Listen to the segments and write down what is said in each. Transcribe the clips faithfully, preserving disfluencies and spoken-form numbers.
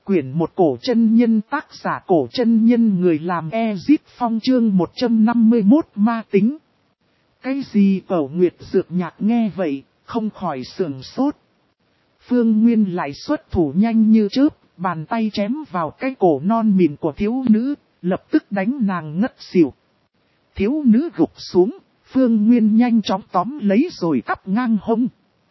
quyển một cổ chân nhân, tác giả cổ chân nhân, người làm Ezip Phong, chương một trăm năm mươi mốt ma tính. Cái gì? Cẩu Nguyệt Dược Nhạc nghe vậy, không khỏi sửng sốt. Phương Nguyên lại xuất thủ nhanh như chớp, bàn tay chém vào cái cổ non mịn của thiếu nữ, lập tức đánh nàng ngất xỉu. Thiếu nữ gục xuống, Phương Nguyên nhanh chóng tóm lấy rồi cắp ngang hông.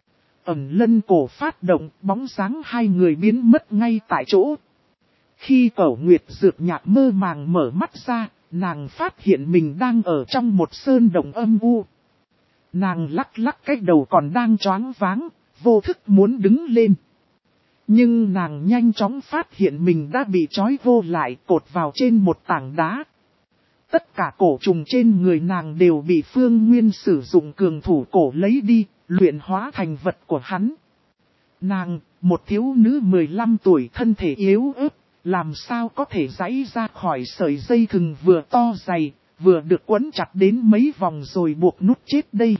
Ẩn lân cổ phát động, bóng dáng hai người biến mất ngay tại chỗ. Khi Cẩu Nguyệt Dược Nhạc mơ màng mở mắt ra, nàng phát hiện mình đang ở trong một sơn động âm u. Nàng lắc lắc cái đầu còn đang choáng váng, vô thức muốn đứng lên. Nhưng nàng nhanh chóng phát hiện mình đã bị trói vô lại, cột vào trên một tảng đá. Tất cả cổ trùng trên người nàng đều bị Phương Nguyên sử dụng cường thủ cổ lấy đi, luyện hóa thành vật của hắn. Nàng, một thiếu nữ mười lăm tuổi, thân thể yếu ớt, làm sao có thể giãy ra khỏi sợi dây thừng vừa to dày, vừa được quấn chặt đến mấy vòng rồi buộc nút chết đây.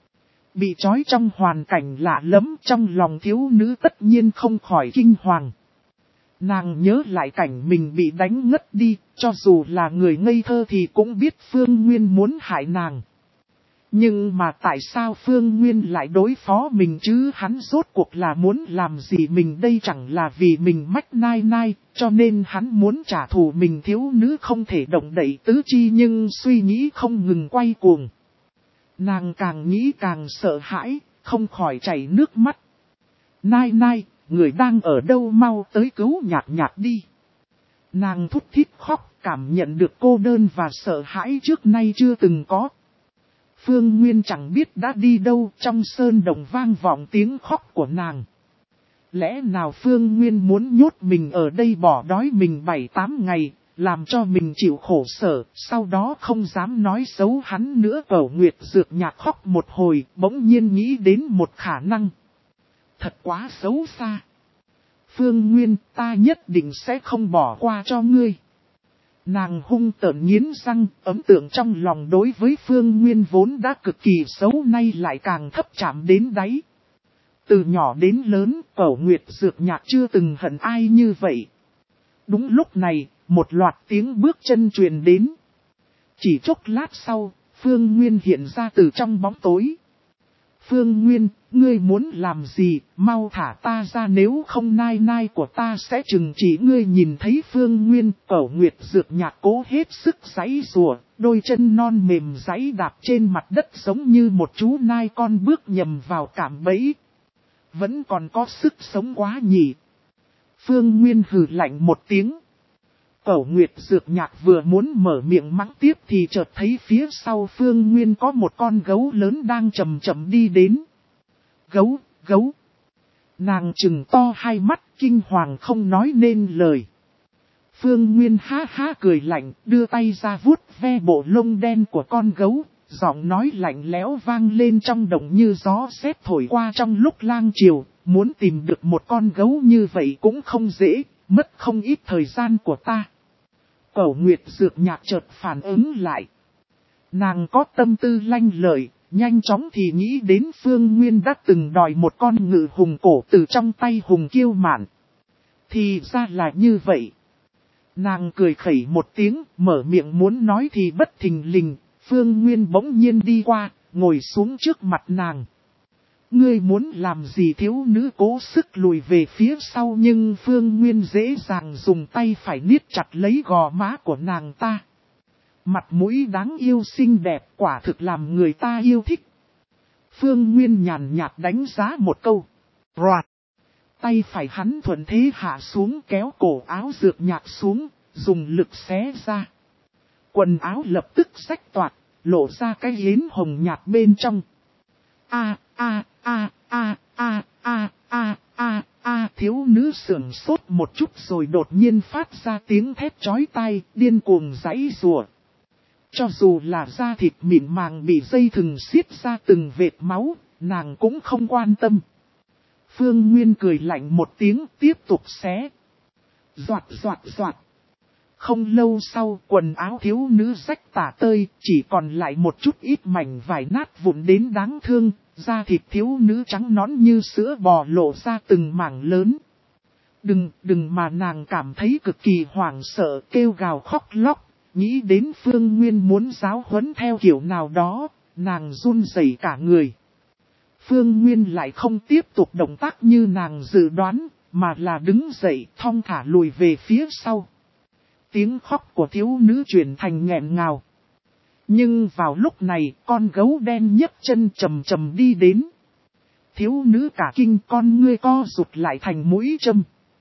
Bị trói trong hoàn cảnh lạ lẫm, trong lòng thiếu nữ tất nhiên không khỏi kinh hoàng. Nàng nhớ lại cảnh mình bị đánh ngất đi, cho dù là người ngây thơ thì cũng biết Phương Nguyên muốn hại nàng. Nhưng mà tại sao Phương Nguyên lại đối phó mình chứ? Hắn rốt cuộc là muốn làm gì mình đây? Chẳng là vì mình mách nai nai, cho nên hắn muốn trả thù mình. Thiếu nữ không thể động đậy tứ chi nhưng suy nghĩ không ngừng quay cuồng. Nàng càng nghĩ càng sợ hãi, không khỏi chảy nước mắt. Nai nai, người đang ở đâu, mau tới cứu Nhạc Nhạc đi. Nàng thút thít khóc, cảm nhận được cô đơn và sợ hãi trước nay chưa từng có. Phương Nguyên chẳng biết đã đi đâu, trong sơn động vang vọng tiếng khóc của nàng. Lẽ nào Phương Nguyên muốn nhốt mình ở đây, bỏ đói mình bảy tám ngày, làm cho mình chịu khổ sở, sau đó không dám nói xấu hắn nữa? Cẩu Nguyệt Dược Nhạc khóc một hồi, bỗng nhiên nghĩ đến một khả năng. Thật quá xấu xa. Phương Nguyên, ta nhất định sẽ không bỏ qua cho ngươi. Nàng hung tợn nghiến răng, ấn tượng trong lòng đối với Phương Nguyên vốn đã cực kỳ xấu nay lại càng thấp chạm đến đáy. Từ nhỏ đến lớn, Cẩu Nguyệt Dược Nhạc chưa từng hận ai như vậy. Đúng lúc này, một loạt tiếng bước chân truyền đến. Chỉ chốc lát sau, Phương Nguyên hiện ra từ trong bóng tối. Phương Nguyên, ngươi muốn làm gì, mau thả ta ra, nếu không nai nai của ta sẽ trừng trị ngươi. Nhìn thấy Phương Nguyên, Cẩu Nguyệt Dược Nhạc cố hết sức giãy giụa, đôi chân non mềm giãy đạp trên mặt đất giống như một chú nai con bước nhầm vào cạm bẫy. Vẫn còn có sức sống quá nhỉ. Phương Nguyên hừ lạnh một tiếng. Cẩu Nguyệt Dược Nhạc vừa muốn mở miệng mắng tiếp thì chợt thấy phía sau Phương Nguyên có một con gấu lớn đang chậm chậm đi đến. Gấu, gấu. Nàng trừng to hai mắt, kinh hoàng không nói nên lời. Phương Nguyên ha ha cười lạnh, đưa tay ra vuốt ve bộ lông đen của con gấu, giọng nói lạnh lẽo vang lên trong động như gió sét thổi qua trong lúc lang chiều. Muốn tìm được một con gấu như vậy cũng không dễ, mất không ít thời gian của ta. Cẩu Nguyệt Dược Nhạc chợt phản ứng lại. Nàng có tâm tư lanh lợi, nhanh chóng thì nghĩ đến Phương Nguyên đã từng đòi một con ngự hùng cổ từ trong tay Hùng Kiêu Mạn. Thì ra là như vậy. Nàng cười khẩy một tiếng, mở miệng muốn nói thì bất thình lình, Phương Nguyên bỗng nhiên đi qua, ngồi xuống trước mặt nàng. Ngươi muốn làm gì? Thiếu nữ cố sức lùi về phía sau nhưng Phương Nguyên dễ dàng dùng tay phải niết chặt lấy gò má của nàng ta. Mặt mũi đáng yêu xinh đẹp, quả thực làm người ta yêu thích. Phương Nguyên nhàn nhạt đánh giá một câu. Roạt! Tay phải hắn thuận thế hạ xuống, kéo cổ áo Dược Nhạc xuống, dùng lực xé ra. Quần áo lập tức rách toạc, lộ ra cái yếm hồng nhạt bên trong. A a a a a a a a a thiếu nữ sưởng sốt một chút rồi đột nhiên phát ra tiếng thét chói tai, điên cuồng giãy giụa. Cho dù là da thịt mịn màng bị dây thừng xiết ra từng vệt máu, nàng cũng không quan tâm. Phương Nguyên cười lạnh một tiếng, tiếp tục xé. Doạt doạt doạt. Không lâu sau, quần áo thiếu nữ rách tả tơi, chỉ còn lại một chút ít mảnh vải nát vụn đến đáng thương, da thịt thiếu nữ trắng nõn như sữa bò lộ ra từng mảng lớn. Đừng, đừng mà nàng cảm thấy cực kỳ hoảng sợ, kêu gào khóc lóc, nghĩ đến Phương Nguyên muốn giáo huấn theo kiểu nào đó, nàng run rẩy cả người. Phương Nguyên lại không tiếp tục động tác như nàng dự đoán, mà là đứng dậy thong thả lùi về phía sau. Tiếng khóc của thiếu nữ chuyển thành nghẹn ngào. Nhưng vào lúc này, con gấu đen nhấc chân chầm chầm đi đến. Thiếu nữ cả kinh, con ngươi co rụt lại thành mũi châm.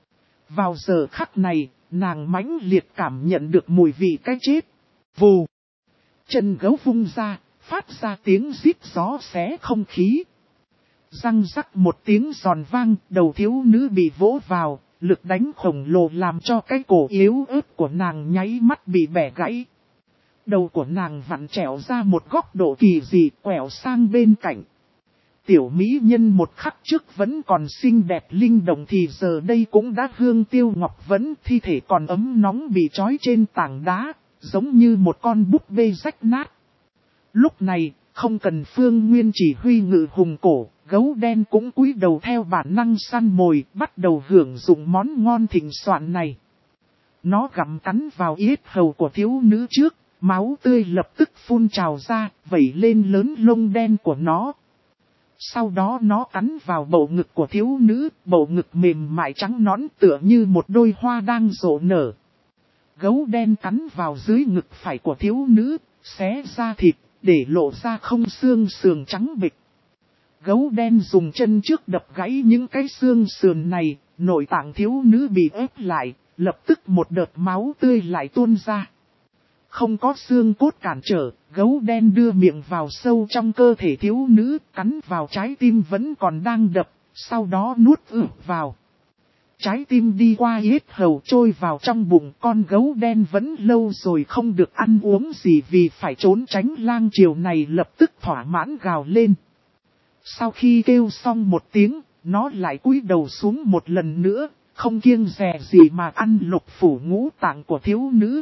Vào giờ khắc này, nàng mãnh liệt cảm nhận được mùi vị cái chết. Vù! Chân gấu vung ra, phát ra tiếng rít gió xé không khí. Răng rắc một tiếng giòn vang, đầu thiếu nữ bị vỗ vào, lực đánh khổng lồ làm cho cái cổ yếu ớt của nàng nháy mắt bị bẻ gãy. Đầu của nàng vặn trẻo ra một góc độ kỳ dị, quẹo sang bên cạnh. Tiểu mỹ nhân một khắc trước vẫn còn xinh đẹp linh động thì giờ đây cũng đã hương tiêu ngọc vẫn, thi thể còn ấm nóng bị trói trên tảng đá, giống như một con búp bê rách nát. Lúc này, không cần Phương Nguyên chỉ huy ngự hùng cổ, gấu đen cũng cúi đầu theo bản năng săn mồi, bắt đầu hưởng dụng món ngon thịnh soạn này. Nó gặm cắn vào yết hầu của thiếu nữ trước, máu tươi lập tức phun trào ra, vẩy lên lớn lông đen của nó. Sau đó nó cắn vào bầu ngực của thiếu nữ, bầu ngực mềm mại trắng nõn tựa như một đôi hoa đang rộ nở. Gấu đen cắn vào dưới ngực phải của thiếu nữ, xé ra thịt, để lộ ra không xương sườn trắng bịch. Gấu đen dùng chân trước đập gãy những cái xương sườn này, nội tạng thiếu nữ bị ép lại, lập tức một đợt máu tươi lại tuôn ra. Không có xương cốt cản trở, gấu đen đưa miệng vào sâu trong cơ thể thiếu nữ, cắn vào trái tim vẫn còn đang đập, sau đó nuốt ực vào. Trái tim đi qua yết hầu trôi vào trong bụng, con gấu đen vẫn lâu rồi không được ăn uống gì vì phải trốn tránh lang chiều này, lập tức thỏa mãn gào lên. Sau khi kêu xong một tiếng, nó lại cúi đầu xuống một lần nữa, không kiêng dè gì mà ăn lục phủ ngũ tạng của thiếu nữ.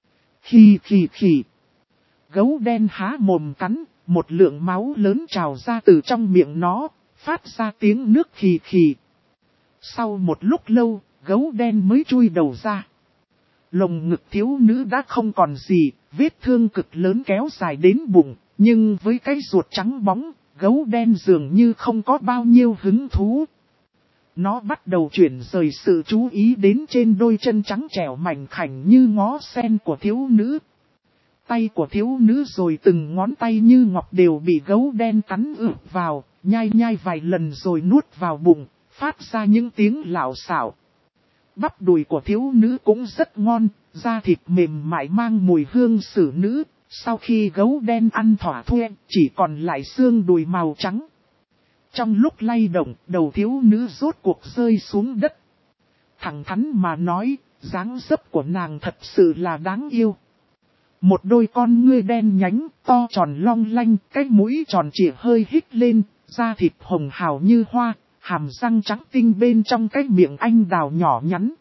Khì khì khì. Gấu đen há mồm cắn, một lượng máu lớn trào ra từ trong miệng nó, phát ra tiếng nước khì khì. Sau một lúc lâu, gấu đen mới chui đầu ra. Lồng ngực thiếu nữ đã không còn gì, vết thương cực lớn kéo dài đến bụng, nhưng với cái ruột trắng bóng, gấu đen dường như không có bao nhiêu hứng thú. Nó bắt đầu chuyển rời sự chú ý đến trên đôi chân trắng trẻo mảnh khảnh như ngó sen của thiếu nữ. Tay của thiếu nữ rồi từng ngón tay như ngọc đều bị gấu đen cắn ực vào, nhai nhai vài lần rồi nuốt vào bụng, phát ra những tiếng lạo xạo. Bắp đùi của thiếu nữ cũng rất ngon, da thịt mềm mại mang mùi hương xử nữ. Sau khi gấu đen ăn thỏa thuê, chỉ còn lại xương đùi màu trắng. Trong lúc lay động, đầu thiếu nữ rốt cuộc rơi xuống đất. Thẳng thắn mà nói, dáng dấp của nàng thật sự là đáng yêu. Một đôi con ngươi đen nhánh, to tròn long lanh, cái mũi tròn trịa hơi hít lên, da thịt hồng hào như hoa, hàm răng trắng tinh bên trong cái miệng anh đào nhỏ nhắn.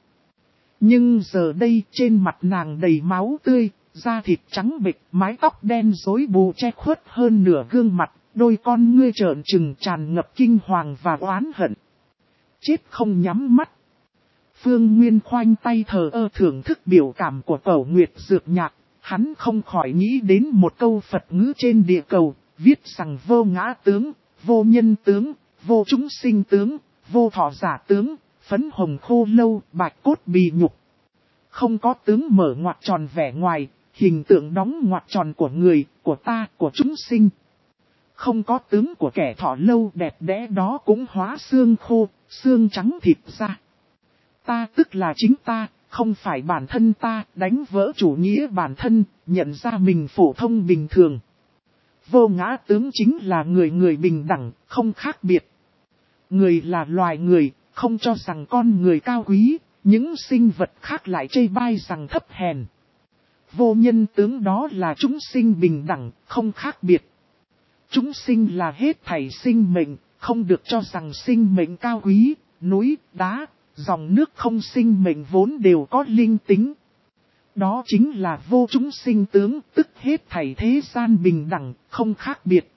Nhưng giờ đây trên mặt nàng đầy máu tươi, da thịt trắng bệch, mái tóc đen rối bù che khuất hơn nửa gương mặt, đôi con ngươi trợn trừng tràn ngập kinh hoàng và oán hận. Chết không nhắm mắt. Phương Nguyên khoanh tay thờ ơ thưởng thức biểu cảm của Cẩu Nguyệt Dược Nhạc, hắn không khỏi nghĩ đến một câu Phật ngữ trên địa cầu, viết rằng vô ngã tướng, vô nhân tướng, vô chúng sinh tướng, vô thọ giả tướng, phấn hồng khô lâu, bạch cốt bì nhục. Không có tướng mở ngoặc tròn vẻ ngoài, hình tượng đóng ngoặc tròn của người, của ta, của chúng sinh. Không có tướng của kẻ thọ lâu đẹp đẽ đó cũng hóa xương khô, xương trắng thịt ra. Ta tức là chính ta, không phải bản thân ta, đánh vỡ chủ nghĩa bản thân, nhận ra mình phổ thông bình thường. Vô ngã tướng chính là người người bình đẳng, không khác biệt. Người là loài người, không cho rằng con người cao quý, những sinh vật khác lại chê bai rằng thấp hèn. Vô nhân tướng đó là chúng sinh bình đẳng, không khác biệt. Chúng sinh là hết thảy sinh mệnh, không được cho rằng sinh mệnh cao quý, núi, đá, dòng nước không sinh mệnh vốn đều có linh tính. Đó chính là vô chúng sinh tướng, tức hết thảy thế gian bình đẳng, không khác biệt.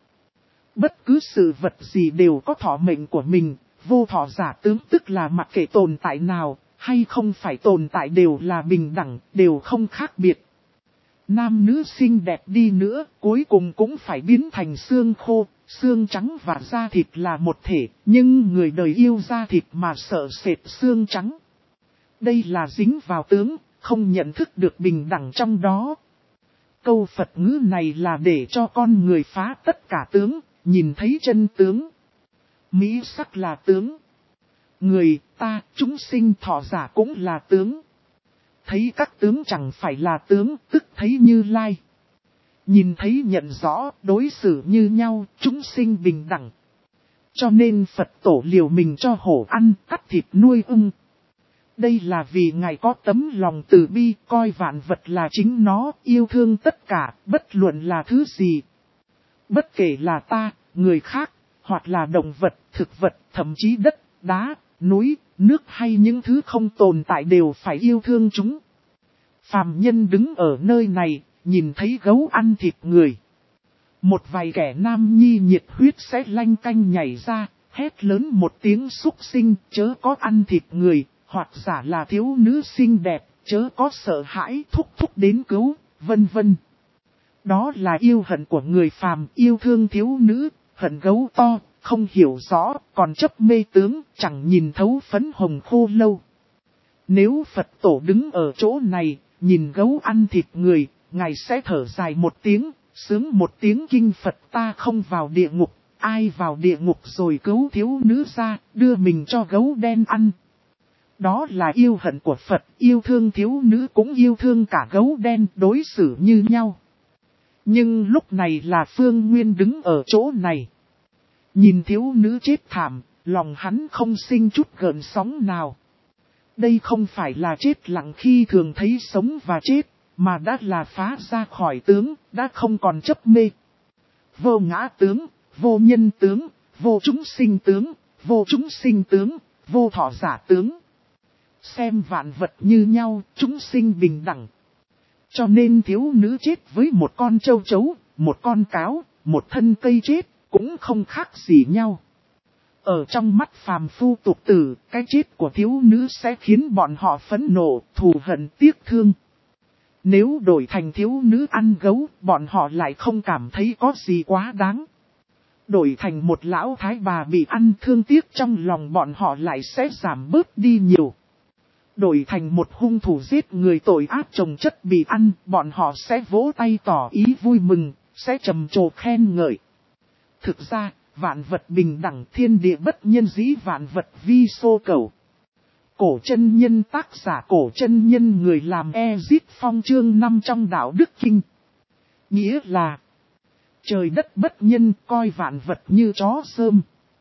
Bất cứ sự vật gì đều có thọ mệnh của mình, vô thọ giả tướng tức là mặc kệ tồn tại nào, hay không phải tồn tại đều là bình đẳng, đều không khác biệt. Nam nữ xinh đẹp đi nữa, cuối cùng cũng phải biến thành xương khô, xương trắng và da thịt là một thể, nhưng người đời yêu da thịt mà sợ sệt xương trắng. Đây là dính vào tướng, không nhận thức được bình đẳng trong đó. Câu Phật ngữ này là để cho con người phá tất cả tướng, nhìn thấy chân tướng. Mỹ sắc là tướng. Người, ta, chúng sinh thọ giả cũng là tướng. Thấy các tướng chẳng phải là tướng, tức thấy Như Lai. Nhìn thấy nhận rõ, đối xử như nhau, chúng sinh bình đẳng. Cho nên Phật tổ liều mình cho hổ ăn, cắt thịt nuôi ưng. Đây là vì Ngài có tấm lòng từ bi, coi vạn vật là chính nó, yêu thương tất cả, bất luận là thứ gì. Bất kể là ta, người khác, hoặc là động vật, thực vật, thậm chí đất, đá, núi, nước hay những thứ không tồn tại đều phải yêu thương chúng. Phàm nhân đứng ở nơi này, nhìn thấy gấu ăn thịt người. Một vài kẻ nam nhi nhiệt huyết sẽ lanh canh nhảy ra, hét lớn một tiếng súc sinh, chớ có ăn thịt người, hoặc giả là thiếu nữ xinh đẹp, chớ có sợ hãi thúc thúc đến cứu, vân vân. Đó là yêu hận của người phàm, yêu thương thiếu nữ, hận gấu to, không hiểu rõ, còn chấp mê tướng, chẳng nhìn thấu phấn hồng khô lâu. Nếu Phật tổ đứng ở chỗ này, nhìn gấu ăn thịt người, Ngài sẽ thở dài một tiếng, sướng một tiếng kinh Phật ta không vào địa ngục, ai vào địa ngục rồi cứu thiếu nữ ra, đưa mình cho gấu đen ăn. Đó là yêu hận của Phật, yêu thương thiếu nữ cũng yêu thương cả gấu đen, đối xử như nhau. Nhưng lúc này là Phương Nguyên đứng ở chỗ này. Nhìn thiếu nữ chết thảm, lòng hắn không sinh chút gợn sóng nào. Đây không phải là chết lặng khi thường thấy sống và chết, mà đã là phá ra khỏi tướng, đã không còn chấp mê. Vô ngã tướng, vô nhân tướng, vô chúng sinh tướng, vô chúng sinh tướng, vô thọ giả tướng. Xem vạn vật như nhau, chúng sinh bình đẳng. Cho nên thiếu nữ chết với một con châu chấu, một con cáo, một thân cây chết, cũng không khác gì nhau. Ở trong mắt phàm phu tục tử, cái chết của thiếu nữ sẽ khiến bọn họ phẫn nộ, thù hận tiếc thương. Nếu đổi thành thiếu nữ ăn gấu, bọn họ lại không cảm thấy có gì quá đáng. Đổi thành một lão thái bà bị ăn thương tiếc trong lòng bọn họ lại sẽ giảm bớt đi nhiều. Đổi thành một hung thủ giết người tội ác chồng chất bị ăn, bọn họ sẽ vỗ tay tỏ ý vui mừng, sẽ trầm trồ khen ngợi. Thực ra, vạn vật bình đẳng thiên địa bất nhân dĩ vạn vật vi xô cầu. Cổ chân nhân tác giả cổ chân nhân người làm Ezit Phong chương năm trong đạo Đức Kinh. Nghĩa là, trời đất bất nhân coi vạn vật như chó sơm.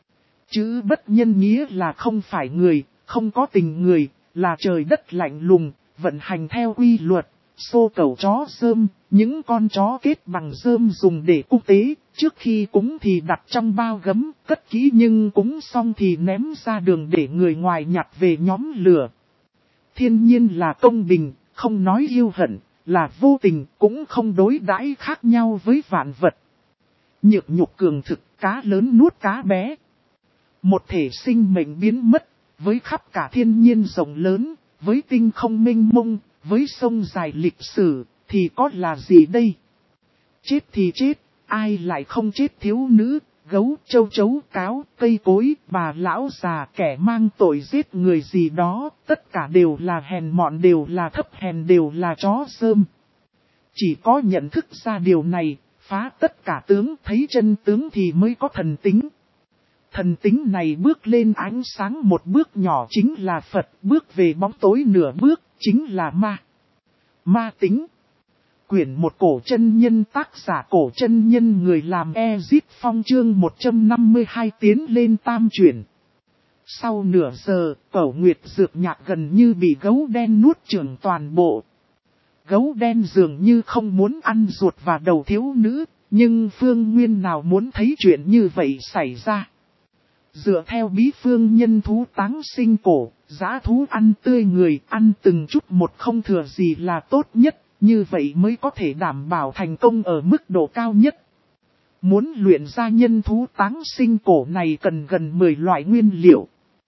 Chữ bất nhân nghĩa là không phải người, không có tình người, là trời đất lạnh lùng, vận hành theo quy luật, xô cầu chó sơm, những con chó kết bằng sơm dùng để cúng tế, trước khi cúng thì đặt trong bao gấm, cất kỹ nhưng cúng xong thì ném ra đường để người ngoài nhặt về nhóm lửa. Thiên nhiên là công bình, không nói yêu hận, là vô tình, cũng không đối đãi khác nhau với vạn vật. Nhược nhục cường thực, cá lớn nuốt cá bé. Một thể sinh mệnh biến mất, với khắp cả thiên nhiên rộng lớn, với tinh không mênh mông, với sông dài lịch sử, thì có là gì đây? Chết thì chết, ai lại không chết thiếu nữ, gấu, châu chấu, cáo, cây cối, bà lão già kẻ mang tội giết người gì đó, tất cả đều là hèn mọn, đều là thấp hèn, đều là chó sơm. Chỉ có nhận thức ra điều này, phá tất cả tướng, thấy chân tướng thì mới có thần tính. Thần tính này bước lên ánh sáng một bước nhỏ chính là Phật, bước về bóng tối nửa bước chính là ma. Ma tính. Quyển một cổ chân nhân tác giả cổ chân nhân người làm Ezit Phong chương một trăm năm mươi hai tiến lên tam chuyển. Sau nửa giờ, Cẩu Nguyệt Dược Nhạc gần như bị gấu đen nuốt chửng toàn bộ. Gấu đen dường như không muốn ăn ruột và đầu thiếu nữ, nhưng Phương Nguyên nào muốn thấy chuyện như vậy xảy ra. Dựa theo bí phương nhân thú táng sinh cổ, giá thú ăn tươi người, ăn từng chút một không thừa gì là tốt nhất, như vậy mới có thể đảm bảo thành công ở mức độ cao nhất. Muốn luyện ra nhân thú táng sinh cổ này cần gần mười loại nguyên liệu.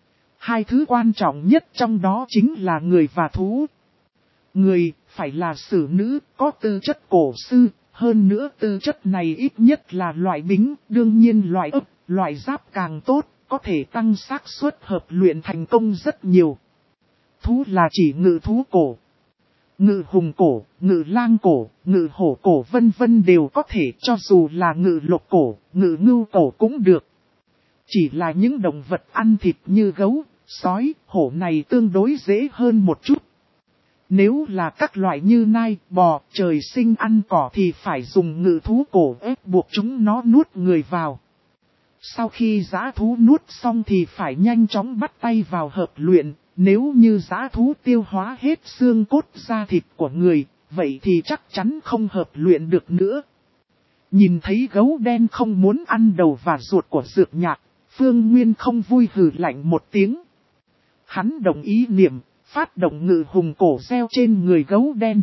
Hai thứ quan trọng nhất trong đó chính là người và thú. Người, phải là sử nữ, có tư chất cổ sư, hơn nữa tư chất này ít nhất là loại bính, đương nhiên loại ấp, loại giáp càng tốt, có thể tăng xác suất hợp luyện thành công rất nhiều. Thú là chỉ ngự thú cổ, ngự hùng cổ, ngự lang cổ, ngự hổ cổ vân vân đều có thể, cho dù là ngự lộc cổ, ngự ngưu cổ cũng được. Chỉ là những động vật ăn thịt như gấu, sói, hổ này tương đối dễ hơn một chút. Nếu là các loại như nai, bò, trời sinh ăn cỏ thì phải dùng ngự thú cổ ép buộc chúng nó nuốt người vào. Sau khi dã thú nuốt xong thì phải nhanh chóng bắt tay vào hợp luyện, nếu như dã thú tiêu hóa hết xương cốt da thịt của người, vậy thì chắc chắn không hợp luyện được nữa. Nhìn thấy gấu đen không muốn ăn đầu và ruột của Dược Nhạc, Phương Nguyên không vui hừ lạnh một tiếng. Hắn đồng ý niệm, phát động ngự hùng cổ gieo trên người gấu đen.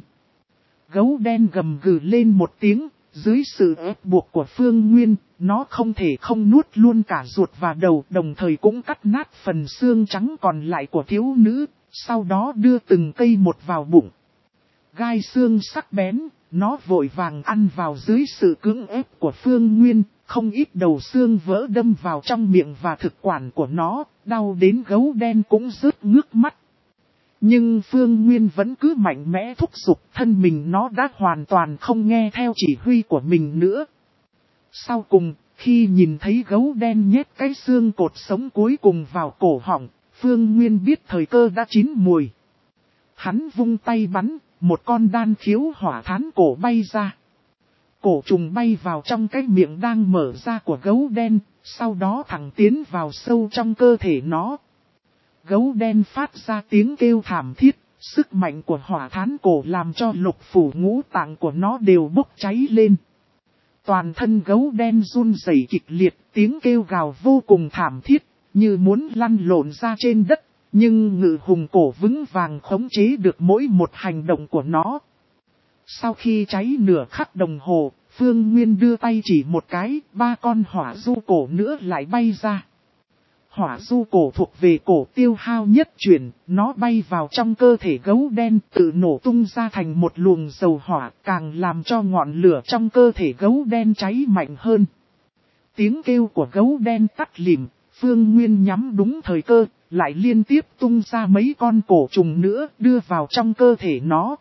Gấu đen gầm gừ lên một tiếng, dưới sự ép buộc của Phương Nguyên, nó không thể không nuốt luôn cả ruột và đầu, đồng thời cũng cắt nát phần xương trắng còn lại của thiếu nữ, sau đó đưa từng cây một vào bụng. Gai xương sắc bén, nó vội vàng ăn vào dưới sự cưỡng ép của Phương Nguyên, không ít đầu xương vỡ đâm vào trong miệng và thực quản của nó, đau đến gấu đen cũng rớt ngước mắt. Nhưng Phương Nguyên vẫn cứ mạnh mẽ thúc giục, thân mình nó đã hoàn toàn không nghe theo chỉ huy của mình nữa. Sau cùng, khi nhìn thấy gấu đen nhét cái xương cột sống cuối cùng vào cổ họng, Phương Nguyên biết thời cơ đã chín mùi. Hắn vung tay bắn, một con đan khiếu hỏa thán cổ bay ra. Cổ trùng bay vào trong cái miệng đang mở ra của gấu đen, sau đó thẳng tiến vào sâu trong cơ thể nó. Gấu đen phát ra tiếng kêu thảm thiết, sức mạnh của hỏa thán cổ làm cho lục phủ ngũ tạng của nó đều bốc cháy lên. Toàn thân gấu đen run rẩy kịch liệt, tiếng kêu gào vô cùng thảm thiết, như muốn lăn lộn ra trên đất, nhưng ngự hùng cổ vững vàng khống chế được mỗi một hành động của nó. Sau khi cháy nửa khắc đồng hồ, Phương Nguyên đưa tay chỉ một cái, ba con hỏa du cổ nữa lại bay ra. Hỏa du cổ thuộc về cổ tiêu hao nhất chuyển, nó bay vào trong cơ thể gấu đen, tự nổ tung ra thành một luồng dầu hỏa, càng làm cho ngọn lửa trong cơ thể gấu đen cháy mạnh hơn. Tiếng kêu của gấu đen tắt lịm, Phương Nguyên nhắm đúng thời cơ, lại liên tiếp tung ra mấy con cổ trùng nữa đưa vào trong cơ thể nó.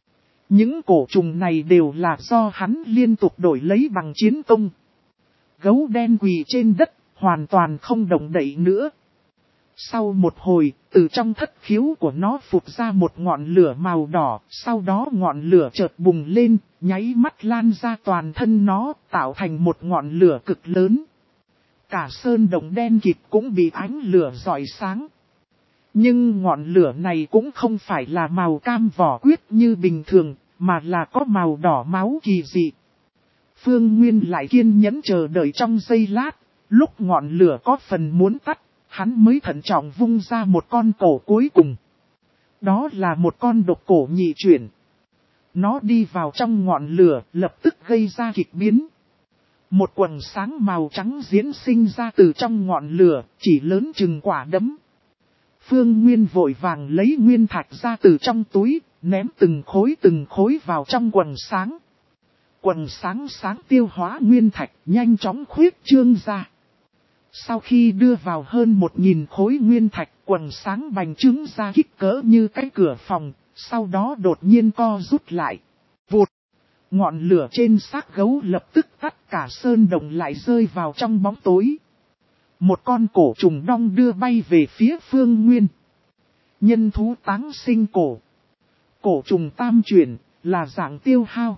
Những cổ trùng này đều là do hắn liên tục đổi lấy bằng chiến công. Gấu đen quỳ trên đất, hoàn toàn không động đậy nữa. Sau một hồi, từ trong thất khiếu của nó phụt ra một ngọn lửa màu đỏ, sau đó ngọn lửa chợt bùng lên, nháy mắt lan ra toàn thân nó, tạo thành một ngọn lửa cực lớn. Cả sơn động đen kịt cũng bị ánh lửa rọi sáng. Nhưng ngọn lửa này cũng không phải là màu cam vỏ quyết như bình thường, mà là có màu đỏ máu kỳ dị. Phương Nguyên lại kiên nhẫn chờ đợi trong giây lát, lúc ngọn lửa có phần muốn tắt, hắn mới thận trọng vung ra một con cổ cuối cùng. Đó là một con độc cổ nhị chuyển. Nó đi vào trong ngọn lửa, lập tức gây ra kịch biến. Một quầng sáng màu trắng diễn sinh ra từ trong ngọn lửa, chỉ lớn chừng quả đấm. Phương Nguyên vội vàng lấy nguyên thạch ra từ trong túi, ném từng khối từng khối vào trong quầng sáng. Quầng sáng sáng tiêu hóa nguyên thạch, nhanh chóng khuyết trương ra. Sau khi đưa vào hơn một nghìn khối nguyên thạch, quầng sáng bành trướng ra kích cỡ như cái cửa phòng, sau đó đột nhiên co rút lại. Vụt! Ngọn lửa trên xác gấu lập tức tắt, cả sơn động lại rơi vào trong bóng tối. Một con cổ trùng đong đưa bay về phía Phương Nguyên. Nhân thú táng sinh cổ. Cổ trùng tam chuyển, là dạng tiêu hao.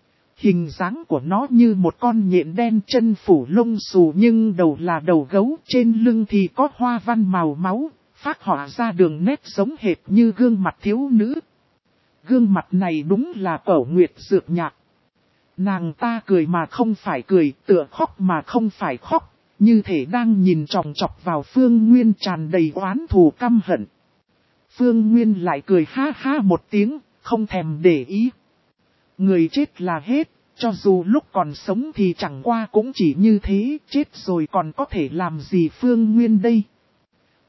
Hình dáng của nó như một con nhện đen, chân phủ lông xù nhưng đầu là đầu gấu, trên lưng thì có hoa văn màu máu, phác họa ra đường nét giống hệt như gương mặt thiếu nữ. Gương mặt này đúng là Cẩu Nguyệt Dược Nhạc. Nàng ta cười mà không phải cười, tựa khóc mà không phải khóc, như thể đang nhìn chòng chọc vào Phương Nguyên tràn đầy oán thù căm hận. Phương Nguyên lại cười ha ha một tiếng, không thèm để ý. Người chết là hết, cho dù lúc còn sống thì chẳng qua cũng chỉ như thế, chết rồi còn có thể làm gì Phương Nguyên đây.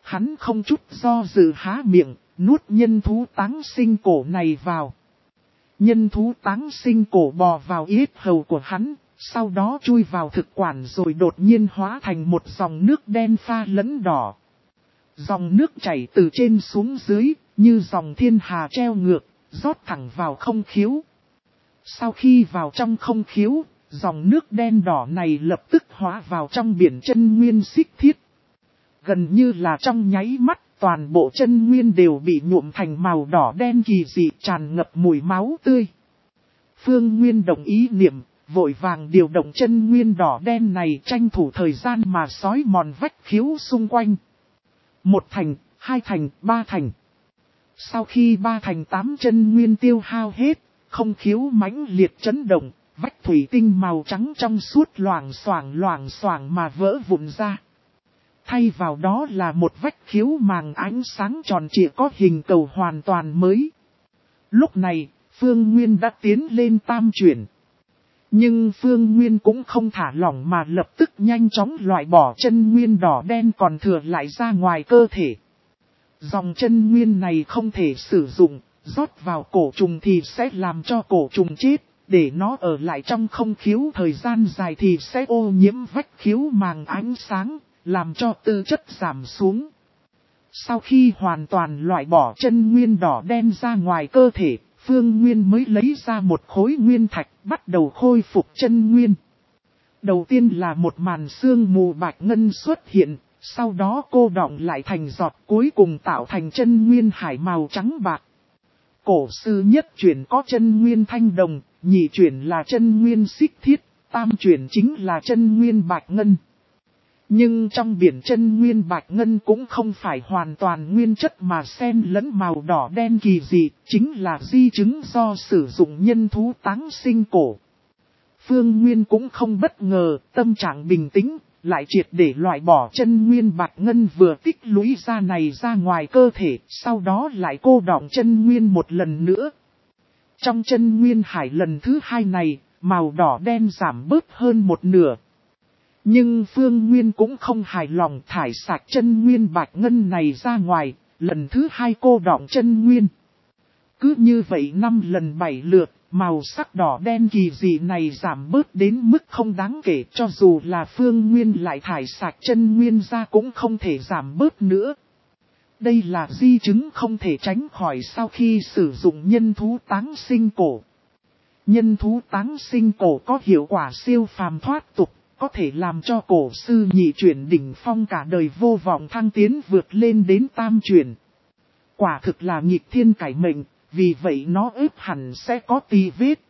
Hắn không chút do dự há miệng, nuốt nhân thú táng sinh cổ này vào. Nhân thú táng sinh cổ bò vào yết hầu của hắn, sau đó chui vào thực quản rồi đột nhiên hóa thành một dòng nước đen pha lẫn đỏ. Dòng nước chảy từ trên xuống dưới, như dòng thiên hà treo ngược, rót thẳng vào không khiếu. Sau khi vào trong không khiếu, dòng nước đen đỏ này lập tức hóa vào trong biển chân nguyên xích thiết. Gần như là trong nháy mắt, toàn bộ chân nguyên đều bị nhuộm thành màu đỏ đen kỳ dị, tràn ngập mùi máu tươi. Phương Nguyên đồng ý niệm, vội vàng điều động chân nguyên đỏ đen này, tranh thủ thời gian mà xói mòn vách khiếu xung quanh. Một thành, hai thành, ba thành. Sau khi ba thành tám chân nguyên tiêu hao hết, không khiếu mãnh liệt chấn động, vách thủy tinh màu trắng trong suốt loảng xoảng loảng xoảng mà vỡ vụn ra. Thay vào đó là một vách khiếu màng ánh sáng tròn trịa có hình cầu hoàn toàn mới. Lúc này, Phương Nguyên đã tiến lên tam chuyển. Nhưng Phương Nguyên cũng không thả lỏng mà lập tức nhanh chóng loại bỏ chân nguyên đỏ đen còn thừa lại ra ngoài cơ thể. Dòng chân nguyên này không thể sử dụng, rót vào cổ trùng thì sẽ làm cho cổ trùng chết, để nó ở lại trong không khiếu thời gian dài thì sẽ ô nhiễm vách khiếu màng ánh sáng, làm cho tư chất giảm xuống. Sau khi hoàn toàn loại bỏ chân nguyên đỏ đen ra ngoài cơ thể, Phương Nguyên mới lấy ra một khối nguyên thạch, bắt đầu khôi phục chân nguyên. Đầu tiên là một màn sương mù bạch ngân xuất hiện, sau đó cô đọng lại thành giọt, cuối cùng tạo thành chân nguyên hải màu trắng bạc. Cổ sư nhất chuyển có chân nguyên thanh đồng, nhị chuyển là chân nguyên xích thiết, tam chuyển chính là chân nguyên bạch ngân. Nhưng trong biển chân nguyên bạch ngân cũng không phải hoàn toàn nguyên chất mà xen lẫn màu đỏ đen kỳ dị, chính là di chứng do sử dụng nhân thú táng sinh cổ. Phương Nguyên cũng không bất ngờ, tâm trạng bình tĩnh, lại triệt để loại bỏ chân nguyên bạch ngân vừa tích lũy ra này ra ngoài cơ thể, sau đó lại cô đọng chân nguyên một lần nữa. Trong chân nguyên hải lần thứ hai này, màu đỏ đen giảm bớt hơn một nửa. Nhưng Phương Nguyên cũng không hài lòng, thải sạch chân nguyên bạch ngân này ra ngoài, lần thứ hai cô đọng chân nguyên. Cứ như vậy năm lần bảy lượt, màu sắc đỏ đen kỳ dị này giảm bớt đến mức không đáng kể, cho dù là Phương Nguyên lại thải sạch chân nguyên ra cũng không thể giảm bớt nữa. Đây là di chứng không thể tránh khỏi sau khi sử dụng nhân thú táng sinh cổ. Nhân thú táng sinh cổ có hiệu quả siêu phàm thoát tục, có thể làm cho cổ sư nhị chuyển đỉnh phong cả đời vô vọng thăng tiến vượt lên đến tam chuyển. Quả thực là nghịch thiên cải mệnh, vì vậy nó ếp hẳn sẽ có tì vết.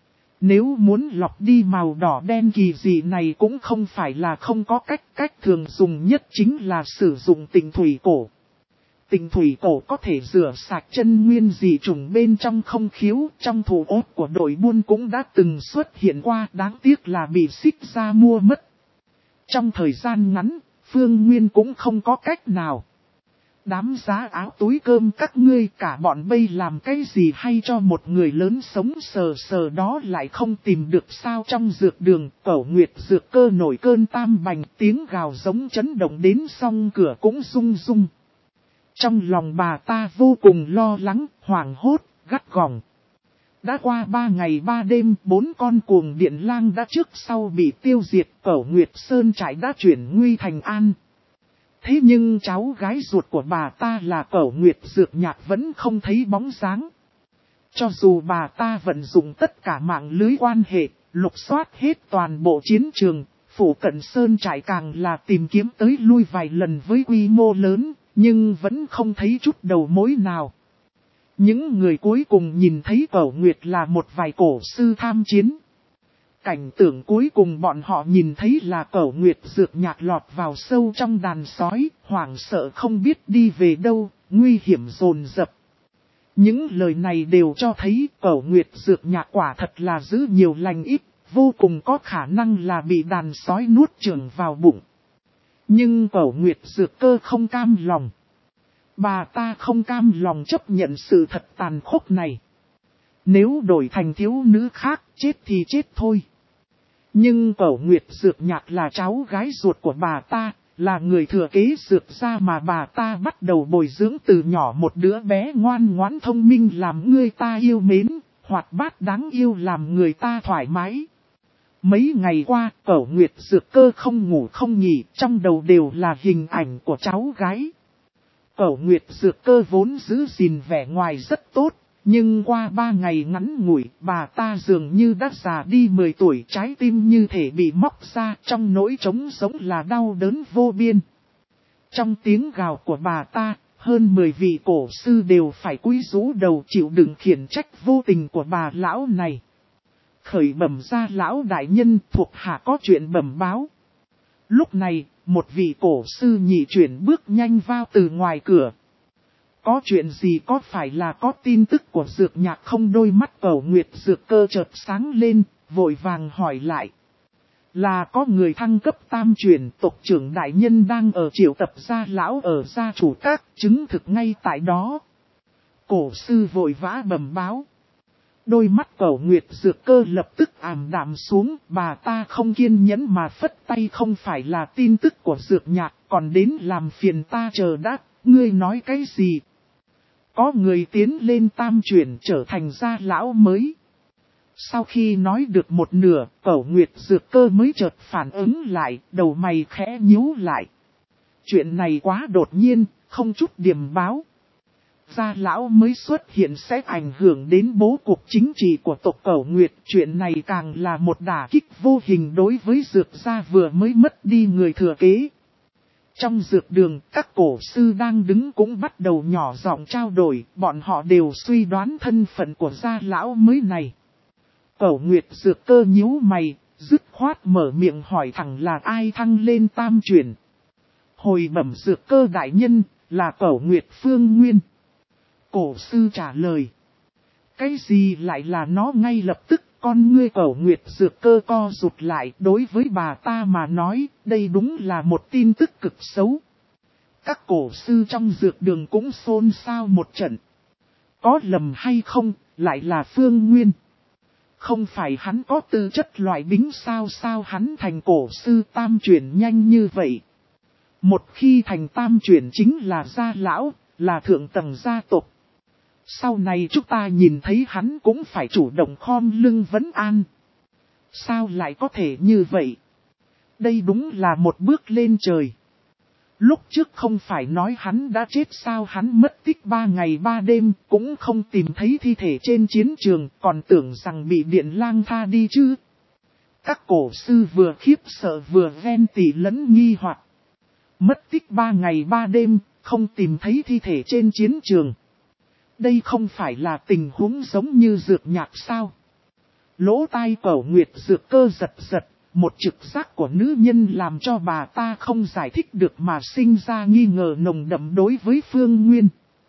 Nếu muốn lọc đi màu đỏ đen kỳ dị này cũng không phải là không có cách, cách thường dùng nhất chính là sử dụng tịnh thủy cổ. Tịnh thủy cổ có thể rửa sạch chân nguyên dị trùng bên trong không khiếu, trong thủ ốt của đội buôn cũng đã từng xuất hiện qua, đáng tiếc là bị xích ra mua mất. Trong thời gian ngắn, Phương Nguyên cũng không có cách nào. Đám giá áo túi cơm các ngươi cả bọn bây làm cái gì hay cho một người lớn sống sờ sờ đó lại không tìm được sao. Trong dược đường, Cẩu Nguyệt dược cơ nổi cơn tam bành, tiếng gào giống chấn động đến song cửa cũng rung rung. Trong lòng bà ta vô cùng lo lắng, hoảng hốt, gắt gỏng. Đã qua ba ngày ba đêm, bốn con cuồng điện lang đã trước sau bị tiêu diệt, Cẩu Nguyệt Sơn trại đã chuyển nguy thành an. Thế nhưng cháu gái ruột của bà ta là Cẩu Nguyệt Dược Nhạc vẫn không thấy bóng dáng. Cho dù bà ta vận dụng tất cả mạng lưới quan hệ, lục soát hết toàn bộ chiến trường, phủ cận Sơn trại càng là tìm kiếm tới lui vài lần với quy mô lớn, nhưng vẫn không thấy chút đầu mối nào. Những người cuối cùng nhìn thấy Cẩu Nguyệt là một vài cổ sư tham chiến. Cảnh tượng cuối cùng bọn họ nhìn thấy là Cẩu Nguyệt Dược Nhạc lọt vào sâu trong đàn sói, hoảng sợ không biết đi về đâu, nguy hiểm dồn dập. Những lời này đều cho thấy Cẩu Nguyệt Dược Nhạc quả thật là giữ nhiều lành ít, vô cùng có khả năng là bị đàn sói nuốt chửng vào bụng. Nhưng Cẩu Nguyệt Dược Cơ không cam lòng. Bà ta không cam lòng chấp nhận sự thật tàn khốc này. Nếu đổi thành thiếu nữ khác, chết thì chết thôi. Nhưng Cẩu Nguyệt Dược Nhạc là cháu gái ruột của bà ta, là người thừa kế dược gia mà bà ta bắt đầu bồi dưỡng từ nhỏ, một đứa bé ngoan ngoãn thông minh làm người ta yêu mến, hoạt bát đáng yêu làm người ta thoải mái. Mấy ngày qua, Cẩu Nguyệt Dược Cơ không ngủ không nghỉ, trong đầu đều là hình ảnh của cháu gái. Cẩu Nguyệt Dược Cơ vốn giữ gìn vẻ ngoài rất tốt, nhưng qua ba ngày ngắn ngủi, bà ta dường như đã già đi mười tuổi, trái tim như thể bị móc ra, trong nỗi trống sống là đau đớn vô biên. Trong tiếng gào của bà ta, hơn mười vị cổ sư đều phải cúi rũ đầu chịu đựng khiển trách vô tình của bà lão này. Khởi bẩm ra lão đại nhân, thuộc hạ có chuyện bẩm báo. Lúc này, một vị cổ sư nhị chuyển bước nhanh vào từ ngoài cửa. Có chuyện gì, có phải là có tin tức của Dược Nhạc không? Đôi mắt Cẩu Nguyệt Dược Cơ chợt sáng lên, vội vàng hỏi lại. Là có người thăng cấp tam chuyển, tộc trưởng đại nhân đang ở triệu tập gia lão ở gia chủ các, chứng thực ngay tại đó. Cổ sư vội vã bẩm báo. Đôi mắt Cẩu Nguyệt Dược Cơ lập tức ảm đạm xuống, bà ta không kiên nhẫn mà phất tay. Không phải là tin tức của Dược Nhạc, còn đến làm phiền ta chờ đã, ngươi nói cái gì? Có người tiến lên tam chuyển trở thành gia lão mới. Sau khi nói được một nửa, Cẩu Nguyệt Dược Cơ mới chợt phản ứng lại, đầu mày khẽ nhíu lại. Chuyện này quá đột nhiên, không chút điểm báo. Gia lão mới xuất hiện sẽ ảnh hưởng đến bố cục chính trị của tộc Cẩu Nguyệt. Chuyện này càng là một đả kích vô hình đối với Dược gia vừa mới mất đi người thừa kế. Trong dược đường, các cổ sư đang đứng cũng bắt đầu nhỏ giọng trao đổi, bọn họ đều suy đoán thân phận của gia lão mới này. Cẩu Nguyệt Dược Cơ nhíu mày, dứt khoát mở miệng hỏi thẳng là ai thăng lên tam chuyển. Hồi bẩm Dược Cơ đại nhân, là Cẩu Nguyệt Phương Nguyên. Cổ sư trả lời. Cái gì lại là nó? Ngay lập tức con ngươi Cẩu Nguyệt Dược Cơ co rụt lại. Đối với bà ta mà nói, đây đúng là một tin tức cực xấu. Các cổ sư trong dược đường cũng xôn xao một trận. Có lầm hay không, lại là Phương Nguyên. Không phải hắn có tư chất loại bính sao? Sao hắn thành cổ sư tam chuyển nhanh như vậy? Một khi thành tam chuyển chính là gia lão, là thượng tầng gia tộc. Sau này chúng ta nhìn thấy hắn cũng phải chủ động khom lưng vấn an. Sao lại có thể như vậy? Đây đúng là một bước lên trời. Lúc trước không phải nói hắn đã chết sao? Hắn mất tích ba ngày ba đêm cũng không tìm thấy thi thể trên chiến trường, còn tưởng rằng bị Điện Lang tha đi chứ. Các cổ sư vừa khiếp sợ vừa ghen tị lẫn nghi hoặc. Mất tích ba ngày ba đêm, không tìm thấy thi thể trên chiến trường. Đây không phải là tình huống giống như Dược Nhạc sao? Lỗ tai Cẩu Nguyệt Dược Cơ giật giật, một trực giác của nữ nhân làm cho bà ta không giải thích được mà sinh ra nghi ngờ nồng đậm đối với Phương Nguyên.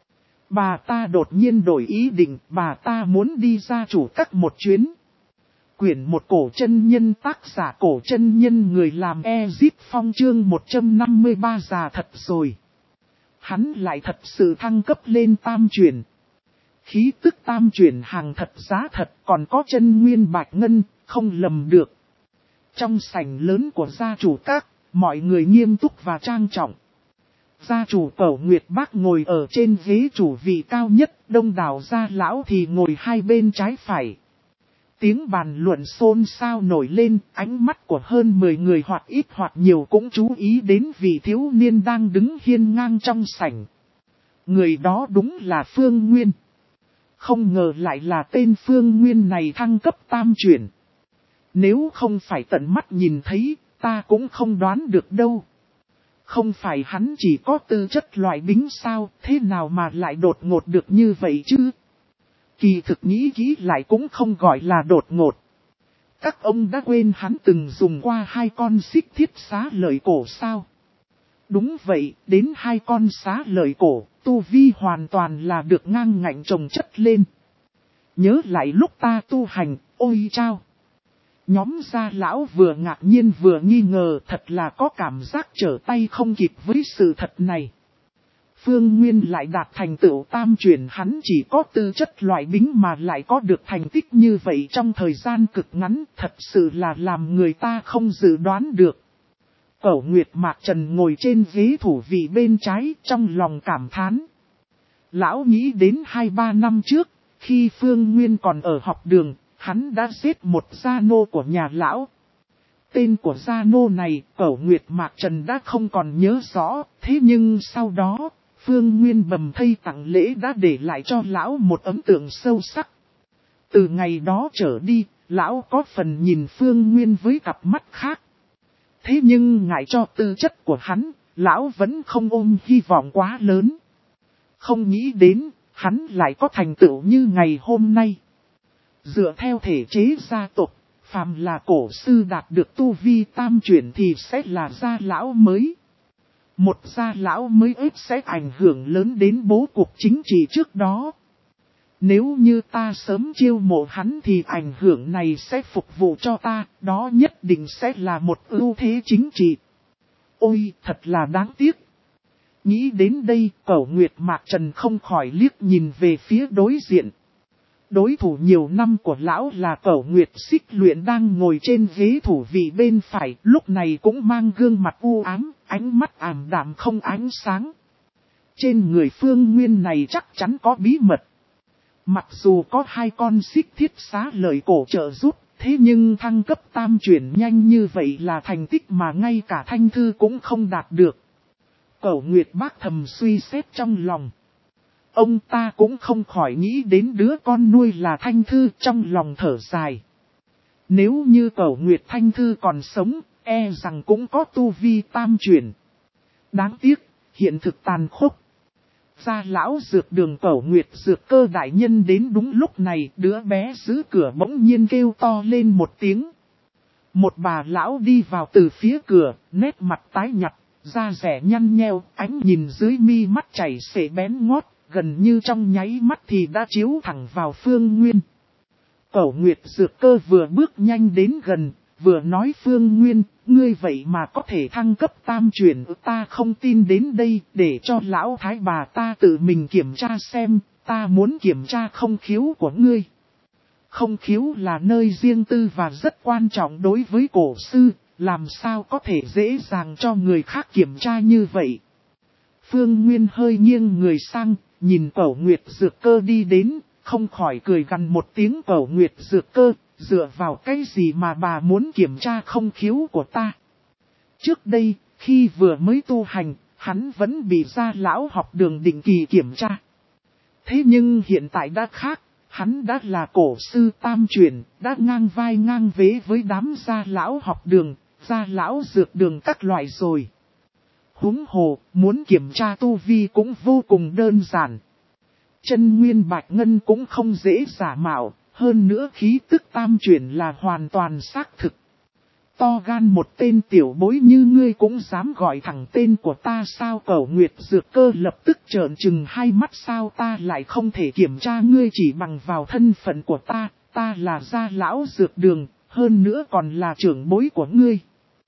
Bà ta đột nhiên đổi ý định, bà ta muốn đi gia chủ các một chuyến. Quyển một Cổ chân nhân, tác giả Cổ chân nhân, người làm Ezip Phong, chương một trăm năm mươi ba già thật rồi. Hắn lại thật sự thăng cấp lên tam chuyển. Khí tức tam chuyển hàng thật giá thật, còn có chân nguyên bạch ngân, không lầm được. Trong sảnh lớn của gia chủ các, mọi người nghiêm túc và trang trọng. Gia chủ Cẩu Nguyệt Bác ngồi ở trên ghế chủ vị cao nhất, đông đảo gia lão thì ngồi hai bên trái phải. Tiếng bàn luận xôn xao nổi lên, ánh mắt của hơn mười người hoặc ít hoặc nhiều cũng chú ý đến vị thiếu niên đang đứng hiên ngang trong sảnh. Người đó đúng là Phương Nguyên. Không ngờ lại là tên Phương Nguyên này thăng cấp tam chuyển. Nếu không phải tận mắt nhìn thấy, ta cũng không đoán được đâu. Không phải hắn chỉ có tư chất loại bính sao, thế nào mà lại đột ngột được như vậy chứ? Kỳ thực nghĩ kỹ lại cũng không gọi là đột ngột. Các ông đã quên hắn từng dùng qua hai con xích thiết xá lợi cổ sao? Đúng vậy, đến hai con xá lợi cổ, tu vi hoàn toàn là được ngang ngạnh chồng chất lên. Nhớ lại lúc ta tu hành, ôi chao! Nhóm gia lão vừa ngạc nhiên vừa nghi ngờ, thật là có cảm giác trở tay không kịp với sự thật này. Phương Nguyên lại đạt thành tựu tam chuyển, hắn chỉ có tư chất loại bính mà lại có được thành tích như vậy trong thời gian cực ngắn, thật sự là làm người ta không dự đoán được. Cẩu Nguyệt Mạc Trần ngồi trên ghế thủ vị bên trái trong lòng cảm thán. Lão nghĩ đến hai ba năm trước, khi Phương Nguyên còn ở học đường, hắn đã giết một gia nô của nhà lão. Tên của gia nô này, Cẩu Nguyệt Mạc Trần đã không còn nhớ rõ, thế nhưng sau đó, Phương Nguyên bầm thây tặng lễ đã để lại cho lão một ấn tượng sâu sắc. Từ ngày đó trở đi, lão có phần nhìn Phương Nguyên với cặp mắt khác. Thế nhưng ngại cho tư chất của hắn, lão vẫn không ôm hy vọng quá lớn. Không nghĩ đến, hắn lại có thành tựu như ngày hôm nay. Dựa theo thể chế gia tộc, phàm là cổ sư đạt được tu vi tam chuyển thì sẽ là gia lão mới. Một gia lão mới ít sẽ ảnh hưởng lớn đến bố cục chính trị trước đó. Nếu như ta sớm chiêu mộ hắn thì ảnh hưởng này sẽ phục vụ cho ta, đó nhất định sẽ là một ưu thế chính trị. Ôi, thật là đáng tiếc. Nghĩ đến đây, Cẩu Nguyệt Mạc Trần không khỏi liếc nhìn về phía đối diện. Đối thủ nhiều năm của lão là Cẩu Nguyệt Xích Luyện đang ngồi trên ghế thủ vị bên phải, lúc này cũng mang gương mặt u ám, ánh mắt ảm đạm không ánh sáng. Trên người Phương Nguyên này chắc chắn có bí mật. Mặc dù có hai con xích thiết xá lợi cổ trợ giúp, thế nhưng thăng cấp tam chuyển nhanh như vậy là thành tích mà ngay cả Thanh Thư cũng không đạt được. Cẩu Nguyệt bác thầm suy xét trong lòng. Ông ta cũng không khỏi nghĩ đến đứa con nuôi là Thanh Thư trong lòng thở dài. Nếu như Cẩu Nguyệt Thanh Thư còn sống, e rằng cũng có tu vi tam chuyển. Đáng tiếc, hiện thực tàn khốc. Gia lão dược đường Cẩu Nguyệt dược cơ đại nhân đến đúng lúc này, đứa bé giữ cửa bỗng nhiên kêu to lên một tiếng. Một bà lão đi vào từ phía cửa, nét mặt tái nhặt, da rẻ nhăn nheo, ánh nhìn dưới mi mắt chảy xệ bén ngót, gần như trong nháy mắt thì đã chiếu thẳng vào Phương Nguyên. Cẩu Nguyệt dược cơ vừa bước nhanh đến gần, vừa nói Phương Nguyên, ngươi vậy mà có thể thăng cấp tam chuyển, ta không tin đến đây, để cho lão thái bà ta tự mình kiểm tra xem, ta muốn kiểm tra không khiếu của ngươi. Không khiếu là nơi riêng tư và rất quan trọng đối với cổ sư, làm sao có thể dễ dàng cho người khác kiểm tra như vậy. Phương Nguyên hơi nghiêng người sang, nhìn Cẩu Nguyệt dược cơ đi đến, không khỏi cười gằn một tiếng. Cẩu Nguyệt dược cơ, dựa vào cái gì mà bà muốn kiểm tra không khiếu của ta? Trước đây, khi vừa mới tu hành, hắn vẫn bị gia lão học đường định kỳ kiểm tra. Thế nhưng hiện tại đã khác, hắn đã là cổ sư tam chuyển, đã ngang vai ngang vế với đám gia lão học đường, gia lão dược đường các loại rồi. Huống hồ, muốn kiểm tra tu vi cũng vô cùng đơn giản. Chân nguyên bạch ngân cũng không dễ giả mạo, hơn nữa khí tức tam chuyển là hoàn toàn xác thực. To gan một tên tiểu bối như ngươi cũng dám gọi thẳng tên của ta sao? Cẩu Nguyệt dược cơ lập tức trợn trừng hai mắt. Sao ta lại không thể kiểm tra ngươi chỉ bằng vào thân phận của ta, ta là gia lão dược đường, hơn nữa còn là trưởng bối của ngươi.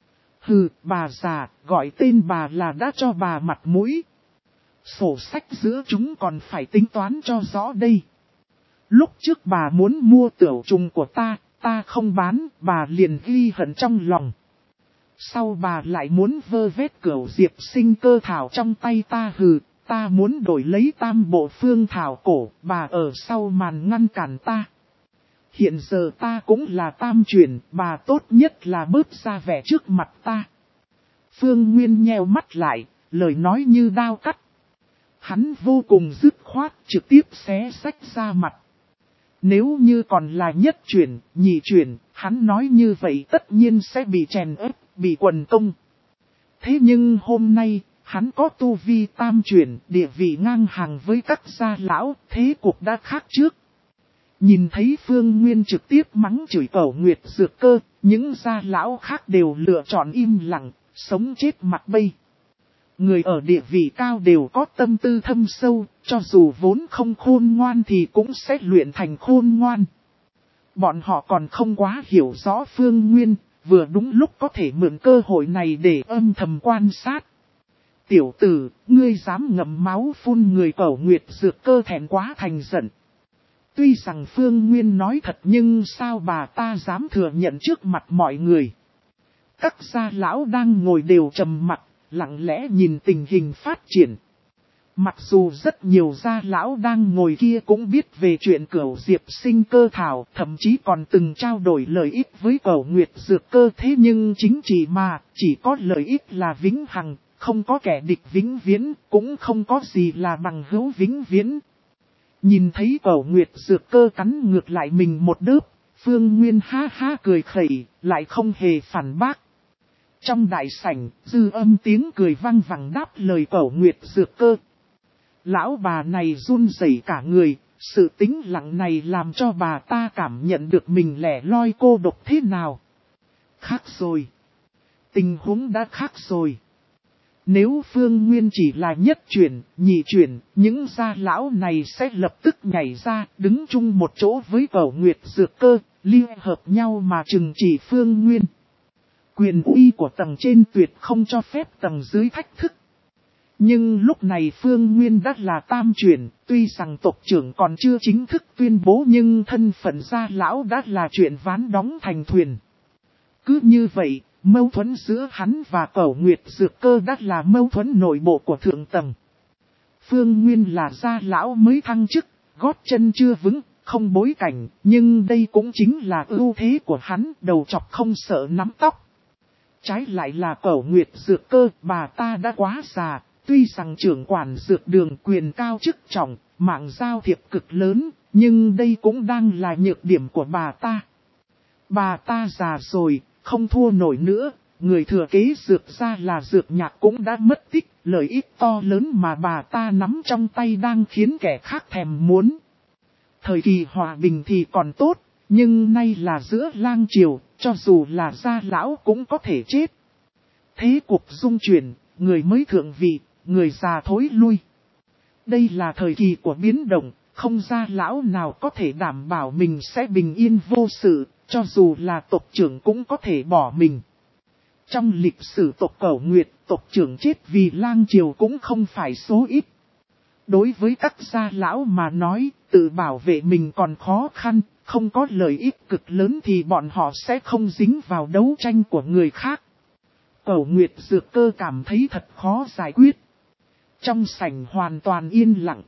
Hừ, bà già, gọi tên bà là đã cho bà mặt mũi. Sổ sách giữa chúng còn phải tính toán cho rõ đây. Lúc trước bà muốn mua tửu trùng của ta, ta không bán, bà liền ghi hận trong lòng. Sau bà lại muốn vơ vét cửu diệp sinh cơ thảo trong tay ta. Hừ, ta muốn đổi lấy tam bộ phương thảo cổ, bà ở sau màn ngăn cản ta. Hiện giờ ta cũng là tam chuyển, bà tốt nhất là bớt ra vẻ trước mặt ta. Phương Nguyên nheo mắt lại, lời nói như đao cắt. Hắn vô cùng dứt khoát, trực tiếp xé sách ra mặt. Nếu như còn là nhất chuyển, nhị chuyển, hắn nói như vậy tất nhiên sẽ bị chèn ép, bị quần công. Thế nhưng hôm nay, hắn có tu vi tam chuyển, địa vị ngang hàng với các gia lão, thế cuộc đã khác trước. Nhìn thấy Phương Nguyên trực tiếp mắng chửi Cẩu Nguyệt dược cơ, những gia lão khác đều lựa chọn im lặng, sống chết mặt bay. Người ở địa vị cao đều có tâm tư thâm sâu, cho dù vốn không khôn ngoan thì cũng sẽ luyện thành khôn ngoan. Bọn họ còn không quá hiểu rõ Phương Nguyên, vừa đúng lúc có thể mượn cơ hội này để âm thầm quan sát. Tiểu tử, ngươi dám ngậm máu phun người? Cẩu Nguyệt dược cơ thẹn quá thành giận. Tuy rằng Phương Nguyên nói thật nhưng sao bà ta dám thừa nhận trước mặt mọi người. Các gia lão đang ngồi đều trầm mặc, lặng lẽ nhìn tình hình phát triển. Mặc dù rất nhiều gia lão đang ngồi kia cũng biết về chuyện Cửu Diệp sinh cơ thảo, thậm chí còn từng trao đổi lợi ích với Cửu Nguyệt dược cơ, thế nhưng chính trị mà, chỉ có lợi ích là vĩnh hằng, không có kẻ địch vĩnh viễn, cũng không có gì là bằng hữu vĩnh viễn. Nhìn thấy Cửu Nguyệt dược cơ cắn ngược lại mình một đớp, Phương Nguyên ha ha cười khẩy, lại không hề phản bác. Trong đại sảnh, dư âm tiếng cười vang vẳng đáp lời Cửu Nguyệt dược cơ. Lão bà này run rẩy cả người, sự tĩnh lặng này làm cho bà ta cảm nhận được mình lẻ loi cô độc thế nào. Khác rồi. Tình huống đã khác rồi. Nếu Phương Nguyên chỉ là nhất chuyển, nhị chuyển, những gia lão này sẽ lập tức nhảy ra, đứng chung một chỗ với Cửu Nguyệt dược cơ, liên hợp nhau mà trừng trị Phương Nguyên. Quyền uy của tầng trên tuyệt không cho phép tầng dưới thách thức. Nhưng lúc này Phương Nguyên đã là tam chuyển, tuy rằng tộc trưởng còn chưa chính thức tuyên bố nhưng thân phận gia lão đã là chuyện ván đóng thành thuyền. Cứ như vậy, mâu thuẫn giữa hắn và Cửu Nguyệt dược cơ đã là mâu thuẫn nội bộ của thượng tầng. Phương Nguyên là gia lão mới thăng chức, gót chân chưa vững, không bối cảnh, nhưng đây cũng chính là ưu thế của hắn, đầu chọc không sợ nắm tóc. Trái lại là Cửu Nguyệt dược cơ, bà ta đã quá già. Tuy rằng trưởng quản dược đường quyền cao chức trọng, mạng giao thiệp cực lớn, nhưng đây cũng đang là nhược điểm của bà ta. Bà ta già rồi, không thua nổi nữa, người thừa kế dược ra là dược nhạc cũng đã mất tích, lợi ích to lớn mà bà ta nắm trong tay đang khiến kẻ khác thèm muốn. Thời kỳ hòa bình thì còn tốt, nhưng nay là giữa lang triều, cho dù là gia lão cũng có thể chết. Thế cục dung chuyển, người mới thượng vị. Người già thối lui. Đây là thời kỳ của biến động, không gia lão nào có thể đảm bảo mình sẽ bình yên vô sự, cho dù là tộc trưởng cũng có thể bỏ mình. Trong lịch sử tộc Cửu Nguyệt, tộc trưởng chết vì lang triều cũng không phải số ít. Đối với các gia lão mà nói, tự bảo vệ mình còn khó khăn, không có lợi ích cực lớn thì bọn họ sẽ không dính vào đấu tranh của người khác. Cửu Nguyệt dược cơ cảm thấy thật khó giải quyết. Trong sảnh hoàn toàn yên lặng.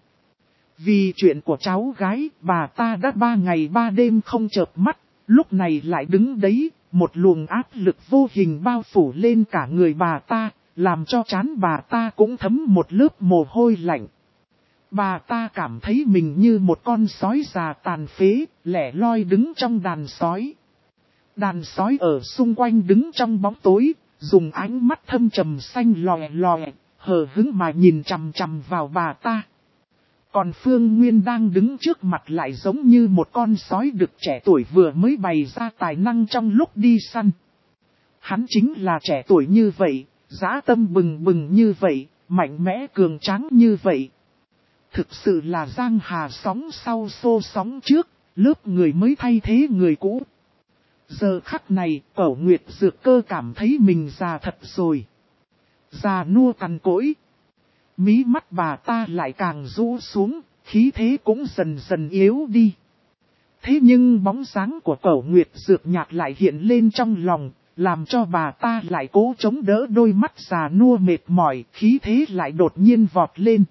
Vì chuyện của cháu gái, bà ta đã ba ngày ba đêm không chợp mắt, lúc này lại đứng đấy, một luồng áp lực vô hình bao phủ lên cả người bà ta, làm cho trán bà ta cũng thấm một lớp mồ hôi lạnh. Bà ta cảm thấy mình như một con sói già tàn phế, lẻ loi đứng trong đàn sói. Đàn sói ở xung quanh đứng trong bóng tối, dùng ánh mắt thâm trầm xanh lòe lòe. Hờ hững mà nhìn chằm chằm vào bà ta. Còn Phương Nguyên đang đứng trước mặt lại giống như một con sói đực trẻ tuổi vừa mới bày ra tài năng trong lúc đi săn. Hắn chính là trẻ tuổi như vậy, dã tâm bừng bừng như vậy, mạnh mẽ cường tráng như vậy. Thực sự là giang hà sóng sau xô sóng trước, lớp người mới thay thế người cũ. Giờ khắc này, Cửu Nguyệt dược cơ cảm thấy mình già thật rồi. Già nua cằn cỗi. Mí mắt bà ta lại càng rũ xuống, khí thế cũng dần dần yếu đi. Thế nhưng bóng dáng của Cửu Nguyệt dược nhạc lại hiện lên trong lòng, làm cho bà ta lại cố chống đỡ đôi mắt già nua mệt mỏi, khí thế lại đột nhiên vọt lên.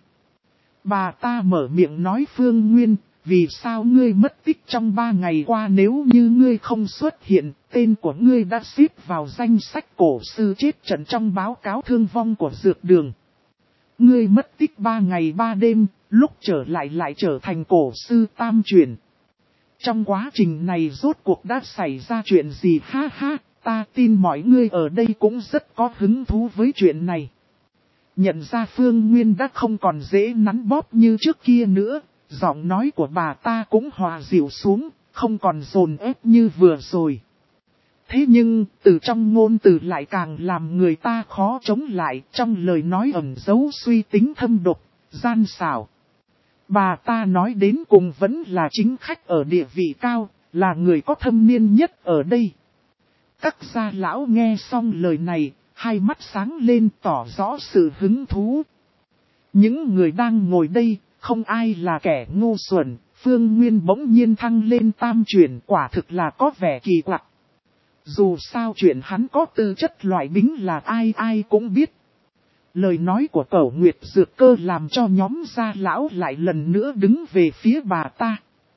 Bà ta mở miệng nói Phương Nguyên, vì sao ngươi mất tích trong ba ngày qua, nếu như ngươi không xuất hiện, tên của ngươi đã xếp vào danh sách cổ sư chết trận trong báo cáo thương vong của dược đường. Ngươi mất tích ba ngày ba đêm, lúc trở lại lại trở thành cổ sư tam chuyển. Trong quá trình này rốt cuộc đã xảy ra chuyện gì, ha ha, ta tin mọi người ở đây cũng rất có hứng thú với chuyện này. Nhận ra Phương Nguyên đã không còn dễ nắn bóp như trước kia nữa, giọng nói của bà ta cũng hòa dịu xuống, không còn dồn ép như vừa rồi. Thế nhưng, từ trong ngôn từ lại càng làm người ta khó chống lại, trong lời nói ẩn giấu suy tính thâm độc, gian xảo. Bà ta nói đến cùng vẫn là chính khách ở địa vị cao, là người có thâm niên nhất ở đây. Các gia lão nghe xong lời này, hai mắt sáng lên tỏ rõ sự hứng thú. Những người đang ngồi đây, không ai là kẻ ngu xuẩn, Phương Nguyên bỗng nhiên thăng lên tam chuyển, quả thực là có vẻ kỳ quặc. Dù sao chuyện hắn có tư chất loại bính là ai ai cũng biết. Lời nói của Cẩu Nguyệt Dược Cơ làm cho nhóm gia lão lại lần nữa đứng về phía bà ta.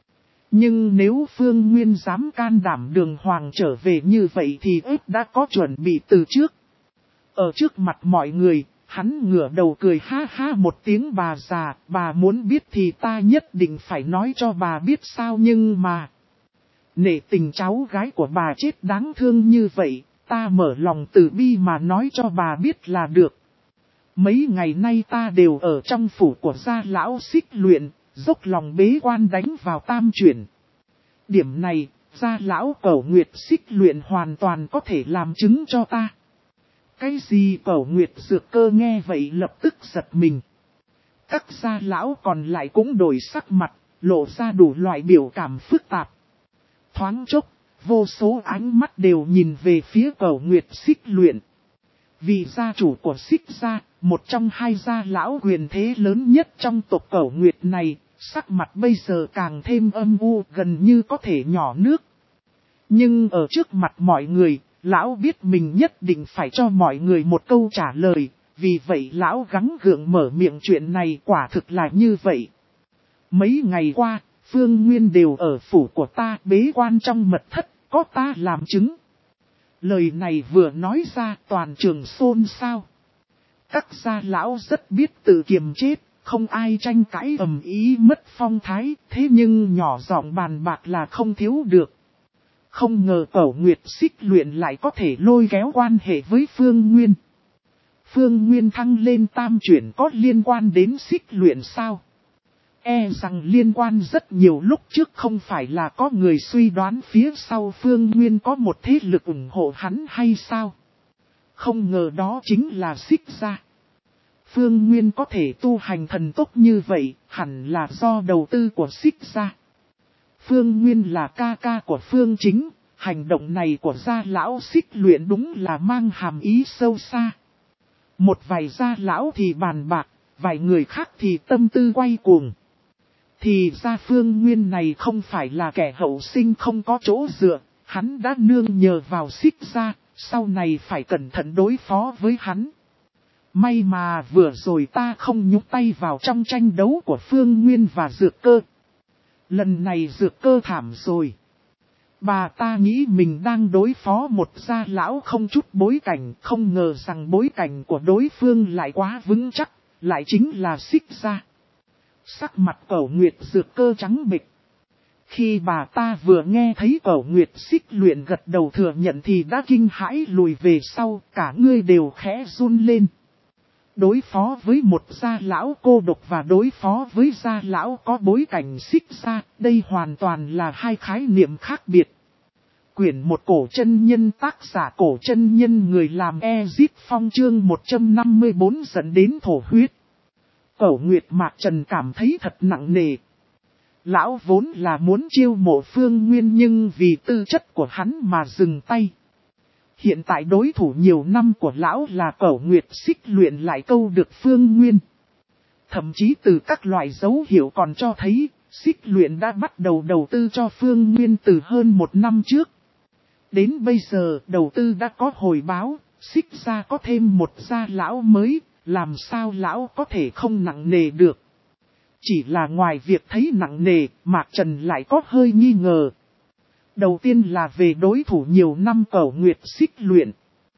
Nhưng nếu Phương Nguyên dám can đảm đường hoàng trở về như vậy thì ít đã có chuẩn bị từ trước. Ở trước mặt mọi người, hắn ngửa đầu cười ha ha một tiếng bà già, bà muốn biết thì ta nhất định phải nói cho bà biết sao nhưng mà... Nể tình cháu gái của bà chết đáng thương như vậy, ta mở lòng từ bi mà nói cho bà biết là được. Mấy ngày nay ta đều ở trong phủ của gia lão Xích Luyện, dốc lòng bế quan đánh vào tam chuyển. Điểm này, gia lão Cẩu Nguyệt Xích Luyện hoàn toàn có thể làm chứng cho ta. Cái gì Cẩu Nguyệt Dược Cơ nghe vậy lập tức giật mình. Các gia lão còn lại cũng đổi sắc mặt, lộ ra đủ loại biểu cảm phức tạp. Thoáng chốc, vô số ánh mắt đều nhìn về phía Cẩu Nguyệt Xích Luyện. Vì gia chủ của Xích gia, một trong hai gia lão quyền thế lớn nhất trong tộc Cẩu Nguyệt này, sắc mặt bây giờ càng thêm âm u gần như có thể nhỏ nước. Nhưng ở trước mặt mọi người, lão biết mình nhất định phải cho mọi người một câu trả lời, vì vậy lão gắng gượng mở miệng chuyện này quả thực là như vậy. Mấy ngày qua, Phương Nguyên đều ở phủ của ta bế quan trong mật thất, có ta làm chứng. Lời này vừa nói ra toàn trường xôn xao. Các gia lão rất biết tự kiềm chết, không ai tranh cãi ầm ý mất phong thái, thế nhưng nhỏ giọng bàn bạc là không thiếu được. Không ngờ Cẩu Nguyệt Xích Luyện lại có thể lôi kéo quan hệ với Phương Nguyên. Phương Nguyên thăng lên tam chuyển có liên quan đến Xích Luyện sao? E rằng liên quan rất nhiều, lúc trước không phải là có người suy đoán phía sau Phương Nguyên có một thế lực ủng hộ hắn hay sao? Không ngờ đó chính là Xích gia. Phương Nguyên có thể tu hành thần tốc như vậy, hẳn là do đầu tư của Xích gia. Phương Nguyên là ca ca của Phương Chính, hành động này của gia lão Xích Luyện đúng là mang hàm ý sâu xa. Một vài gia lão thì bàn bạc, vài người khác thì tâm tư quay cuồng. Thì ra Phương Nguyên này không phải là kẻ hậu sinh không có chỗ dựa, hắn đã nương nhờ vào Xích gia, sau này phải cẩn thận đối phó với hắn. May mà vừa rồi ta không nhúc tay vào trong tranh đấu của Phương Nguyên và Dược Cơ. Lần này Dược Cơ thảm rồi. Bà ta nghĩ mình đang đối phó một gia lão không chút bối cảnh, không ngờ rằng bối cảnh của đối phương lại quá vững chắc, lại chính là Xích gia. Sắc mặt Cẩu Nguyệt Dược Cơ trắng bệch. Khi bà ta vừa nghe thấy Cẩu Nguyệt Xích Luyện gật đầu thừa nhận thì đã kinh hãi lùi về sau, cả người đều khẽ run lên. Đối phó với một gia lão cô độc và đối phó với gia lão có bối cảnh Xích gia, đây hoàn toàn là hai khái niệm khác biệt. Quyển một Cổ chân nhân, tác giả Cổ chân nhân, người làm Ezip Phong, chương một trăm năm mươi bốn dẫn đến thổ huyết. Cẩu Nguyệt Mạc Trần cảm thấy thật nặng nề. Lão vốn là muốn chiêu mộ Phương Nguyên nhưng vì tư chất của hắn mà dừng tay. Hiện tại đối thủ nhiều năm của lão là Cẩu Nguyệt Xích Luyện lại câu được Phương Nguyên. Thậm chí từ các loại dấu hiệu còn cho thấy, Xích Luyện đã bắt đầu đầu tư cho Phương Nguyên từ hơn một năm trước. Đến bây giờ đầu tư đã có hồi báo, Xích gia có thêm một gia lão mới, làm sao lão có thể không nặng nề được. Chỉ là ngoài việc thấy nặng nề, Mạc Trần lại có hơi nghi ngờ. Đầu tiên là về đối thủ nhiều năm Cẩu Nguyệt Xích Luyện.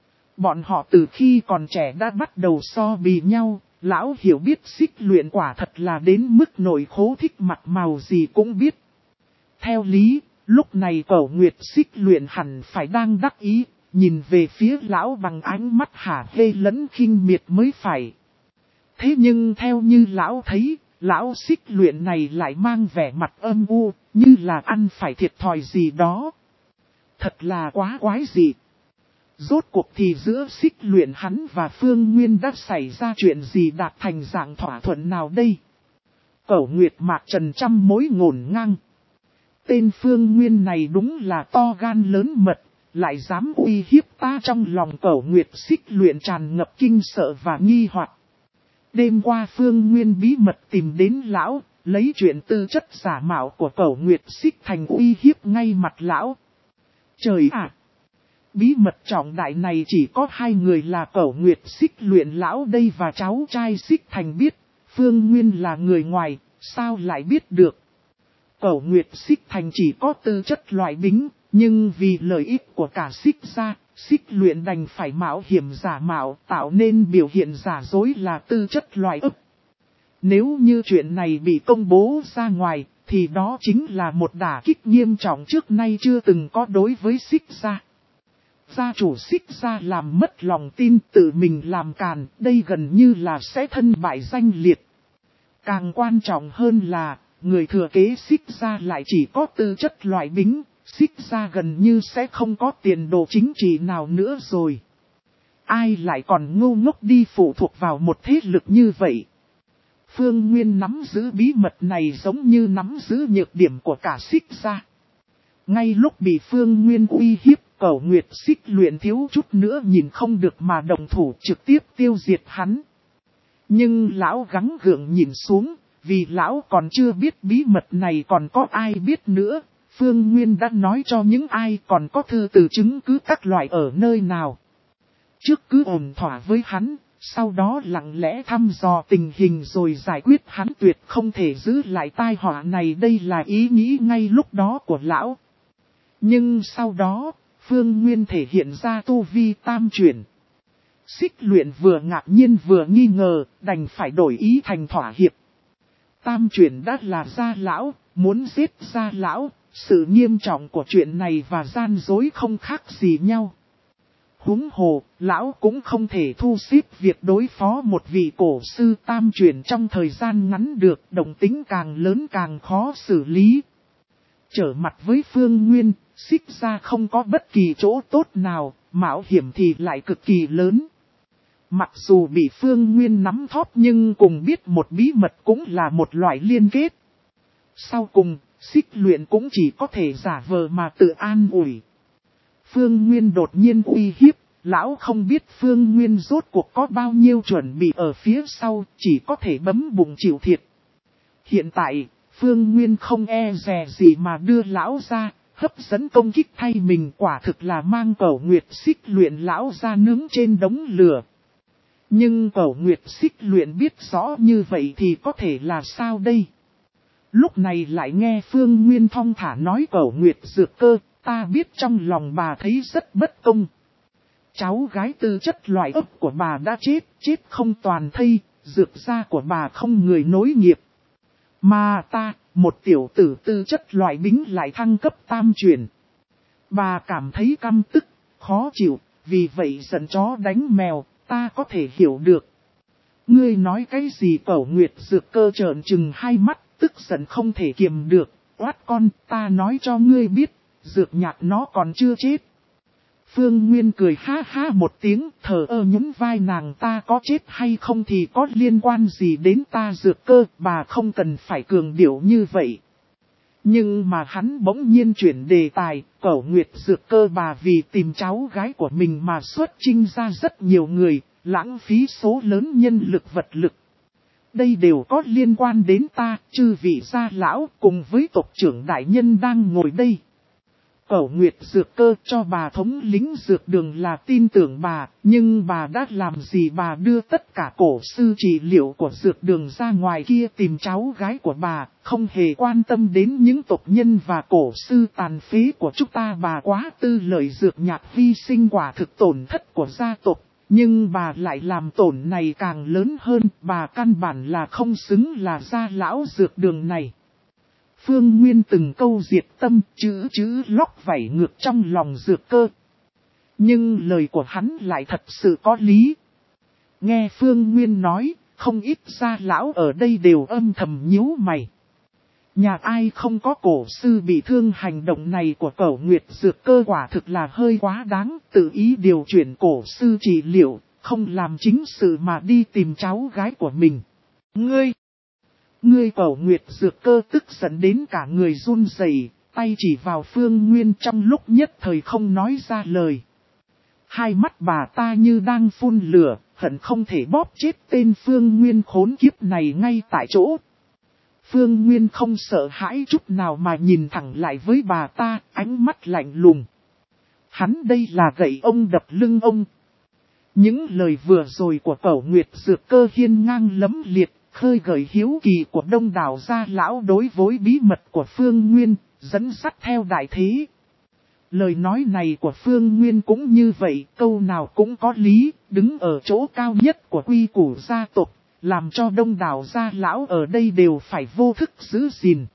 Bọn họ từ khi còn trẻ đã bắt đầu so bì nhau, lão hiểu biết Xích Luyện quả thật là đến mức nội khố thích mặt màu gì cũng biết. Theo lý, lúc này Cẩu Nguyệt Xích Luyện hẳn phải đang đắc ý, nhìn về phía lão bằng ánh mắt hả hê lẫn khinh miệt mới phải. Thế nhưng theo như lão thấy, lão Xích Luyện này lại mang vẻ mặt âm u, như là ăn phải thiệt thòi gì đó. Thật là quá quái dị. Rốt cuộc thì giữa Xích Luyện hắn và Phương Nguyên đã xảy ra chuyện gì đạt thành dạng thỏa thuận nào đây? Cẩu Nguyệt Mạc Trần trăm mối ngổn ngang. Tên Phương Nguyên này đúng là to gan lớn mật, lại dám uy hiếp ta. Trong lòng Cẩu Nguyệt Xích Luyện tràn ngập kinh sợ và nghi hoặc. Đêm qua Phương Nguyên bí mật tìm đến lão, lấy chuyện tư chất giả mạo của Cẩu Nguyệt Xích thành uy hiếp ngay mặt lão. Trời ạ! Bí mật trọng đại này chỉ có hai người là Cẩu Nguyệt Xích Luyện lão đây và cháu trai Xích Thành biết, Phương Nguyên là người ngoài, sao lại biết được. Cẩu Nguyệt Xích Thành chỉ có tư chất loại bính, nhưng vì lợi ích của cả Xích gia, Xích Luyện đành phải mạo hiểm giả mạo tạo nên biểu hiện giả dối là tư chất loại ấp. Nếu như chuyện này bị công bố ra ngoài, thì đó chính là một đả kích nghiêm trọng trước nay chưa từng có đối với Xích gia. Gia chủ Xích gia làm mất lòng tin tự mình làm càn, đây gần như là sẽ thân bại danh liệt. Càng quan trọng hơn là, người thừa kế Xích gia lại chỉ có tư chất loại bính, Xích gia gần như sẽ không có tiền đồ chính trị nào nữa rồi. Ai lại còn ngu ngốc đi phụ thuộc vào một thế lực như vậy? Phương Nguyên nắm giữ bí mật này giống như nắm giữ nhược điểm của cả Xích gia. Ngay lúc bị Phương Nguyên uy hiếp, Cẩu Nguyệt Xích Luyện thiếu chút nữa nhìn không được mà đồng thủ trực tiếp tiêu diệt hắn. Nhưng lão gắng gượng nhìn xuống, vì lão còn chưa biết bí mật này còn có ai biết nữa. Phương Nguyên đã nói cho những ai còn có thư từ chứng cứ các loại ở nơi nào. Trước cứ ổn thỏa với hắn, sau đó lặng lẽ thăm dò tình hình rồi giải quyết hắn tuyệt không thể giữ lại tai họa này, đây là ý nghĩ ngay lúc đó của lão. Nhưng sau đó, Phương Nguyên thể hiện ra tu vi tam chuyển. Xích Luyện vừa ngạc nhiên vừa nghi ngờ, đành phải đổi ý thành thỏa hiệp. Tam chuyển đã là gia lão, muốn giết gia lão, sự nghiêm trọng của chuyện này và gian dối không khác gì nhau. Huống hồ, lão cũng không thể thu xếp việc đối phó một vị cổ sư tam chuyển trong thời gian ngắn được, động tính càng lớn càng khó xử lý. Trở mặt với Phương Nguyên, Xích gia không có bất kỳ chỗ tốt nào, mạo hiểm thì lại cực kỳ lớn. Mặc dù bị Phương Nguyên nắm thóp nhưng cùng biết một bí mật cũng là một loại liên kết. Sau cùng, Xích Luyện cũng chỉ có thể giả vờ mà tự an ủi. Phương Nguyên đột nhiên uy hiếp, lão không biết Phương Nguyên rốt cuộc có bao nhiêu chuẩn bị ở phía sau, chỉ có thể bấm bụng chịu thiệt. Hiện tại, Phương Nguyên không e dè gì mà đưa lão ra, hấp dẫn công kích thay mình, quả thực là mang Cẩu Nguyệt Xích Luyện lão ra nướng trên đống lửa. Nhưng Cẩu Nguyệt Xích Luyện biết rõ như vậy thì có thể là sao đây? Lúc này lại nghe Phương Nguyên thong thả nói Cẩu Nguyệt Dược Cơ, ta biết trong lòng bà thấy rất bất công. Cháu gái tư chất loại ấp của bà đã chết, chết không toàn thây, dược gia của bà không người nối nghiệp. Mà ta, một tiểu tử tư chất loại bính lại thăng cấp tam chuyển. Bà cảm thấy căm tức, khó chịu, vì vậy giận chó đánh mèo, ta có thể hiểu được. Ngươi nói cái gì? Cẩu Nguyệt Dược Cơ trợn trừng hai mắt, tức giận không thể kiềm được, oát con, ta nói cho ngươi biết, Dược Nhạc nó còn chưa chết. Phương Nguyên cười ha ha một tiếng, thờ ơ nhún vai nàng, ta có chết hay không thì có liên quan gì đến ta Dược Cơ, bà không cần phải cường điệu như vậy. Nhưng mà hắn bỗng nhiên chuyển đề tài, Cẩu Nguyệt Dược Cơ bà vì tìm cháu gái của mình mà xuất chinh ra rất nhiều người, lãng phí số lớn nhân lực vật lực. Đây đều có liên quan đến ta, chư vị gia lão cùng với tộc trưởng đại nhân đang ngồi đây. Cẩu Nguyệt Dược Cơ cho bà thống lĩnh dược đường là tin tưởng bà, nhưng bà đã làm gì? Bà đưa tất cả cổ sư trị liệu của dược đường ra ngoài kia tìm cháu gái của bà, không hề quan tâm đến những tộc nhân và cổ sư tàn phế của chúng ta. Bà quá tư lợi Dược Nhạc hy sinh quả thực tổn thất của gia tộc, nhưng bà lại làm tổn này càng lớn hơn, bà căn bản là không xứng là gia lão dược đường này. Phương Nguyên từng câu diệt tâm, chữ chữ lóc vảy ngược trong lòng Dược Cơ. Nhưng lời của hắn lại thật sự có lý. Nghe Phương Nguyên nói, không ít gia lão ở đây đều âm thầm nhíu mày. Nhà ai không có cổ sư bị thương, hành động này của Cẩu Nguyệt Dược Cơ quả thực là hơi quá đáng, tự ý điều chuyển cổ sư trị liệu, không làm chính sự mà đi tìm cháu gái của mình. Ngươi! Ngươi! Cẩu Nguyệt Dược Cơ tức giận đến cả người run rẩy, tay chỉ vào Phương Nguyên, trong lúc nhất thời không nói ra lời. Hai mắt bà ta như đang phun lửa, hận không thể bóp chết tên Phương Nguyên khốn kiếp này ngay tại chỗ. Phương Nguyên không sợ hãi chút nào mà nhìn thẳng lại với bà ta, ánh mắt lạnh lùng. Hắn đây là gậy ông đập lưng ông. Những lời vừa rồi của Cẩu Nguyệt Dược Cơ hiên ngang lẫm liệt, khơi gợi hiếu kỳ của đông đảo gia lão đối với bí mật của Phương Nguyên, dẫn dắt theo đại thế. Lời nói này của Phương Nguyên cũng như vậy, câu nào cũng có lý, đứng ở chỗ cao nhất của quy củ gia tộc, làm cho đông đảo gia lão ở đây đều phải vô thức giữ gìn.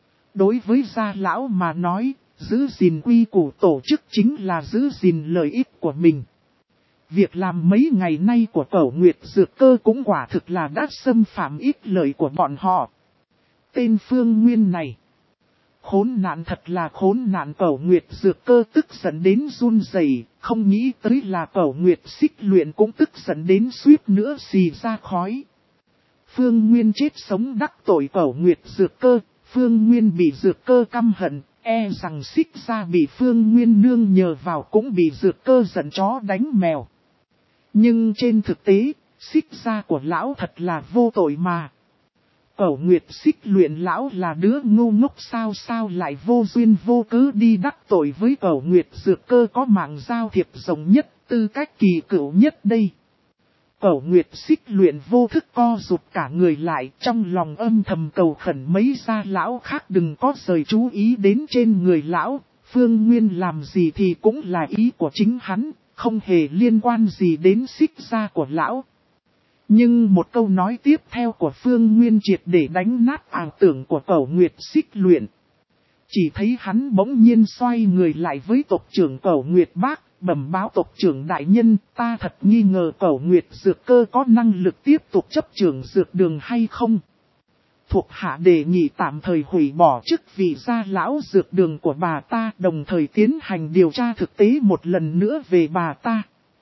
Đối với gia lão mà nói, giữ gìn quy củ tổ chức chính là giữ gìn lợi ích của mình. Việc làm mấy ngày nay của Cẩu Nguyệt Dược Cơ cũng quả thực là đã xâm phạm ích lợi của bọn họ. Tên Phương Nguyên này, khốn nạn thật là khốn nạn. Cẩu Nguyệt Dược Cơ tức giận đến run rẩy, không nghĩ tới là Cẩu Nguyệt Xích Luyện cũng tức giận đến suýt nữa xì ra khói. Phương Nguyên chết sống đắc tội Cẩu Nguyệt Dược Cơ, Phương Nguyên bị Dược Cơ căm hận, e rằng Xích Gia bị Phương Nguyên nương nhờ vào cũng bị Dược Cơ giận chó đánh mèo. Nhưng trên thực tế, Xích Gia của lão thật là vô tội mà. Cẩu Nguyệt Xích Luyện lão là đứa ngu ngốc sao sao lại vô duyên vô cớ đi đắc tội với Cẩu Nguyệt Dược Cơ có mạng giao thiệp rộng nhất, tư cách kỳ cựu nhất đây. Cẩu Nguyệt Xích Luyện vô thức co rụt cả người lại, trong lòng âm thầm cầu khẩn mấy gia lão khác đừng có rời chú ý đến trên người lão. Phương Nguyên làm gì thì cũng là ý của chính hắn, không hề liên quan gì đến Xích Gia của lão. Nhưng một câu nói tiếp theo của Phương Nguyên triệt để đánh nát ảo tưởng của Cẩu Nguyệt Xích Luyện. Chỉ thấy hắn bỗng nhiên xoay người lại với tộc trưởng Cẩu Nguyệt Bác, bẩm báo tộc trưởng đại nhân, ta thật nghi ngờ Cẩu Nguyệt Dược Cơ có năng lực tiếp tục chấp trưởng dược đường hay không. Thuộc hạ đề nghị tạm thời hủy bỏ chức vị gia lão dược đường của bà ta, đồng thời tiến hành điều tra thực tế một lần nữa về bà ta.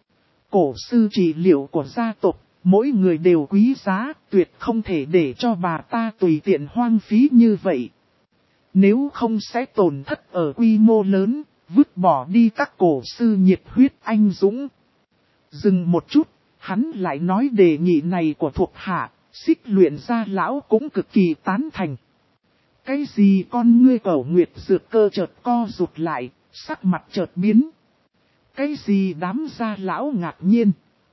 Cổ sư trị liệu của gia tộc, mỗi người đều quý giá, tuyệt không thể để cho bà ta tùy tiện hoang phí như vậy. Nếu không sẽ tổn thất ở quy mô lớn, vứt bỏ đi các cổ sư nhiệt huyết anh dũng. Dừng một chút, hắn lại nói đề nghị này của thuộc hạ, Xích Luyện gia lão cũng cực kỳ tán thành. Cái gì con ngươi Cẩu Nguyệt Dược Cơ chợt co rụt lại, sắc mặt chợt biến. Cái gì đám gia lão ngạc nhiên.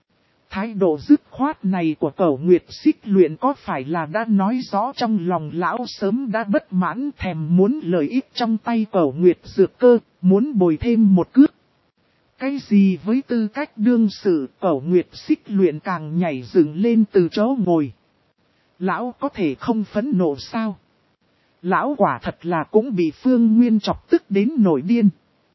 Thái độ dứt khoát này của Cẩu Nguyệt Xích Luyện có phải là đã nói rõ trong lòng lão sớm đã bất mãn thèm muốn lợi ích trong tay Cẩu Nguyệt Dược Cơ, muốn bồi thêm một cước. Cái gì với tư cách đương sự Cẩu Nguyệt Xích Luyện càng nhảy dựng lên từ chỗ ngồi. Lão có thể không phẫn nộ sao? Lão quả thật là cũng bị Phương Nguyên chọc tức đến nổi điên.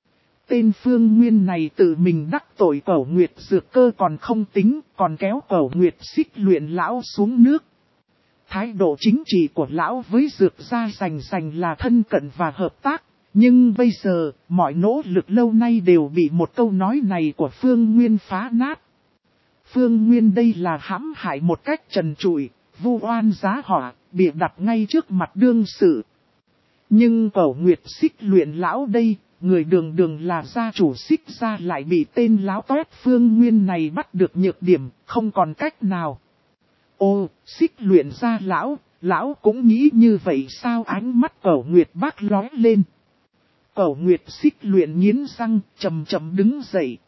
Tên Phương Nguyên này tự mình đắc tội Cẩu Nguyệt Dược Cơ còn không tính, còn kéo Cẩu Nguyệt Xích Luyện lão xuống nước. Thái độ chính trị của lão với Dược gia rành rành là thân cận và hợp tác, nhưng bây giờ, mọi nỗ lực lâu nay đều bị một câu nói này của Phương Nguyên phá nát. Phương Nguyên đây là hãm hại một cách trần trụi, vu oan giá họa, bịa đặt ngay trước mặt đương sự. Nhưng Cẩu Nguyệt Xích Luyện lão đây, người đường đường là gia chủ Xích Gia lại bị tên láo toét Phương Nguyên này bắt được nhược điểm, không còn cách nào. Ô, Xích Luyện gia lão, lão cũng nghĩ như vậy sao? Ánh mắt Cẩu Nguyệt Bác lóe lên. Cẩu Nguyệt Xích Luyện nghiến răng, chậm chậm đứng dậy.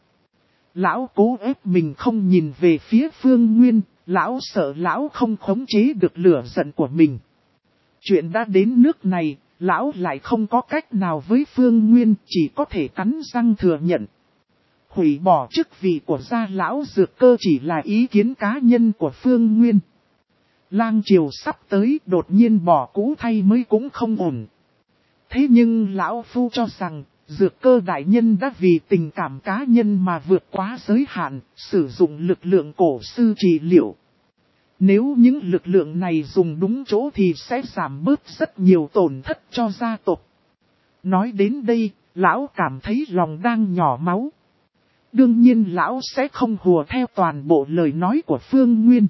Lão cố ép mình không nhìn về phía Phương Nguyên, lão sợ lão không khống chế được lửa giận của mình. Chuyện đã đến nước này, lão lại không có cách nào với Phương Nguyên, chỉ có thể cắn răng thừa nhận. Hủy bỏ chức vị của gia lão Dược Cơ chỉ là ý kiến cá nhân của Phương Nguyên. Lang triều sắp tới, đột nhiên bỏ cũ thay mới cũng không ổn. Thế nhưng lão phu cho rằng, Dược Cơ đại nhân đã vì tình cảm cá nhân mà vượt quá giới hạn, sử dụng lực lượng cổ sư trị liệu. Nếu những lực lượng này dùng đúng chỗ thì sẽ giảm bớt rất nhiều tổn thất cho gia tộc. Nói đến đây, lão cảm thấy lòng đang nhỏ máu. Đương nhiên lão sẽ không hùa theo toàn bộ lời nói của Phương Nguyên.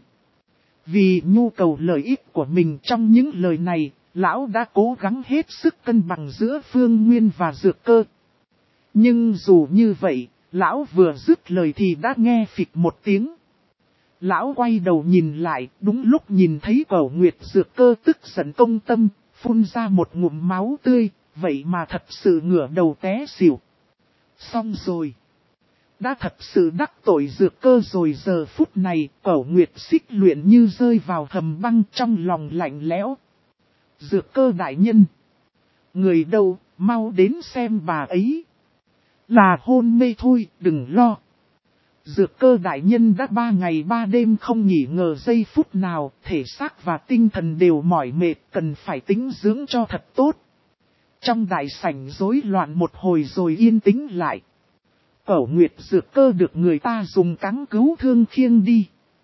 Vì nhu cầu lợi ích của mình trong những lời này, lão đã cố gắng hết sức cân bằng giữa Phương Nguyên và Dược Cơ. Nhưng dù như vậy, lão vừa dứt lời thì đã nghe phịch một tiếng. Lão quay đầu nhìn lại, đúng lúc nhìn thấy Cẩu Nguyệt Dược Cơ tức giận công tâm, phun ra một ngụm máu tươi, vậy mà thật sự ngửa đầu té xỉu. Xong rồi. Đã thật sự đắc tội Dược Cơ rồi. Giờ phút này, Cẩu Nguyệt Xích Luyện như rơi vào hầm băng, trong lòng lạnh lẽo. Dược Cơ đại nhân. Người đâu, mau đến xem bà ấy. Là hôn mê thôi, đừng lo. Dược Cơ đại nhân đã ba ngày ba đêm không nghỉ ngờ giây phút nào, thể xác và tinh thần đều mỏi mệt, cần phải tĩnh dưỡng cho thật tốt. Trong đại sảnh rối loạn một hồi rồi yên tĩnh lại. Cẩu Nguyệt Dược Cơ được người ta dùng cáng cứu thương khiêng đi.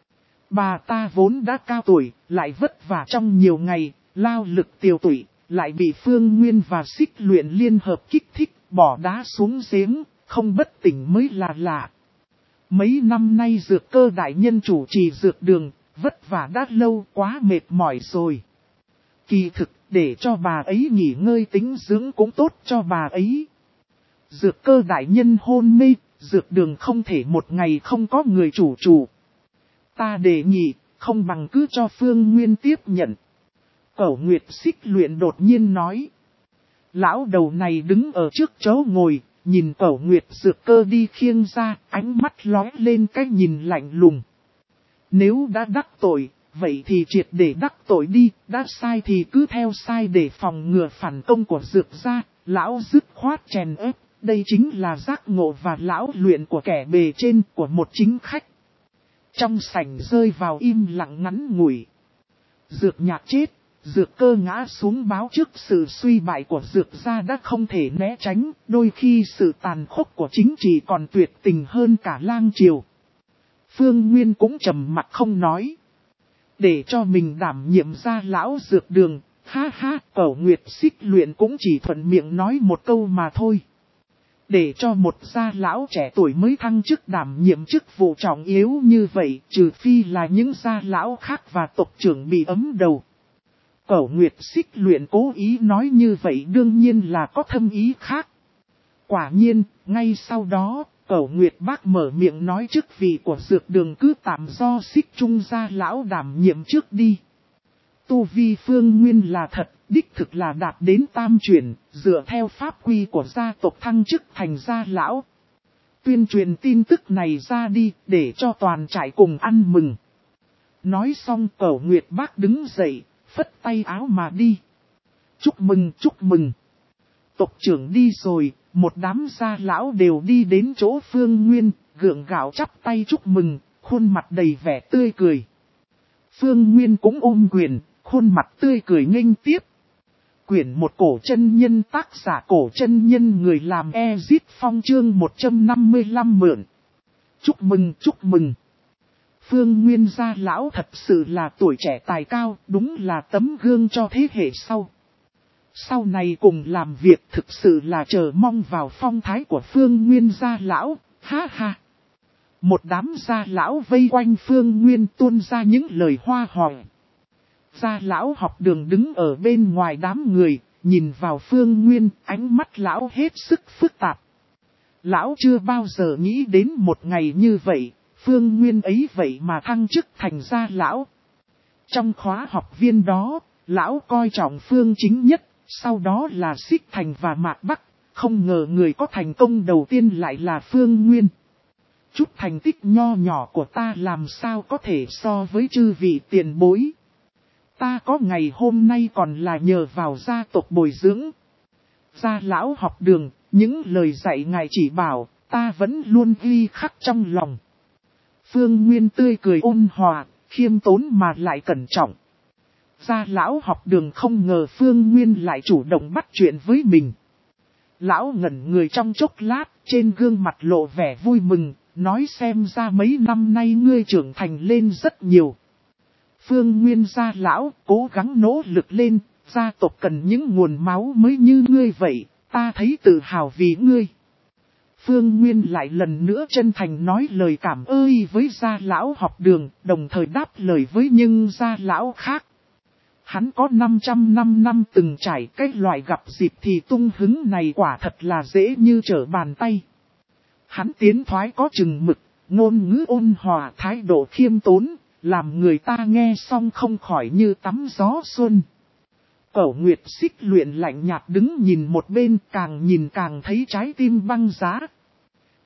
Bà ta vốn đã cao tuổi, lại vất vả trong nhiều ngày, lao lực tiều tụy, lại bị Phương Nguyên và Xích Luyện liên hợp kích thích, bỏ đá xuống giếng, không bất tỉnh mới là lạ. Mấy năm nay Dược Cơ đại nhân chủ trì dược đường, vất vả đã lâu, quá mệt mỏi rồi. Kỳ thực, để cho bà ấy nghỉ ngơi tĩnh dưỡng cũng tốt cho bà ấy. Dược Cơ đại nhân hôn mê, dược đường không thể một ngày không có người chủ chủ. Ta đề nghị, không bằng cứ cho Phương Nguyên tiếp nhận. Cẩu Nguyệt Xích Luyện đột nhiên nói. Lão đầu này đứng ở trước chỗ ngồi, nhìn Cẩu Nguyệt Dược Cơ đi khiêng ra, ánh mắt lóe lên cái nhìn lạnh lùng. Nếu đã đắc tội, vậy thì triệt để đắc tội đi, đã sai thì cứ theo sai để phòng ngừa phản công của Dược gia. Lão dứt khoát chèn ép, đây chính là giác ngộ và lão luyện của kẻ bề trên của một chính khách. Trong sảnh rơi vào im lặng ngắn ngủi. Dược Nhạc chết, Dược Cơ ngã xuống báo trước sự suy bại của Dược gia đã không thể né tránh, đôi khi sự tàn khốc của chính trị còn tuyệt tình hơn cả lang triều. Phương Nguyên cũng trầm mặt không nói. Để cho mình đảm nhiệm ra lão dược đường, ha ha, Cẩu Nguyệt Xích Luyện cũng chỉ thuận miệng nói một câu mà thôi. Để cho một gia lão trẻ tuổi mới thăng chức đảm nhiệm chức vụ trọng yếu như vậy, trừ phi là những gia lão khác và tộc trưởng bị ấm đầu. Cẩu Nguyệt Xích Luyện cố ý nói như vậy đương nhiên là có thâm ý khác. Quả nhiên, ngay sau đó, Cẩu Nguyệt bác mở miệng nói chức vị của dược đường cứ tạm do Xích Trung gia lão đảm nhiệm trước đi. Tu vi Phương Nguyên là thật, đích thực là đạt đến tam chuyển, dựa theo pháp quy của gia tộc thăng chức thành gia lão. Tuyên truyền tin tức này ra đi, để cho toàn trại cùng ăn mừng. Nói xong Cẩu Nguyệt bác đứng dậy, phất tay áo mà đi. Chúc mừng, chúc mừng. Tộc trưởng đi rồi, một đám gia lão đều đi đến chỗ Phương Nguyên, gượng gạo chắp tay chúc mừng, khuôn mặt đầy vẻ tươi cười. Phương Nguyên cũng ôm quyền, khuôn mặt tươi cười nghênh tiếp. Quyển một Cổ Chân Nhân, tác giả Cổ Chân Nhân, người làm Ezit Phong, chương một trăm năm mươi lăm mượn. Chúc mừng, chúc mừng. Phương Nguyên gia lão thật sự là tuổi trẻ tài cao, đúng là tấm gương cho thế hệ sau. Sau này cùng làm việc thực sự là chờ mong vào phong thái của Phương Nguyên gia lão, ha ha. Một đám gia lão vây quanh Phương Nguyên tuôn ra những lời hoa hòe. Gia lão học đường đứng ở bên ngoài đám người, nhìn vào Phương Nguyên, ánh mắt lão hết sức phức tạp. Lão chưa bao giờ nghĩ đến một ngày như vậy, Phương Nguyên ấy vậy mà thăng chức thành gia lão. Trong khóa học viên đó, lão coi trọng Phương Chính nhất, sau đó là Xích Thành và Mạc Bắc, không ngờ người có thành công đầu tiên lại là Phương Nguyên. Chút thành tích nho nhỏ của ta làm sao có thể so với chư vị tiền bối. Ta có ngày hôm nay còn là nhờ vào gia tộc bồi dưỡng. Gia lão học đường, những lời dạy ngài chỉ bảo, ta vẫn luôn ghi khắc trong lòng. Phương Nguyên tươi cười ôn hòa, khiêm tốn mà lại cẩn trọng. Gia lão học đường không ngờ Phương Nguyên lại chủ động bắt chuyện với mình. Lão ngẩn người trong chốc lát, trên gương mặt lộ vẻ vui mừng, nói xem ra mấy năm nay ngươi trưởng thành lên rất nhiều. Phương Nguyên gia lão cố gắng nỗ lực lên, gia tộc cần những nguồn máu mới như ngươi vậy, ta thấy tự hào vì ngươi. Phương Nguyên lại lần nữa chân thành nói lời cảm ơn với gia lão học đường, đồng thời đáp lời với những gia lão khác. Hắn có năm trăm năm năm từng trải, cái loại gặp dịp thì tung hứng này quả thật là dễ như trở bàn tay. Hắn tiến thoái có chừng mực, ngôn ngữ ôn hòa, thái độ khiêm tốn, làm người ta nghe xong không khỏi như tắm gió xuân. Cẩu Nguyệt Xích Luyện lạnh nhạt đứng nhìn một bên, càng nhìn càng thấy trái tim băng giá.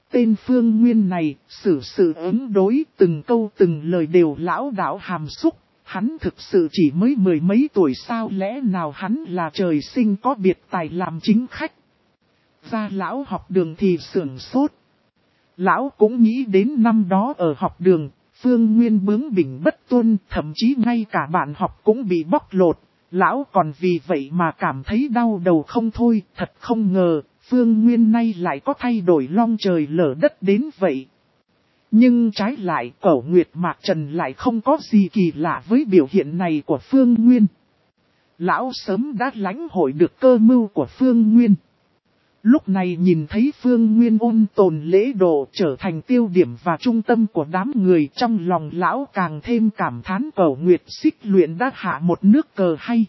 Tên Phương Nguyên này, xử sự ứng đối, từng câu từng lời đều lão đảo hàm xúc. Hắn thực sự chỉ mới mười mấy tuổi sao, lẽ nào hắn là trời sinh có biệt tài làm chính khách. Ra lão học đường thì sưởng sốt. Lão cũng nghĩ đến năm đó ở học đường, Phương Nguyên bướng bỉnh bất tuân, thậm chí ngay cả bạn học cũng bị bóc lột. Lão còn vì vậy mà cảm thấy đau đầu không thôi, thật không ngờ, Phương Nguyên nay lại có thay đổi long trời lở đất đến vậy. Nhưng trái lại, Cẩu Nguyệt Mạc Trần lại không có gì kỳ lạ với biểu hiện này của Phương Nguyên. Lão sớm đã lãnh hội được cơ mưu của Phương Nguyên. Lúc này nhìn thấy Phương Nguyên ôn tồn lễ độ trở thành tiêu điểm và trung tâm của đám người, trong lòng lão càng thêm cảm thán Cẩu Nguyệt Xích Luyện đã hạ một nước cờ hay.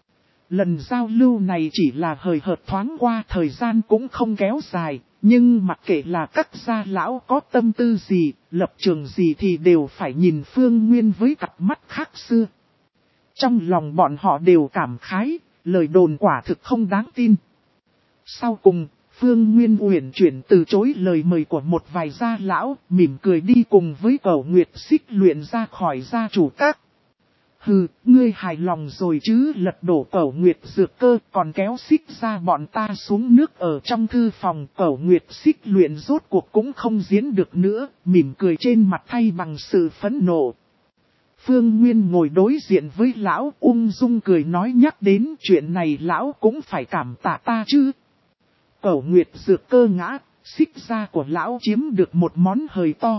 Lần giao lưu này chỉ là hời hợt thoáng qua, thời gian cũng không kéo dài, nhưng mặc kệ là các gia lão có tâm tư gì, lập trường gì thì đều phải nhìn Phương Nguyên với cặp mắt khác xưa. Trong lòng bọn họ đều cảm khái, lời đồn quả thực không đáng tin. Sau cùng, Phương Nguyên uyển chuyển từ chối lời mời của một vài gia lão, mỉm cười đi cùng với Cẩu Nguyệt Xích Luyện ra khỏi gia chủ các. Hừ, ngươi hài lòng rồi chứ, lật đổ Cẩu Nguyệt Dược Cơ còn kéo Xích ra bọn ta xuống nước ở trong thư phòng. Cẩu Nguyệt Xích Luyện rốt cuộc cũng không diễn được nữa, mỉm cười trên mặt thay bằng sự phẫn nộ. Phương Nguyên ngồi đối diện với lão, ung dung cười nói, nhắc đến chuyện này lão cũng phải cảm tạ ta chứ. Cẩu Nguyệt Dược Cơ ngã, Xích ra của lão chiếm được một món hời to.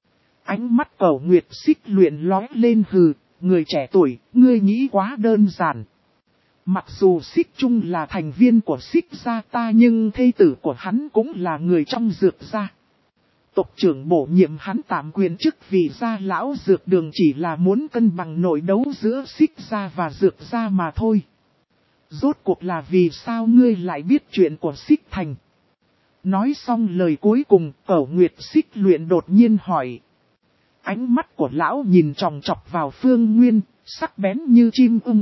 Ánh mắt Cẩu Nguyệt Xích Luyện lóe lên, hừ, người trẻ tuổi, ngươi nghĩ quá đơn giản. Mặc dù Xích Trung là thành viên của Xích gia ta, nhưng thê tử của hắn cũng là người trong Dược gia. Tộc trưởng bổ nhiệm hắn tạm quyền chức vì gia lão Dược đường chỉ là muốn cân bằng nội đấu giữa Xích gia và Dược gia mà thôi. Rốt cuộc là vì sao ngươi lại biết chuyện của Xích Thành? Nói xong lời cuối cùng, Cẩu Nguyệt Xích Luyện đột nhiên hỏi. Ánh mắt của lão nhìn chòng chọc vào Phương Nguyên, sắc bén như chim ưng.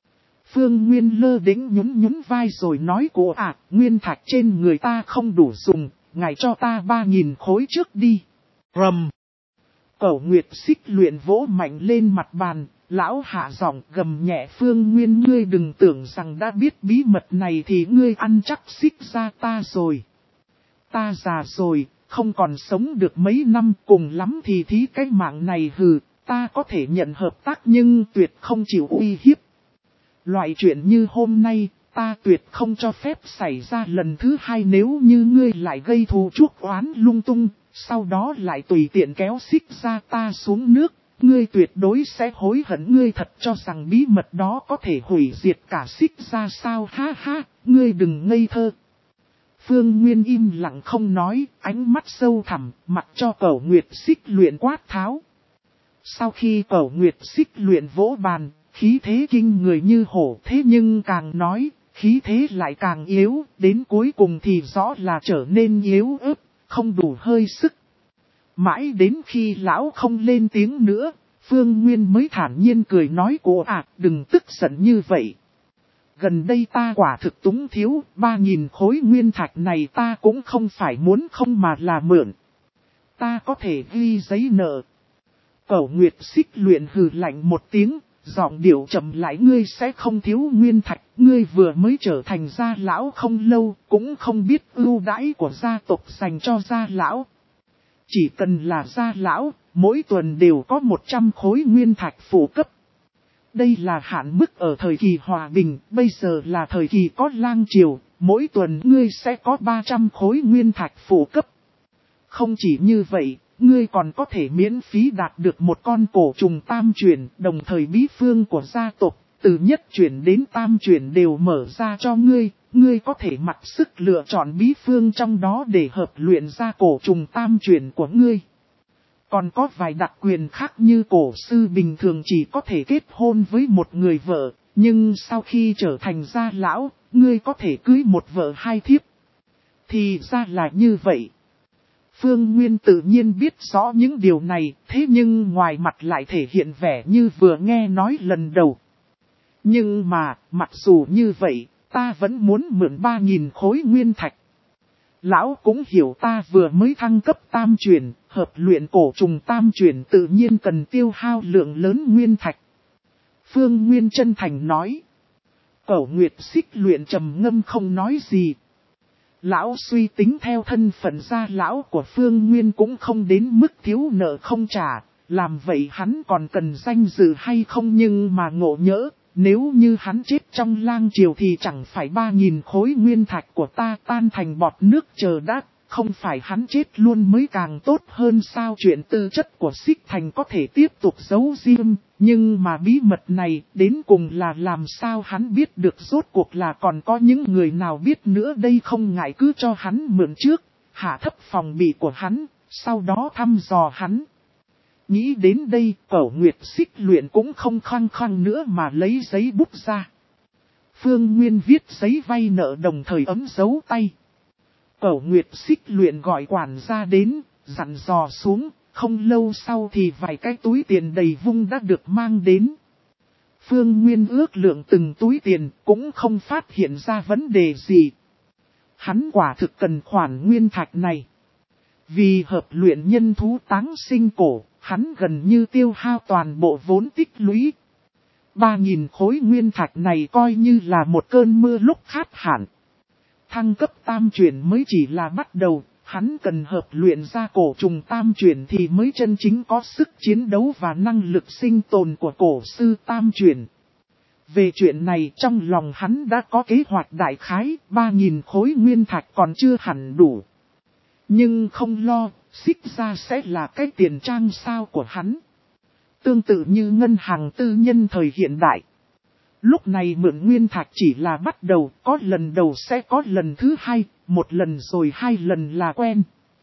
Phương Nguyên lơ đễnh nhún nhún vai rồi nói, cô à, nguyên thạch trên người ta không đủ dùng, ngài cho ta ba nghìn khối trước đi. Rầm. Cẩu Nguyệt Xích Luyện vỗ mạnh lên mặt bàn, lão hạ giọng gầm nhẹ, Phương Nguyên, ngươi đừng tưởng rằng đã biết bí mật này thì ngươi ăn chắc Xích ra ta rồi. Ta già rồi, không còn sống được mấy năm, cùng lắm thì thí cái mạng này, hừ, ta có thể nhận hợp tác nhưng tuyệt không chịu uy hiếp. Loại chuyện như hôm nay, ta tuyệt không cho phép xảy ra lần thứ hai. Nếu như ngươi lại gây thù chuốc oán lung tung, sau đó lại tùy tiện kéo Xích ra ta xuống nước, ngươi tuyệt đối sẽ hối hận. Ngươi thật cho rằng bí mật đó có thể hủy diệt cả Xích ra sao? Ha ha, ngươi đừng ngây thơ. Phương Nguyên im lặng không nói, ánh mắt sâu thẳm, mặc cho Cẩu Nguyệt Xích Luyện quát tháo. Sau khi Cẩu Nguyệt Xích Luyện vỗ bàn, khí thế kinh người như hổ, thế nhưng càng nói, khí thế lại càng yếu, đến cuối cùng thì rõ là trở nên yếu ớt, không đủ hơi sức. Mãi đến khi lão không lên tiếng nữa, Phương Nguyên mới thản nhiên cười nói, cô à, đừng tức giận như vậy. Gần đây ta quả thực túng thiếu, ba nghìn khối nguyên thạch này ta cũng không phải muốn không mà là mượn. Ta có thể ghi giấy nợ. Cẩu Nguyệt Xích Luyện hừ lạnh một tiếng, giọng điệu trầm lại, ngươi sẽ không thiếu nguyên thạch, ngươi vừa mới trở thành gia lão không lâu, cũng không biết ưu đãi của gia tộc dành cho gia lão. Chỉ cần là gia lão, mỗi tuần đều có một trăm khối nguyên thạch phụ cấp. Đây là hạn mức ở thời kỳ hòa bình, bây giờ là thời kỳ có lang triều, mỗi tuần ngươi sẽ có ba trăm khối nguyên thạch phụ cấp. Không chỉ như vậy, ngươi còn có thể miễn phí đạt được một con cổ trùng tam chuyển, đồng thời bí phương của gia tộc, từ nhất chuyển đến tam chuyển đều mở ra cho ngươi, ngươi có thể mặc sức lựa chọn bí phương trong đó để hợp luyện ra cổ trùng tam chuyển của ngươi. Còn có vài đặc quyền khác như cổ sư bình thường chỉ có thể kết hôn với một người vợ, nhưng sau khi trở thành gia lão, ngươi có thể cưới một vợ hai thiếp. Thì ra là như vậy. Phương Nguyên tự nhiên biết rõ những điều này, thế nhưng ngoài mặt lại thể hiện vẻ như vừa nghe nói lần đầu. Nhưng mà, mặc dù như vậy, ta vẫn muốn mượn ba nghìn khối nguyên thạch. Lão cũng hiểu ta vừa mới thăng cấp tam chuyển, hợp luyện cổ trùng tam chuyển tự nhiên cần tiêu hao lượng lớn nguyên thạch. Phương Nguyên chân thành nói. Cẩu Nguyệt Xích luyện trầm ngâm không nói gì. Lão suy tính theo thân phận gia lão của Phương Nguyên cũng không đến mức thiếu nợ không trả, làm vậy hắn còn cần danh dự hay không, nhưng mà ngộ nhỡ, nếu như hắn chết trong lang triều thì chẳng phải ba nghìn khối nguyên thạch của ta tan thành bọt nước chờ đã, không phải hắn chết luôn mới càng tốt hơn sao. Chuyện tư chất của Xích Thành có thể tiếp tục giấu riêng, nhưng mà bí mật này đến cùng là làm sao hắn biết được, rốt cuộc là còn có những người nào biết nữa đây. Không ngại cứ cho hắn mượn trước, hạ thấp phòng bị của hắn, sau đó thăm dò hắn. Nghĩ đến đây, Cẩu Nguyệt Xích luyện cũng không khăng khăng nữa mà lấy giấy bút ra. Phương Nguyên viết giấy vay nợ đồng thời ấm dấu tay. Cẩu Nguyệt Xích luyện gọi quản gia đến, dặn dò xuống, không lâu sau thì vài cái túi tiền đầy vung đã được mang đến. Phương Nguyên ước lượng từng túi tiền, cũng không phát hiện ra vấn đề gì. Hắn quả thực cần khoản nguyên thạch này. Vì hợp luyện nhân thú táng sinh cổ, hắn gần như tiêu hao toàn bộ vốn tích lũy. Ba nghìn khối nguyên thạch này coi như là một cơn mưa lúc khát hạn. Thăng cấp tam chuyển mới chỉ là bắt đầu, hắn cần hợp luyện ra cổ trùng tam chuyển thì mới chân chính có sức chiến đấu và năng lực sinh tồn của cổ sư tam chuyển. Về chuyện này trong lòng hắn đã có kế hoạch đại khái, ba nghìn khối nguyên thạch còn chưa hẳn đủ. Nhưng không lo, Xích ra sẽ là cái tiền trang sao của hắn. Tương tự như ngân hàng tư nhân thời hiện đại. Lúc này mượn nguyên thạch chỉ là bắt đầu, có lần đầu sẽ có lần thứ hai, một lần rồi hai lần là quen.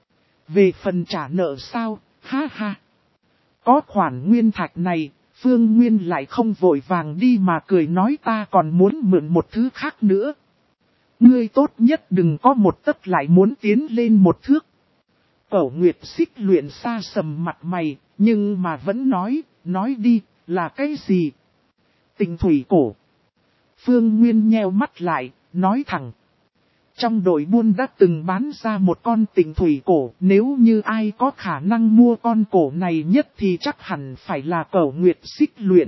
Về phần trả nợ sao, ha ha. Có khoản nguyên thạch này, Phương Nguyên lại không vội vàng đi mà cười nói ta còn muốn mượn một thứ khác nữa. Ngươi tốt nhất đừng có một tấc lại muốn tiến lên một thước. Cẩu Nguyệt Xích luyện xa sầm mặt mày, nhưng mà vẫn nói, nói đi, là cái gì? Tình thủy cổ. Phương Nguyên nheo mắt lại, nói thẳng. Trong đội buôn đã từng bán ra một con tình thủy cổ, nếu như ai có khả năng mua con cổ này nhất thì chắc hẳn phải là Cẩu Nguyệt Xích luyện.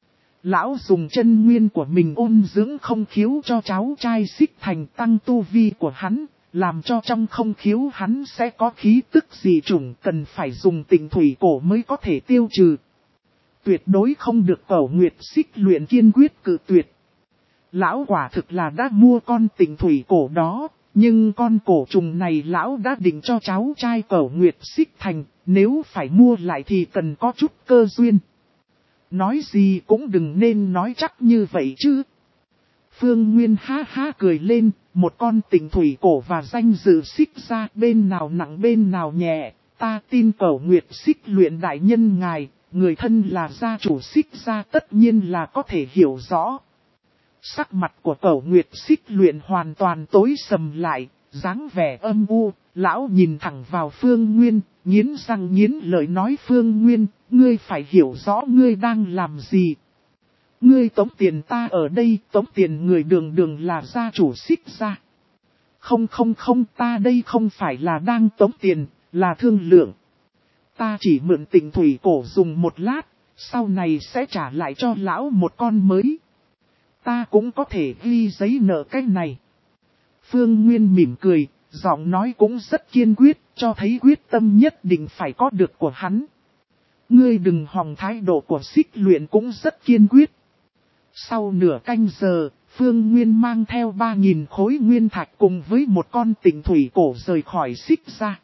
Lão dùng chân nguyên của mình ôn dưỡng không khiếu cho cháu trai Xích Thành tăng tu vi của hắn, làm cho trong không khiếu hắn sẽ có khí tức dị chủng, cần phải dùng tình thủy cổ mới có thể tiêu trừ. Tuyệt đối không được Cẩu Nguyệt Xích luyện kiên quyết cự tuyệt. Lão quả thực là đã mua con tình thủy cổ đó, nhưng con cổ trùng này lão đã định cho cháu trai Cẩu Nguyệt Xích Thành, nếu phải mua lại thì cần có chút cơ duyên. Nói gì cũng đừng nên nói chắc như vậy chứ. Phương Nguyên ha ha cười lên, một con tình thủy cổ và danh dự Xích ra bên nào nặng bên nào nhẹ, ta tin Cẩu Nguyệt Xích luyện đại nhân ngài, người thân là gia chủ Xích ra tất nhiên là có thể hiểu rõ. Sắc mặt của Cẩu Nguyệt Xích luyện hoàn toàn tối sầm lại, dáng vẻ âm u, lão nhìn thẳng vào Phương Nguyên, nghiến răng nghiến lợi nói Phương Nguyên, ngươi phải hiểu rõ ngươi đang làm gì. Ngươi tống tiền ta ở đây, tống tiền người đường đường là gia chủ Xích ra. Không không không, ta đây không phải là đang tống tiền, là thương lượng. Ta chỉ mượn tình thủy cổ dùng một lát, sau này sẽ trả lại cho lão một con mới. Ta cũng có thể ghi giấy nợ cái này. Phương Nguyên mỉm cười, giọng nói cũng rất kiên quyết, cho thấy quyết tâm nhất định phải có được của hắn. Ngươi đừng hòng, thái độ của Xích luyện cũng rất kiên quyết. Sau nửa canh giờ, Phương Nguyên mang theo ba nghìn khối nguyên thạch cùng với một con tình thủy cổ rời khỏi Xích ra.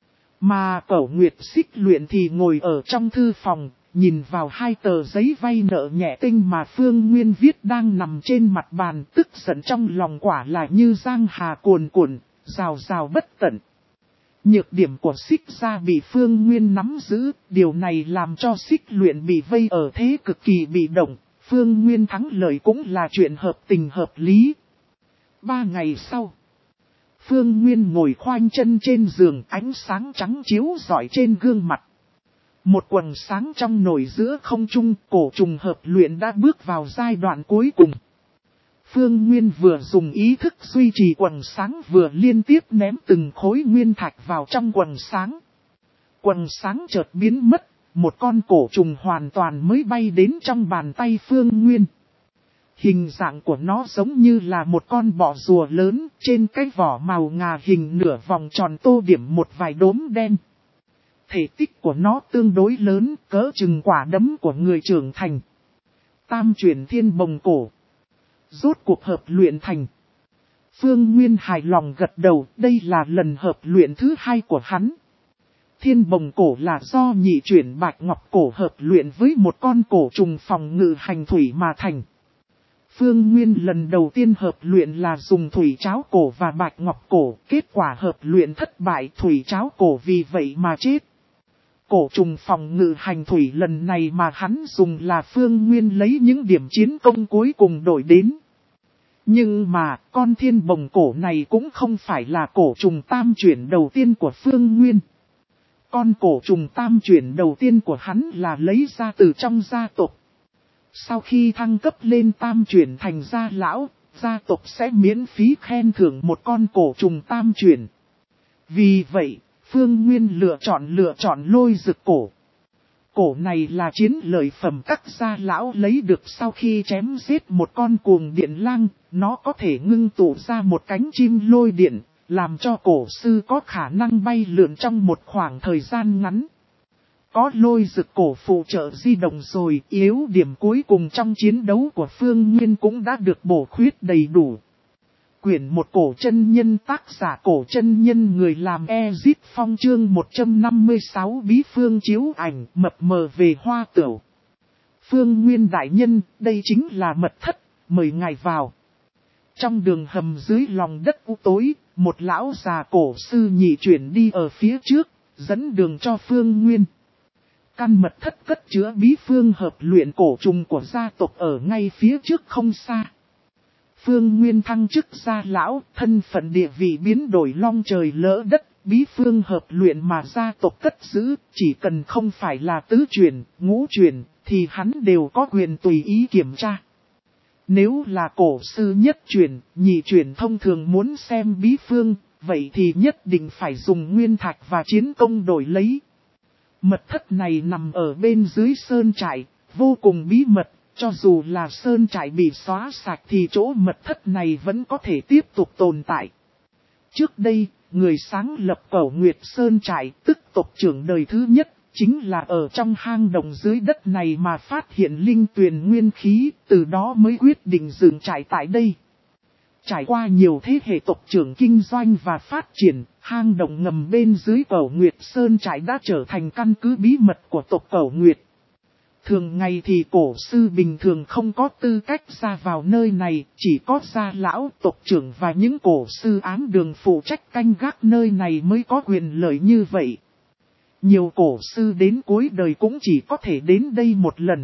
Mà Cẩu Nguyệt Xích luyện thì ngồi ở trong thư phòng, nhìn vào hai tờ giấy vay nợ nhẹ tinh mà Phương Nguyên viết đang nằm trên mặt bàn, tức giận trong lòng quả là như giang hà cuồn cuộn, rào rào bất tận. Nhược điểm của Xích ra bị Phương Nguyên nắm giữ, điều này làm cho Xích luyện bị vây ở thế cực kỳ bị động, Phương Nguyên thắng lợi cũng là chuyện hợp tình hợp lý. Ba ngày sau, Phương Nguyên ngồi khoanh chân trên giường, ánh sáng trắng chiếu rọi trên gương mặt. Một quầng sáng trong nổi giữa không trung, cổ trùng hợp luyện đã bước vào giai đoạn cuối cùng. Phương Nguyên vừa dùng ý thức duy trì quầng sáng vừa liên tiếp ném từng khối nguyên thạch vào trong quầng sáng. Quầng sáng chợt biến mất, một con cổ trùng hoàn toàn mới bay đến trong bàn tay Phương Nguyên. Hình dạng của nó giống như là một con bọ rùa lớn, trên cái vỏ màu ngà hình nửa vòng tròn tô điểm một vài đốm đen. Thể tích của nó tương đối lớn, cỡ chừng quả đấm của người trưởng thành. Tam chuyển thiên bồng cổ. Rốt cuộc hợp luyện thành. Phương Nguyên hài lòng gật đầu, đây là lần hợp luyện thứ hai của hắn. Thiên bồng cổ là do nhị chuyển bạch ngọc cổ hợp luyện với một con cổ trùng phòng ngự hành thủy mà thành. Phương Nguyên lần đầu tiên hợp luyện là dùng thủy cháo cổ và bạch ngọc cổ, kết quả hợp luyện thất bại, thủy cháo cổ vì vậy mà chết. Cổ trùng phòng ngự hành thủy lần này mà hắn dùng là Phương Nguyên lấy những điểm chiến công cuối cùng đổi đến. Nhưng mà con thiên bồng cổ này cũng không phải là cổ trùng tam chuyển đầu tiên của Phương Nguyên. Con cổ trùng tam chuyển đầu tiên của hắn là lấy ra từ trong gia tộc. Sau khi thăng cấp lên tam chuyển thành gia lão, gia tộc sẽ miễn phí khen thưởng một con cổ trùng tam chuyển. Vì vậy, Phương Nguyên lựa chọn lựa chọn lôi dực cổ. Cổ này là chiến lợi phẩm các gia lão lấy được sau khi chém giết một con cuồng điện lang, nó có thể ngưng tụ ra một cánh chim lôi điện, làm cho cổ sư có khả năng bay lượn trong một khoảng thời gian ngắn. Có lôi dực cổ phụ trợ di động rồi, yếu điểm cuối cùng trong chiến đấu của Phương Nguyên cũng đã được bổ khuyết đầy đủ. Quyển một cổ chân nhân, tác giả cổ chân nhân, người làm Ezit Phong, chương một trăm năm mươi sáu bí phương chiếu ảnh, mập mờ về hoa tửu. Phương Nguyên đại nhân, đây chính là mật thất, mời ngài vào. Trong đường hầm dưới lòng đất u tối, một lão già cổ sư nhị chuyển đi ở phía trước, dẫn đường cho Phương Nguyên. Căn mật thất cất chứa bí phương hợp luyện cổ trùng của gia tộc ở ngay phía trước không xa. Phương Nguyên thăng chức gia lão, thân phận địa vị biến đổi long trời lỡ đất, bí phương hợp luyện mà gia tộc cất giữ, chỉ cần không phải là tứ truyền, ngũ truyền, thì hắn đều có quyền tùy ý kiểm tra. Nếu là cổ sư nhất truyền, nhị truyền thông thường muốn xem bí phương, vậy thì nhất định phải dùng nguyên thạch và chiến công đổi lấy. Mật thất này nằm ở bên dưới sơn trại, vô cùng bí mật, cho dù là sơn trại bị xóa sạch thì chỗ mật thất này vẫn có thể tiếp tục tồn tại. Trước đây, người sáng lập Cẩu Nguyệt Sơn trại, tức tộc trưởng đời thứ nhất, chính là ở trong hang động dưới đất này mà phát hiện linh tuyền nguyên khí, từ đó mới quyết định dừng trại tại đây. Trải qua nhiều thế hệ tộc trưởng kinh doanh và phát triển, hang động ngầm bên dưới Cẩu Nguyệt Sơn trại đã trở thành căn cứ bí mật của tộc Cẩu Nguyệt. Thường ngày thì cổ sư bình thường không có tư cách ra vào nơi này, chỉ có gia lão, tộc trưởng và những cổ sư ám đường phụ trách canh gác nơi này mới có quyền lợi như vậy. Nhiều cổ sư đến cuối đời cũng chỉ có thể đến đây một lần.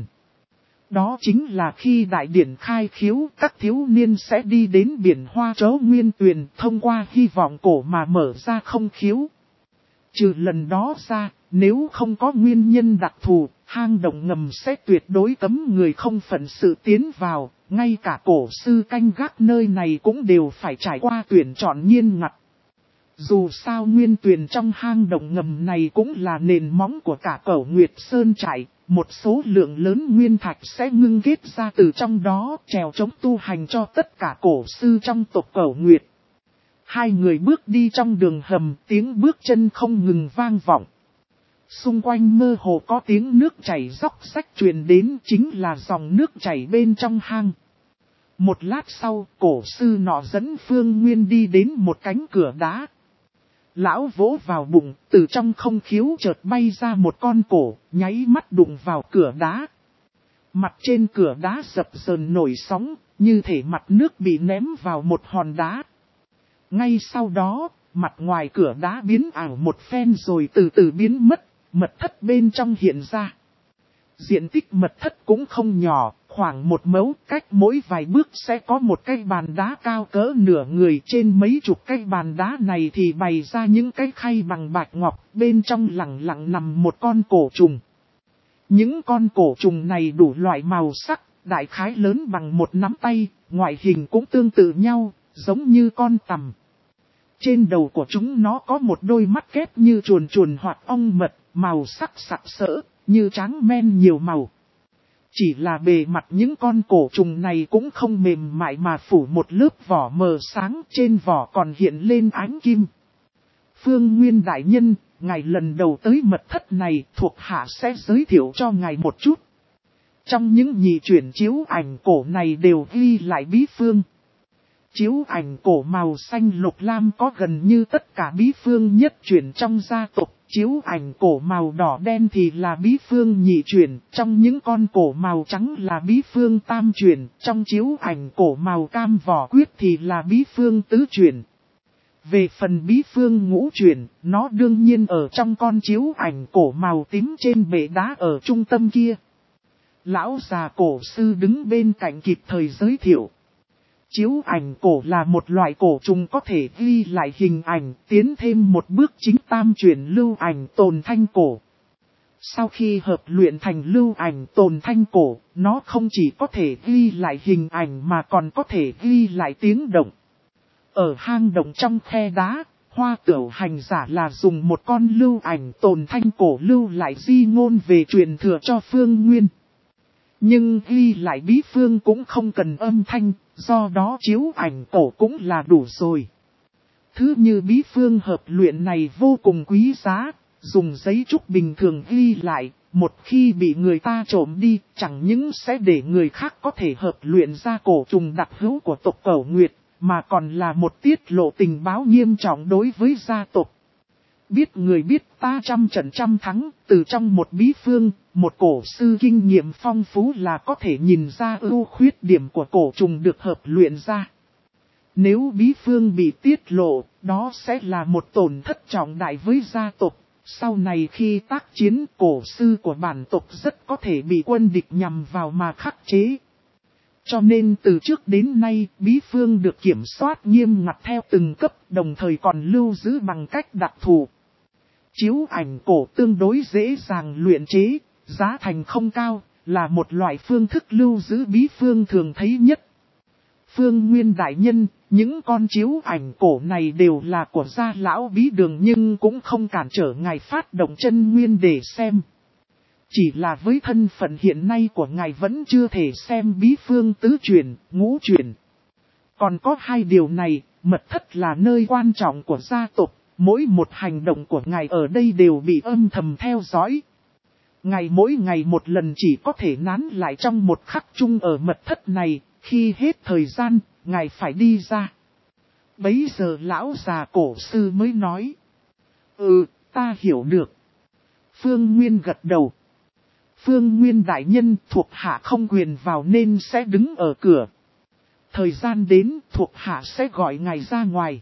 Đó chính là khi đại điển khai khiếu, các thiếu niên sẽ đi đến biển Hoa Trấu Nguyên Tuyền thông qua hy vọng cổ mà mở ra không khiếu. Trừ lần đó ra, nếu không có nguyên nhân đặc thù, hang động ngầm sẽ tuyệt đối cấm người không phận sự tiến vào, ngay cả cổ sư canh gác nơi này cũng đều phải trải qua tuyển chọn nghiêm ngặt. Dù sao nguyên tuyền trong hang động ngầm này cũng là nền móng của cả Cẩu Nguyệt Sơn trại, một số lượng lớn nguyên thạch sẽ ngưng kết ra từ trong đó, trèo chống tu hành cho tất cả cổ sư trong tộc Cẩu Nguyệt. Hai người bước đi trong đường hầm, tiếng bước chân không ngừng vang vọng. Xung quanh mơ hồ có tiếng nước chảy róc rách truyền đến, chính là dòng nước chảy bên trong hang. Một lát sau, cổ sư nọ dẫn Phương Nguyên đi đến một cánh cửa đá. Lão vỗ vào bụng, từ trong không khiếu chợt bay ra một con cổ, nháy mắt đụng vào cửa đá. Mặt trên cửa đá dập dờn nổi sóng, như thể mặt nước bị ném vào một hòn đá. Ngay sau đó, mặt ngoài cửa đá biến ảo một phen rồi từ từ biến mất, mật thất bên trong hiện ra. Diện tích mật thất cũng không nhỏ, khoảng một mẫu, cách mỗi vài bước sẽ có một cái bàn đá cao cỡ nửa người. Trên mấy chục cái bàn đá này thì bày ra những cái khay bằng bạch ngọc, bên trong lẳng lặng nằm một con cổ trùng. Những con cổ trùng này đủ loại màu sắc, đại khái lớn bằng một nắm tay, ngoại hình cũng tương tự nhau, giống như con tằm. Trên đầu của chúng nó có một đôi mắt kép như chuồn chuồn hoặc ong mật, màu sắc sặc sỡ, như tráng men nhiều màu. Chỉ là bề mặt những con cổ trùng này cũng không mềm mại mà phủ một lớp vỏ mờ sáng, trên vỏ còn hiện lên ánh kim. Phương Nguyên đại nhân, ngài lần đầu tới mật thất này, thuộc hạ sẽ giới thiệu cho ngài một chút. Trong những nhị chuyển chiếu ảnh cổ này đều ghi lại bí phương. Chiếu ảnh cổ màu xanh lục lam có gần như tất cả bí phương nhất chuyển trong gia tộc. Chiếu ảnh cổ màu đỏ đen thì là bí phương nhị chuyển, trong những con cổ màu trắng là bí phương tam chuyển, trong chiếu ảnh cổ màu cam vỏ quyết thì là bí phương tứ chuyển. Về phần bí phương ngũ chuyển, nó đương nhiên ở trong con chiếu ảnh cổ màu tím trên bệ đá ở trung tâm kia. Lão già cổ sư đứng bên cạnh kịp thời giới thiệu. Chiếu ảnh cổ là một loại cổ trùng có thể ghi lại hình ảnh, tiến thêm một bước chính tam chuyển lưu ảnh tồn thanh cổ. Sau khi hợp luyện thành lưu ảnh tồn thanh cổ, nó không chỉ có thể ghi lại hình ảnh mà còn có thể ghi lại tiếng động. Ở hang động trong khe đá, Hoa Tửu hành giả là dùng một con lưu ảnh tồn thanh cổ lưu lại di ngôn về truyền thừa cho Phương Nguyên. Nhưng ghi lại bí phương cũng không cần âm thanh, do đó chiếu ảnh cổ cũng là đủ rồi. Thứ như bí phương hợp luyện này vô cùng quý giá, dùng giấy trúc bình thường ghi lại, một khi bị người ta trộm đi, chẳng những sẽ để người khác có thể hợp luyện ra cổ trùng đặc hữu của tộc Cẩu Nguyệt, mà còn là một tiết lộ tình báo nghiêm trọng đối với gia tộc. Biết người biết ta trăm trận trăm thắng, từ trong một bí phương, một cổ sư kinh nghiệm phong phú là có thể nhìn ra ưu khuyết điểm của cổ trùng được hợp luyện ra. Nếu bí phương bị tiết lộ, đó sẽ là một tổn thất trọng đại với gia tộc. Sau này khi tác chiến, cổ sư của bản tộc rất có thể bị quân địch nhằm vào mà khắc chế. Cho nên từ trước đến nay, bí phương được kiểm soát nghiêm ngặt theo từng cấp, đồng thời còn lưu giữ bằng cách đặc thù. Chiếu ảnh cổ tương đối dễ dàng luyện chế, giá thành không cao, là một loại phương thức lưu giữ bí phương thường thấy nhất. Phương Nguyên đại nhân, những con chiếu ảnh cổ này đều là của gia lão bí đường nhưng cũng không cản trở ngài phát động chân nguyên để xem. Chỉ là với thân phận hiện nay của ngài vẫn chưa thể xem bí phương tứ chuyển, ngũ chuyển. Còn có hai điều này, mật thất là nơi quan trọng của gia tộc, mỗi một hành động của ngài ở đây đều bị âm thầm theo dõi. Ngài mỗi ngày một lần chỉ có thể nán lại trong một khắc chung ở mật thất này, khi hết thời gian, ngài phải đi ra. Bấy giờ lão già cổ sư mới nói. Ừ, ta hiểu được. Phương Nguyên gật đầu. Phương Nguyên đại nhân thuộc hạ không quyền vào nên sẽ đứng ở cửa. Thời gian đến thuộc hạ sẽ gọi ngài ra ngoài.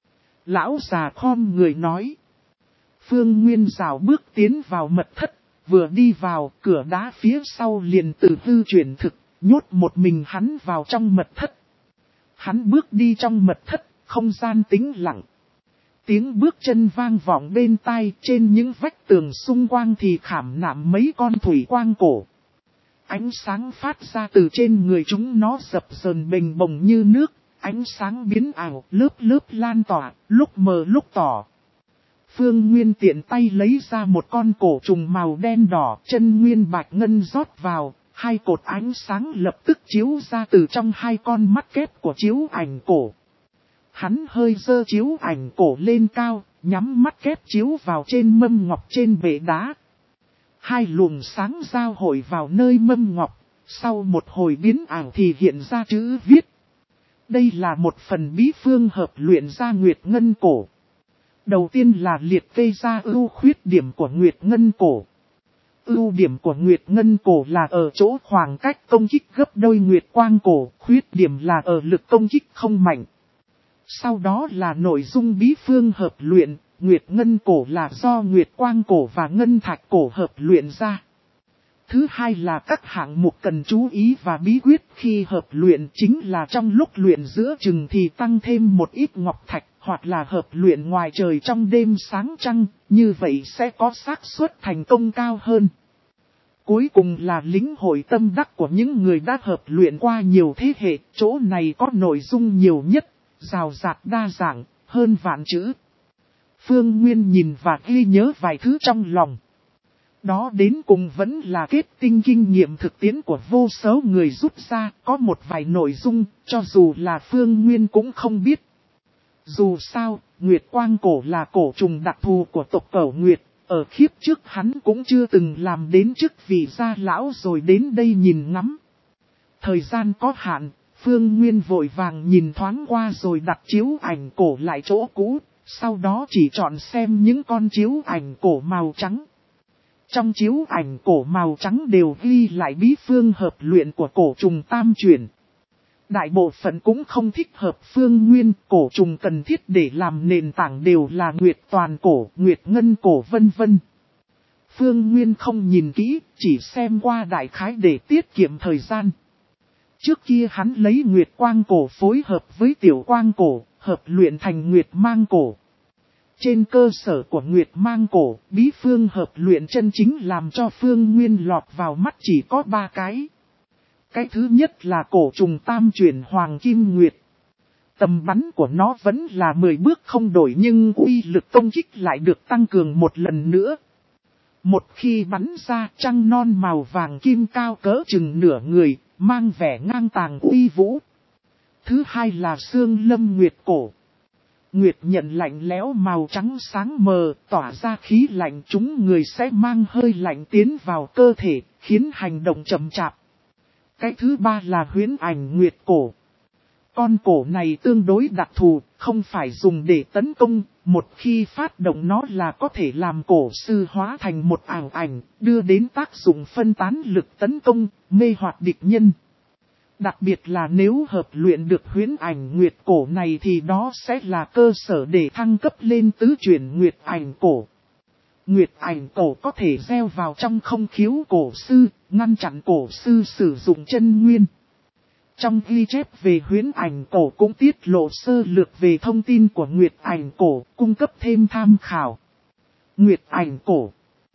Lão già khom người nói. Phương Nguyên rào bước tiến vào mật thất, vừa đi vào cửa đá phía sau liền từ hư chuyển thực, nhốt một mình hắn vào trong mật thất. Hắn bước đi trong mật thất, không gian tĩnh lặng. Tiếng bước chân vang vọng bên tai, trên những vách tường xung quanh thì khảm nạm mấy con thủy quang cổ. Ánh sáng phát ra từ trên người chúng nó dập dờn bình bồng như nước, ánh sáng biến ảo, lớp lớp lan tỏa, lúc mờ lúc tỏ. Phương Nguyên tiện tay lấy ra một con cổ trùng màu đen đỏ, chân nguyên bạch ngân rót vào, hai cột ánh sáng lập tức chiếu ra từ trong hai con mắt kép của chiếu ảnh cổ. Hắn hơi giơ chiếu ảnh cổ lên cao, nhắm mắt kép chiếu vào trên mâm ngọc trên bệ đá. Hai luồng sáng giao hội vào nơi mâm ngọc, sau một hồi biến ảo thì hiện ra chữ viết. Đây là một phần bí phương hợp luyện ra Nguyệt Ngân cổ. Đầu tiên là liệt kê ra ưu khuyết điểm của Nguyệt Ngân cổ. Ưu điểm của Nguyệt Ngân cổ là ở chỗ khoảng cách công kích gấp đôi Nguyệt Quang cổ, khuyết điểm là ở lực công kích không mạnh. Sau đó là nội dung bí phương hợp luyện, Nguyệt Ngân cổ là do Nguyệt Quang cổ và Ngân Thạch cổ hợp luyện ra. Thứ hai là các hạng mục cần chú ý và bí quyết khi hợp luyện, chính là trong lúc luyện giữa chừng thì tăng thêm một ít ngọc thạch, hoặc là hợp luyện ngoài trời trong đêm sáng trăng, như vậy sẽ có xác suất thành công cao hơn. Cuối cùng là lĩnh hội tâm đắc của những người đã hợp luyện qua nhiều thế hệ, chỗ này có nội dung nhiều nhất, rào rạt đa dạng, hơn vạn chữ. Phương Nguyên nhìn và ghi nhớ vài thứ trong lòng. Đó đến cùng vẫn là kết tinh kinh nghiệm thực tiễn của vô số người rút ra, có một vài nội dung, cho dù là Phương Nguyên cũng không biết. Dù sao, Nguyệt Quang Cổ là cổ trùng đặc thù của tộc Cẩu Nguyệt, ở kiếp trước hắn cũng chưa từng làm đến chức vị gia lão rồi đến đây nhìn ngắm. Thời gian có hạn, Phương Nguyên vội vàng nhìn thoáng qua rồi đặt chiếu ảnh cổ lại chỗ cũ, sau đó chỉ chọn xem những con chiếu ảnh cổ màu trắng. Trong chiếu ảnh cổ màu trắng đều ghi lại bí phương hợp luyện của cổ trùng tam chuyển. Đại bộ phận cũng không thích hợp Phương Nguyên, cổ trùng cần thiết để làm nền tảng đều là Nguyệt Toàn Cổ, Nguyệt Ngân Cổ vân vân. Phương Nguyên không nhìn kỹ, chỉ xem qua đại khái để tiết kiệm thời gian. Trước kia hắn lấy Nguyệt Quang Cổ phối hợp với Tiểu Quang Cổ, hợp luyện thành Nguyệt Mang Cổ. Trên cơ sở của Nguyệt Mang Cổ, bí phương hợp luyện chân chính làm cho Phương Nguyên lọt vào mắt chỉ có ba cái. Cái thứ nhất là cổ trùng tam chuyển Hoàng Kim Nguyệt. Tầm bắn của nó vẫn là mười bước không đổi nhưng uy lực công kích lại được tăng cường một lần nữa. Một khi bắn ra, trăng non màu vàng kim cao cỡ chừng nửa người, mang vẻ ngang tàng uy vũ. Thứ hai là Xương Lâm Nguyệt Cổ. Nguyệt nhận lạnh lẽo màu trắng sáng mờ, tỏa ra khí lạnh, chúng người sẽ mang hơi lạnh tiến vào cơ thể, khiến hành động chậm chạp. Cái thứ ba là Huyễn Ảnh Nguyệt Cổ. Con cổ này tương đối đặc thù, không phải dùng để tấn công, một khi phát động nó là có thể làm cổ sư hóa thành một ảo ảnh, đưa đến tác dụng phân tán lực tấn công, mê hoặc địch nhân. Đặc biệt là nếu hợp luyện được Huyễn Ảnh Nguyệt Cổ này thì đó sẽ là cơ sở để thăng cấp lên tứ chuyển Nguyệt Ảnh Cổ. Nguyệt Ảnh Cổ có thể gieo vào trong không khiếu cổ sư, ngăn chặn cổ sư sử dụng chân nguyên. Trong ghi chép về Huyễn Ảnh Cổ cũng tiết lộ sơ lược về thông tin của Nguyệt Ảnh Cổ, cung cấp thêm tham khảo. Nguyệt Ảnh Cổ.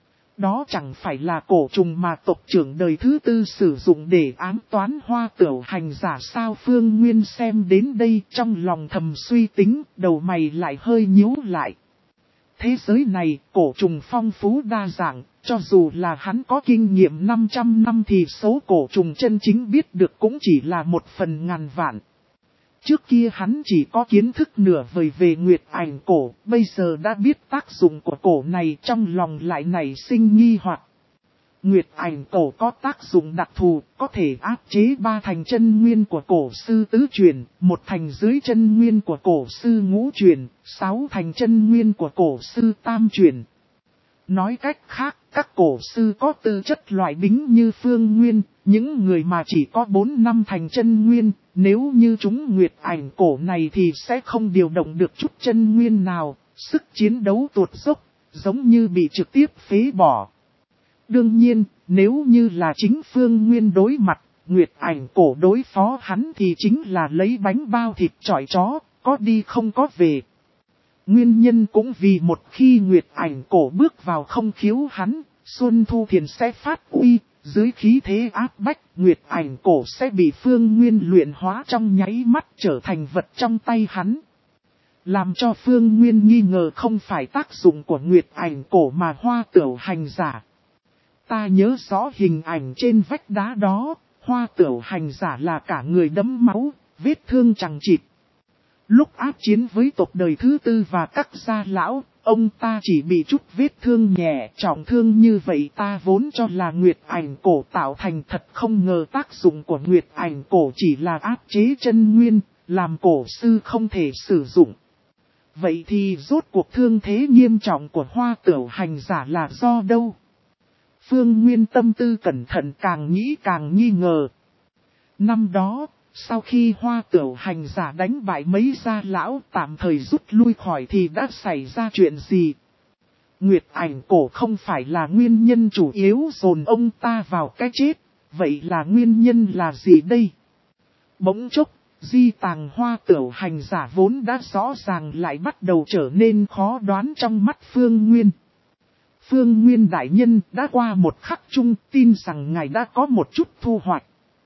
Đó chẳng phải là cổ trùng mà tộc trưởng đời thứ tư sử dụng để ám toán Hoa Tửu hành giả sao? Phương Nguyên xem đến đây trong lòng thầm suy tính, đầu mày lại hơi nhíu lại. Thế giới này, cổ trùng phong phú đa dạng, cho dù là hắn có kinh nghiệm năm trăm năm thì số cổ trùng chân chính biết được cũng chỉ là một phần ngàn vạn. Trước kia hắn chỉ có kiến thức nửa vời về Nguyệt Ảnh Cổ, bây giờ đã biết tác dụng của cổ này, trong lòng lại nảy sinh nghi hoặc. Nguyệt Ảnh Cổ có tác dụng đặc thù, có thể áp chế ba thành chân nguyên của cổ sư tứ truyền, một thành dưới chân nguyên của cổ sư ngũ truyền, sáu thành chân nguyên của cổ sư tam truyền. Nói cách khác, các cổ sư có tư chất loại bính như Phương Nguyên, những người mà chỉ có bốn năm thành chân nguyên, nếu như chúng Nguyệt Ảnh Cổ này thì sẽ không điều động được chút chân nguyên nào, sức chiến đấu tuột dốc, giống như bị trực tiếp phế bỏ. Đương nhiên, nếu như là chính Phương Nguyên đối mặt, Nguyệt Ảnh Cổ đối phó hắn thì chính là lấy bánh bao thịt chọi chó, có đi không có về. Nguyên nhân cũng vì một khi Nguyệt Ảnh Cổ bước vào không khiếu hắn, Xuân Thu Thiền sẽ phát uy, dưới khí thế áp bách, Nguyệt Ảnh Cổ sẽ bị Phương Nguyên luyện hóa trong nháy mắt trở thành vật trong tay hắn. Làm cho Phương Nguyên nghi ngờ không phải tác dụng của Nguyệt Ảnh Cổ mà Hoa Tửu hành giả. Ta nhớ rõ hình ảnh trên vách đá đó, Hoa Tửu hành giả là cả người đẫm máu, vết thương chằng chịt. Lúc áp chiến với tộc đời thứ tư và các gia lão, ông ta chỉ bị chút vết thương nhẹ, trọng thương như vậy ta vốn cho là Nguyệt Ảnh Cổ tạo thành, thật không ngờ tác dụng của Nguyệt Ảnh Cổ chỉ là áp chế chân nguyên, làm cổ sư không thể sử dụng. Vậy thì rốt cuộc thương thế nghiêm trọng của Hoa Tửu hành giả là do đâu? Phương Nguyên tâm tư cẩn thận, càng nghĩ càng nghi ngờ. Năm đó, sau khi Hoa Tửu hành giả đánh bại mấy gia lão tạm thời rút lui khỏi thì đã xảy ra chuyện gì? Nguyệt Ảnh Cổ không phải là nguyên nhân chủ yếu dồn ông ta vào cái chết, vậy là nguyên nhân là gì đây? Bỗng chốc, di tàng Hoa Tửu hành giả vốn đã rõ ràng lại bắt đầu trở nên khó đoán trong mắt Phương Nguyên. Phương Nguyên đại nhân đã qua một khắc chung, tin rằng ngài đã có một chút thu hoạch.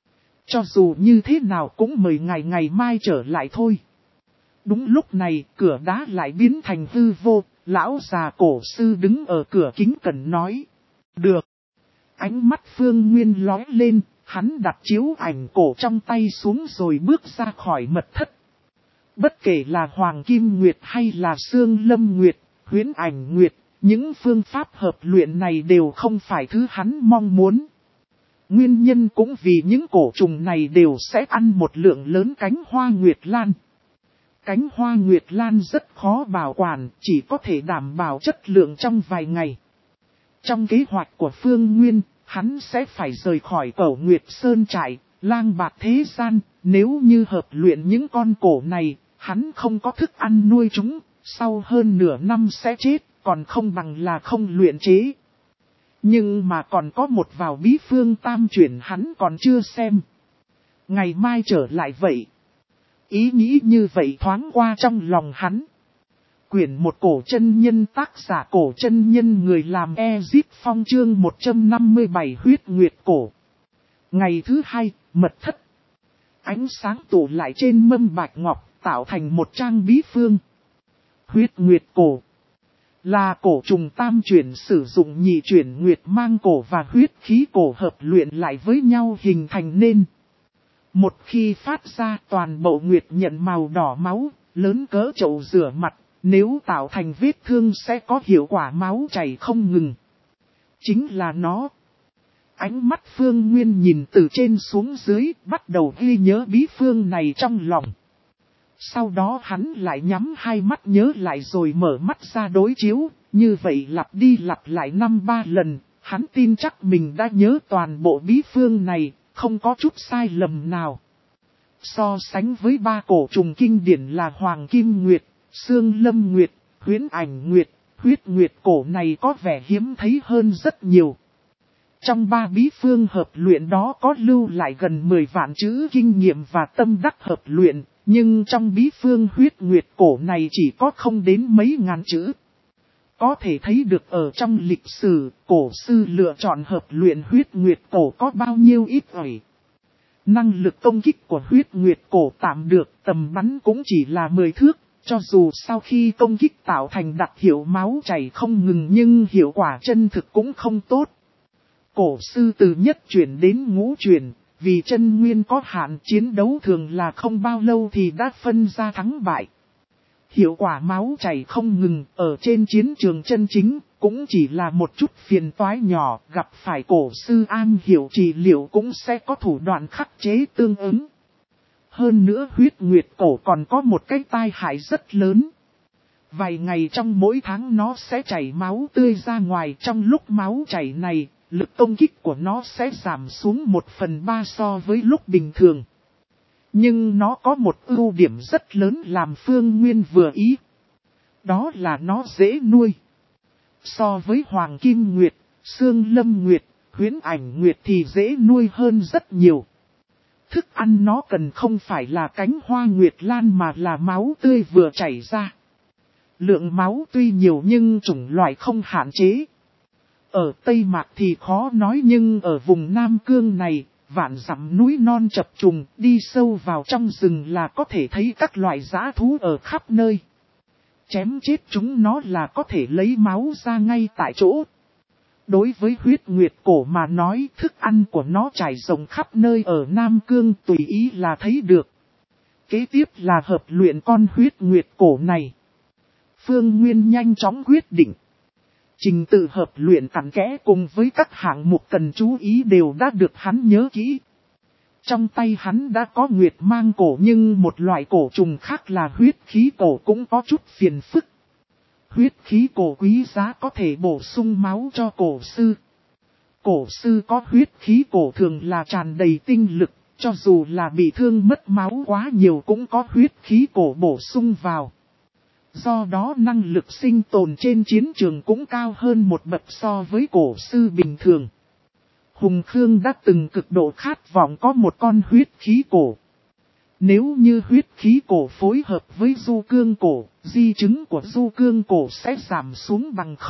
Cho dù như thế nào cũng mời ngài ngày mai trở lại thôi. Đúng lúc này, cửa đá lại biến thành hư vô, lão già cổ sư đứng ở cửa kính cẩn nói. Được. Ánh mắt Phương Nguyên lóe lên, hắn đặt chiếu ảnh cổ trong tay xuống rồi bước ra khỏi mật thất. Bất kể là Hoàng Kim Nguyệt hay là Sương Lâm Nguyệt, Huyễn Ảnh Nguyệt, những phương pháp hợp luyện này đều không phải thứ hắn mong muốn. Nguyên nhân cũng vì những cổ trùng này đều sẽ ăn một lượng lớn cánh hoa nguyệt lan. Cánh hoa nguyệt lan rất khó bảo quản, chỉ có thể đảm bảo chất lượng trong vài ngày. Trong kế hoạch của Phương Nguyên, hắn sẽ phải rời khỏi Cẩu Nguyệt Sơn trại, lang bạt thế gian, nếu như hợp luyện những con cổ này, hắn không có thức ăn nuôi chúng, sau hơn nửa năm sẽ chết, còn không bằng là không luyện chế. Nhưng mà còn có một vào bí phương tam chuyển hắn còn chưa xem. Ngày mai trở lại vậy. Ý nghĩ như vậy thoáng qua trong lòng hắn. Quyển một cổ chân nhân tác giả cổ chân nhân người làm Ezip Phong chương một trăm năm mươi bảy huyết nguyệt cổ. Ngày thứ hai, mật thất. Ánh sáng tụ lại trên mâm bạch ngọc tạo thành một trang bí phương. Huyết nguyệt cổ. Là cổ trùng tam chuyển sử dụng nhị chuyển nguyệt mang cổ và huyết khí cổ hợp luyện lại với nhau hình thành nên. Một khi phát ra toàn bộ nguyệt nhận màu đỏ máu, lớn cỡ chậu rửa mặt, nếu tạo thành vết thương sẽ có hiệu quả máu chảy không ngừng. Chính là nó. Ánh mắt Phương Nguyên nhìn từ trên xuống dưới, bắt đầu ghi nhớ bí phương này trong lòng. Sau đó hắn lại nhắm hai mắt nhớ lại rồi mở mắt ra đối chiếu, như vậy lặp đi lặp lại năm ba lần, hắn tin chắc mình đã nhớ toàn bộ bí phương này, không có chút sai lầm nào. So sánh với ba cổ trùng kinh điển là Hoàng Kim Nguyệt, Sương Lâm Nguyệt, Huyễn Ảnh Nguyệt, Huyết Nguyệt cổ này có vẻ hiếm thấy hơn rất nhiều. Trong ba bí phương hợp luyện đó có lưu lại gần mười vạn chữ kinh nghiệm và tâm đắc hợp luyện, nhưng trong bí phương huyết nguyệt cổ này chỉ có không đến mấy ngàn chữ. Có thể thấy được ở trong lịch sử, cổ sư lựa chọn hợp luyện huyết nguyệt cổ có bao nhiêu ít ỏi. Năng lực công kích của huyết nguyệt cổ tạm được, tầm bắn cũng chỉ là mười thước, cho dù sau khi công kích tạo thành đặc hiệu máu chảy không ngừng nhưng hiệu quả chân thực cũng không tốt. Cổ sư từ nhất chuyển đến ngũ chuyển, vì chân nguyên có hạn chiến đấu thường là không bao lâu thì đã phân ra thắng bại. Hiệu quả máu chảy không ngừng ở trên chiến trường chân chính cũng chỉ là một chút phiền toái nhỏ, gặp phải cổ sư am hiểu trị liệu cũng sẽ có thủ đoạn khắc chế tương ứng. Hơn nữa huyết nguyệt cổ còn có một cái tai hại rất lớn. Vài ngày trong mỗi tháng nó sẽ chảy máu tươi ra ngoài, trong lúc máu chảy này, lực công kích của nó sẽ giảm xuống một phần ba so với lúc bình thường. Nhưng nó có một ưu điểm rất lớn làm Phương Nguyên vừa ý. Đó là nó dễ nuôi. So với Hoàng Kim Nguyệt, Sương Lâm Nguyệt, Huyễn Ảnh Nguyệt thì dễ nuôi hơn rất nhiều. Thức ăn nó cần không phải là cánh hoa nguyệt lan mà là máu tươi vừa chảy ra. Lượng máu tuy nhiều nhưng chủng loại không hạn chế. Ở Tây Mạc thì khó nói nhưng ở vùng Nam Cương này, vạn dặm núi non chập trùng, đi sâu vào trong rừng là có thể thấy các loại dã thú ở khắp nơi. Chém chết chúng nó là có thể lấy máu ra ngay tại chỗ. Đối với huyết nguyệt cổ mà nói, thức ăn của nó trải rộng khắp nơi ở Nam Cương tùy ý là thấy được. Kế tiếp là hợp luyện con huyết nguyệt cổ này. Phương Nguyên nhanh chóng quyết định. Trình tự hợp luyện cặn kẽ cùng với các hạng mục cần chú ý đều đã được hắn nhớ kỹ. Trong tay hắn đã có nguyệt mang cổ nhưng một loại cổ trùng khác là huyết khí cổ cũng có chút phiền phức. Huyết khí cổ quý giá có thể bổ sung máu cho cổ sư. Cổ sư có huyết khí cổ thường là tràn đầy tinh lực, cho dù là bị thương mất máu quá nhiều cũng có huyết khí cổ bổ sung vào. Do đó năng lực sinh tồn trên chiến trường cũng cao hơn một bậc so với cổ sư bình thường. Hùng Khương đã từng cực độ khát vọng có một con huyết khí cổ. Nếu như huyết khí cổ phối hợp với du cương cổ, di chứng của du cương cổ sẽ giảm xuống bằng không,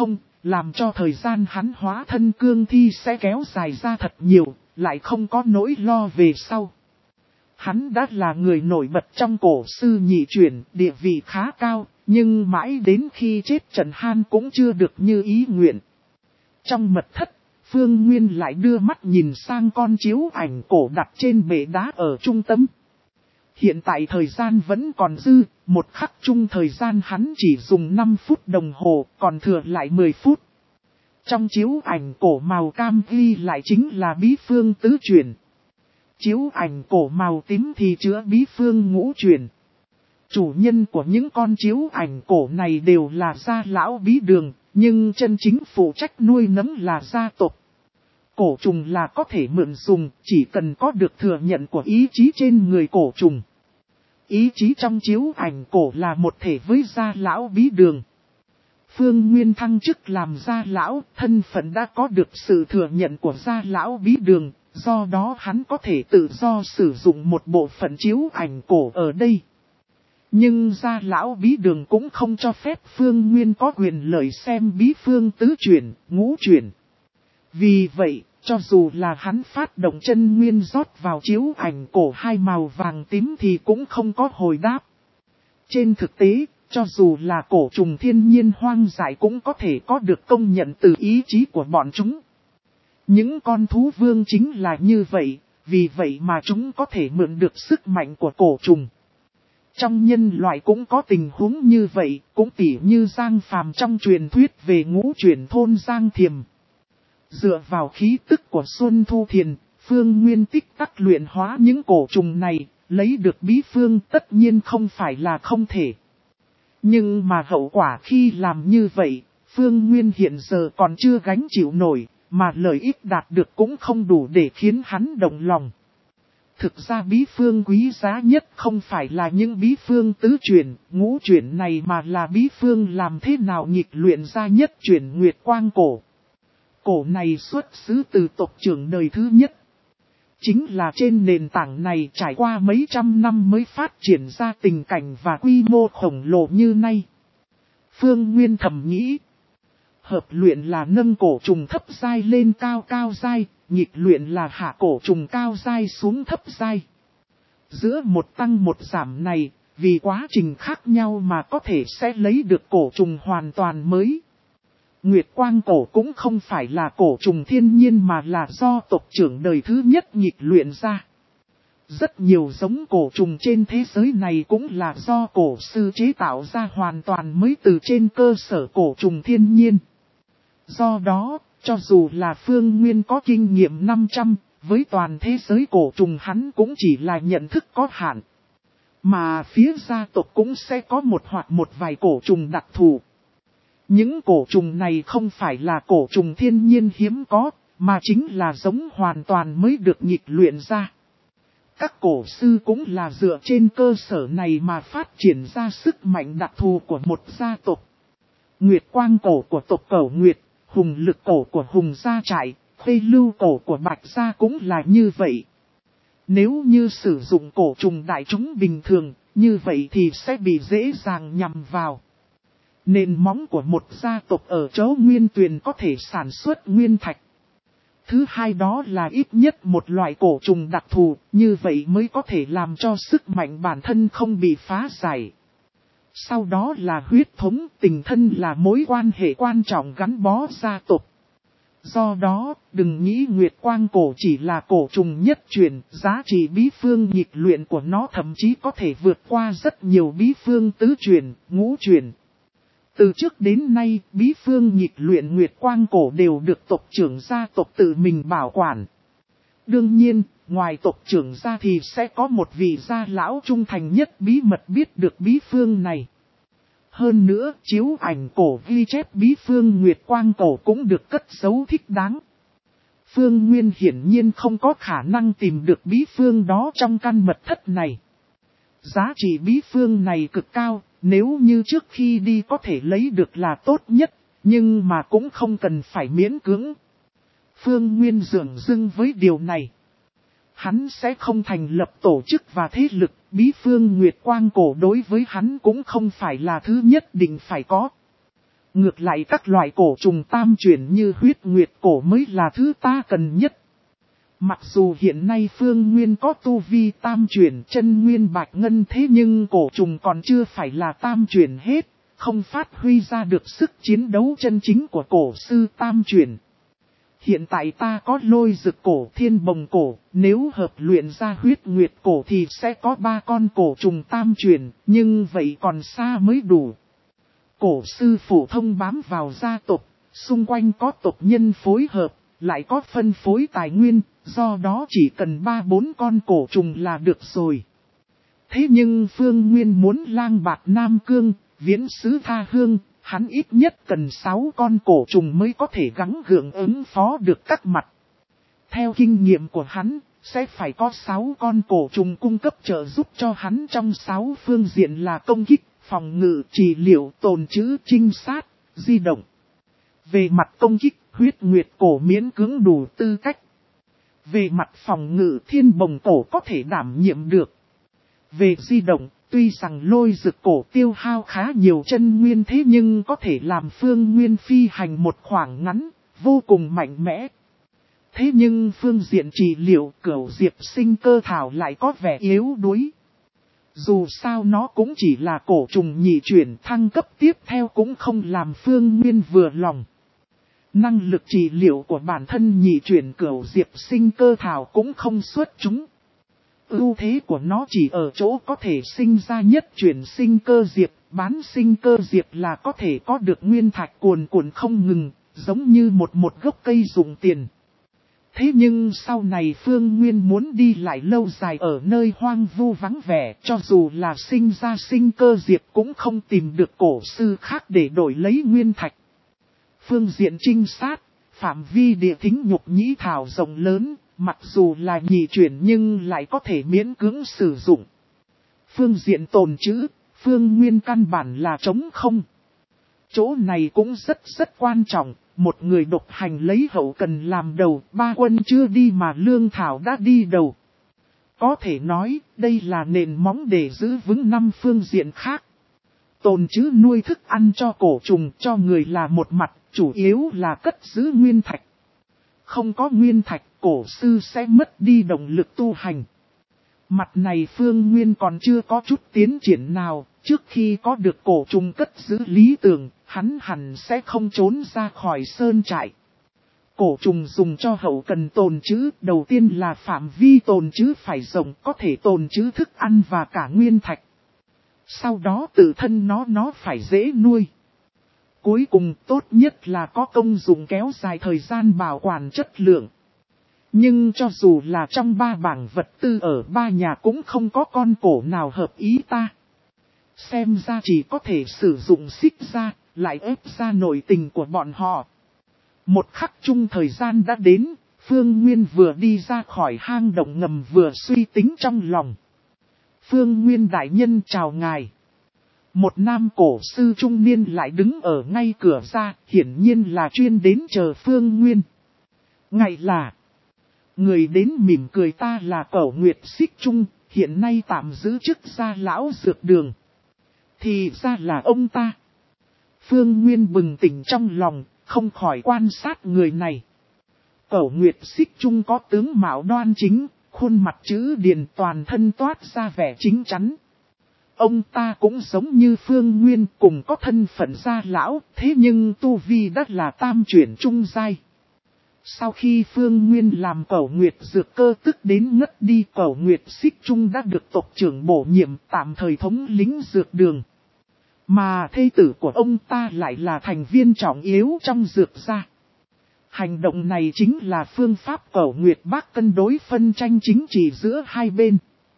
làm cho thời gian hắn hóa thân cương thi sẽ kéo dài ra thật nhiều, lại không có nỗi lo về sau. Hắn đã là người nổi bật trong cổ sư nhị truyền, địa vị khá cao, nhưng mãi đến khi chết Trần Han cũng chưa được như ý nguyện. Trong mật thất, Phương Nguyên lại đưa mắt nhìn sang con chiếu ảnh cổ đặt trên bệ đá ở trung tâm. Hiện tại thời gian vẫn còn dư, một khắc chung thời gian hắn chỉ dùng năm phút đồng hồ, còn thừa lại mười phút. Trong chiếu ảnh cổ màu cam ghi lại chính là bí phương tứ truyền. Chiếu ảnh cổ màu tím thì chứa bí phương ngũ truyền. Chủ nhân của những con chiếu ảnh cổ này đều là gia lão bí đường, nhưng chân chính phụ trách nuôi nấng là gia tộc. Cổ trùng là có thể mượn dùng, chỉ cần có được thừa nhận của ý chí trên người cổ trùng. Ý chí trong chiếu ảnh cổ là một thể với gia lão bí đường. Phương Nguyên thăng chức làm gia lão, thân phận đã có được sự thừa nhận của gia lão bí đường, do đó hắn có thể tự do sử dụng một bộ phận chiếu ảnh cổ ở đây. Nhưng gia lão bí đường cũng không cho phép Phương Nguyên có quyền lợi xem bí phương tứ chuyển, ngũ chuyển. Vì vậy, cho dù là hắn phát động chân nguyên rót vào chiếu ảnh cổ hai màu vàng tím thì cũng không có hồi đáp. Trên thực tế, cho dù là cổ trùng thiên nhiên hoang dại cũng có thể có được công nhận từ ý chí của bọn chúng. Những con thú vương chính là như vậy, vì vậy mà chúng có thể mượn được sức mạnh của cổ trùng. Trong nhân loại cũng có tình huống như vậy, cũng tỉ như Giang Phàm trong truyền thuyết về ngũ chuyển thôn Giang Thiềm. Dựa vào khí tức của Xuân Thu Thiền, Phương Nguyên tích tắc luyện hóa những cổ trùng này, lấy được bí phương tất nhiên không phải là không thể. Nhưng mà hậu quả khi làm như vậy, Phương Nguyên hiện giờ còn chưa gánh chịu nổi, mà lợi ích đạt được cũng không đủ để khiến hắn động lòng. Thực ra bí phương quý giá nhất không phải là những bí phương tứ chuyển, ngũ chuyển này mà là bí phương làm thế nào nghịch luyện ra nhất chuyển Nguyệt Quang cổ. Cổ này xuất xứ từ tộc trưởng đời thứ nhất. Chính là trên nền tảng này trải qua mấy trăm năm mới phát triển ra tình cảnh và quy mô khổng lồ như nay. Phương Nguyên thầm nghĩ. Hợp luyện là nâng cổ trùng thấp giai lên cao cao giai, nghịch luyện là hạ cổ trùng cao giai xuống thấp giai. Giữa một tăng một giảm này, vì quá trình khác nhau mà có thể sẽ lấy được cổ trùng hoàn toàn mới. Nguyệt Quang cổ cũng không phải là cổ trùng thiên nhiên mà là do tộc trưởng đời thứ nhất nghịch luyện ra. Rất nhiều giống cổ trùng trên thế giới này cũng là do cổ sư chế tạo ra hoàn toàn mới từ trên cơ sở cổ trùng thiên nhiên. Do đó, cho dù là Phương Nguyên có kinh nghiệm năm trăm, với toàn thế giới cổ trùng hắn cũng chỉ là nhận thức có hạn. Mà phía gia tộc cũng sẽ có một hoặc một vài cổ trùng đặc thù. Những cổ trùng này không phải là cổ trùng thiên nhiên hiếm có, mà chính là giống hoàn toàn mới được nghịch luyện ra. Các cổ sư cũng là dựa trên cơ sở này mà phát triển ra sức mạnh đặc thù của một gia tộc. Nguyệt Quang cổ của tộc Cẩu Nguyệt, Hùng Lực cổ của Hùng Gia Trại, Khuê Lưu cổ của Bạch Gia cũng là như vậy. Nếu như sử dụng cổ trùng đại chúng bình thường, như vậy thì sẽ bị dễ dàng nhầm vào. Nền móng của một gia tộc ở chỗ Nguyên Tuyền có thể sản xuất nguyên thạch. Thứ hai đó là ít nhất một loại cổ trùng đặc thù, như vậy mới có thể làm cho sức mạnh bản thân không bị phá giải. Sau đó là huyết thống, tình thân là mối quan hệ quan trọng gắn bó gia tộc. Do đó, đừng nghĩ Nguyệt Quang cổ chỉ là cổ trùng nhất truyền, giá trị bí phương nghịch luyện của nó thậm chí có thể vượt qua rất nhiều bí phương tứ truyền, ngũ truyền. Từ trước đến nay, bí phương nghịch luyện Nguyệt Quang cổ đều được tộc trưởng gia tộc tự mình bảo quản. Đương nhiên, ngoài tộc trưởng ra thì sẽ có một vị gia lão trung thành nhất bí mật biết được bí phương này. Hơn nữa, chiếu ảnh cổ ghi chép bí phương Nguyệt Quang cổ cũng được cất giấu thích đáng. Phương Nguyên hiển nhiên không có khả năng tìm được bí phương đó trong căn mật thất này. Giá trị bí phương này cực cao, nếu như trước khi đi có thể lấy được là tốt nhất, nhưng mà cũng không cần phải miễn cưỡng. Phương Nguyên dường dưng với điều này. Hắn sẽ không thành lập tổ chức và thế lực, bí phương Nguyệt Quang cổ đối với hắn cũng không phải là thứ nhất định phải có. Ngược lại các loại cổ trùng tam chuyển như huyết nguyệt cổ mới là thứ ta cần nhất. Mặc dù hiện nay Phương Nguyên có tu vi tam chuyển chân nguyên bạch ngân thế nhưng cổ trùng còn chưa phải là tam chuyển hết, không phát huy ra được sức chiến đấu chân chính của cổ sư tam chuyển. Hiện tại ta có lôi dực cổ thiên bồng cổ, nếu hợp luyện ra huyết nguyệt cổ thì sẽ có ba con cổ trùng tam chuyển, nhưng vậy còn xa mới đủ. Cổ sư phổ thông bám vào gia tộc, xung quanh có tộc nhân phối hợp, lại có phân phối tài nguyên, do đó chỉ cần ba bốn con cổ trùng là được rồi. Thế nhưng Phương Nguyên muốn lang bạt Nam Cương, viễn xứ tha hương, hắn ít nhất cần sáu con cổ trùng mới có thể gắng gượng ứng phó được các mặt. Theo kinh nghiệm của hắn, sẽ phải có sáu con cổ trùng cung cấp trợ giúp cho hắn trong sáu phương diện là công kích, phòng ngự, trị liệu, tồn trữ, trinh sát, di động. Về mặt công kích, huyết nguyệt cổ miễn cưỡng đủ tư cách. Về mặt phòng ngự thiên bồng cổ có thể đảm nhiệm được. Về di động, tuy rằng lôi dực cổ tiêu hao khá nhiều chân nguyên thế nhưng có thể làm Phương Nguyên phi hành một khoảng ngắn, vô cùng mạnh mẽ. Thế nhưng phương diện trị liệu cửu diệp sinh cơ thảo lại có vẻ yếu đuối. Dù sao nó cũng chỉ là cổ trùng nhị chuyển, thăng cấp tiếp theo cũng không làm Phương Nguyên vừa lòng. Năng lực trị liệu của bản thân nhị chuyển cửu diệp sinh cơ thảo cũng không xuất chúng. Ưu thế của nó chỉ ở chỗ có thể sinh ra nhất chuyển sinh cơ diệp, bán sinh cơ diệp là có thể có được nguyên thạch cuồn cuộn không ngừng, giống như một một gốc cây dùng tiền. Thế nhưng sau này Phương Nguyên muốn đi lại lâu dài ở nơi hoang vu vắng vẻ, cho dù là sinh ra sinh cơ diệp cũng không tìm được cổ sư khác để đổi lấy nguyên thạch. Phương diện trinh sát, phạm vi địa thính nhục nhĩ thảo rộng lớn, mặc dù là nhị chuyển nhưng lại có thể miễn cưỡng sử dụng. Phương diện tồn trữ, Phương Nguyên căn bản là trống không. Chỗ này cũng rất rất quan trọng, một người độc hành lấy hậu cần làm đầu, ba quân chưa đi mà lương thảo đã đi đầu. Có thể nói, đây là nền móng để giữ vững năm phương diện khác. Tồn trữ nuôi thức ăn cho cổ trùng cho người là một mặt, chủ yếu là cất giữ nguyên thạch. Không có nguyên thạch, cổ sư sẽ mất đi động lực tu hành. Mặt này Phương Nguyên còn chưa có chút tiến triển nào, trước khi có được cổ trùng cất giữ lý tưởng, hắn hẳn sẽ không trốn ra khỏi sơn trại. Cổ trùng dùng cho hậu cần tồn trữ, đầu tiên là phạm vi tồn trữ phải rộng, có thể tồn trữ thức ăn và cả nguyên thạch. Sau đó tự thân nó nó phải dễ nuôi. Cuối cùng tốt nhất là có công dụng kéo dài thời gian bảo quản chất lượng. Nhưng cho dù là trong ba bảng vật tư ở ba nhà cũng không có con cổ nào hợp ý ta. Xem ra chỉ có thể sử dụng xích ra, lại ép ra nội tình của bọn họ. Một khắc chung thời gian đã đến, Phương Nguyên vừa đi ra khỏi hang động ngầm vừa suy tính trong lòng. Phương Nguyên đại nhân chào ngài. Một nam cổ sư trung niên lại đứng ở ngay cửa ra, hiển nhiên là chuyên đến chờ Phương Nguyên. Ngài là... Người đến mỉm cười ta là Cẩu Nguyệt Xích Trung, hiện nay tạm giữ chức gia lão dược đường. Thì ra là ông ta. Phương Nguyên bừng tỉnh trong lòng, không khỏi quan sát người này. Cẩu Nguyệt Xích Trung có tướng mạo đoan chính, khuôn mặt chữ điền toàn thân toát ra vẻ chính chắn. Ông ta cũng giống như Phương Nguyên cùng có thân phận gia lão, thế nhưng tu vi đắt là tam chuyển trung giai. Sau khi Phương Nguyên làm Cẩu Nguyệt dược cơ tức đến ngất đi, Cẩu Nguyệt Xích Trung đã được tộc trưởng bổ nhiệm tạm thời thống lĩnh dược đường. Mà thê tử của ông ta lại là thành viên trọng yếu trong dược gia. Hành động này chính là phương pháp Cẩu Nguyệt Bác cân đối phân tranh chính trị giữa hai bên.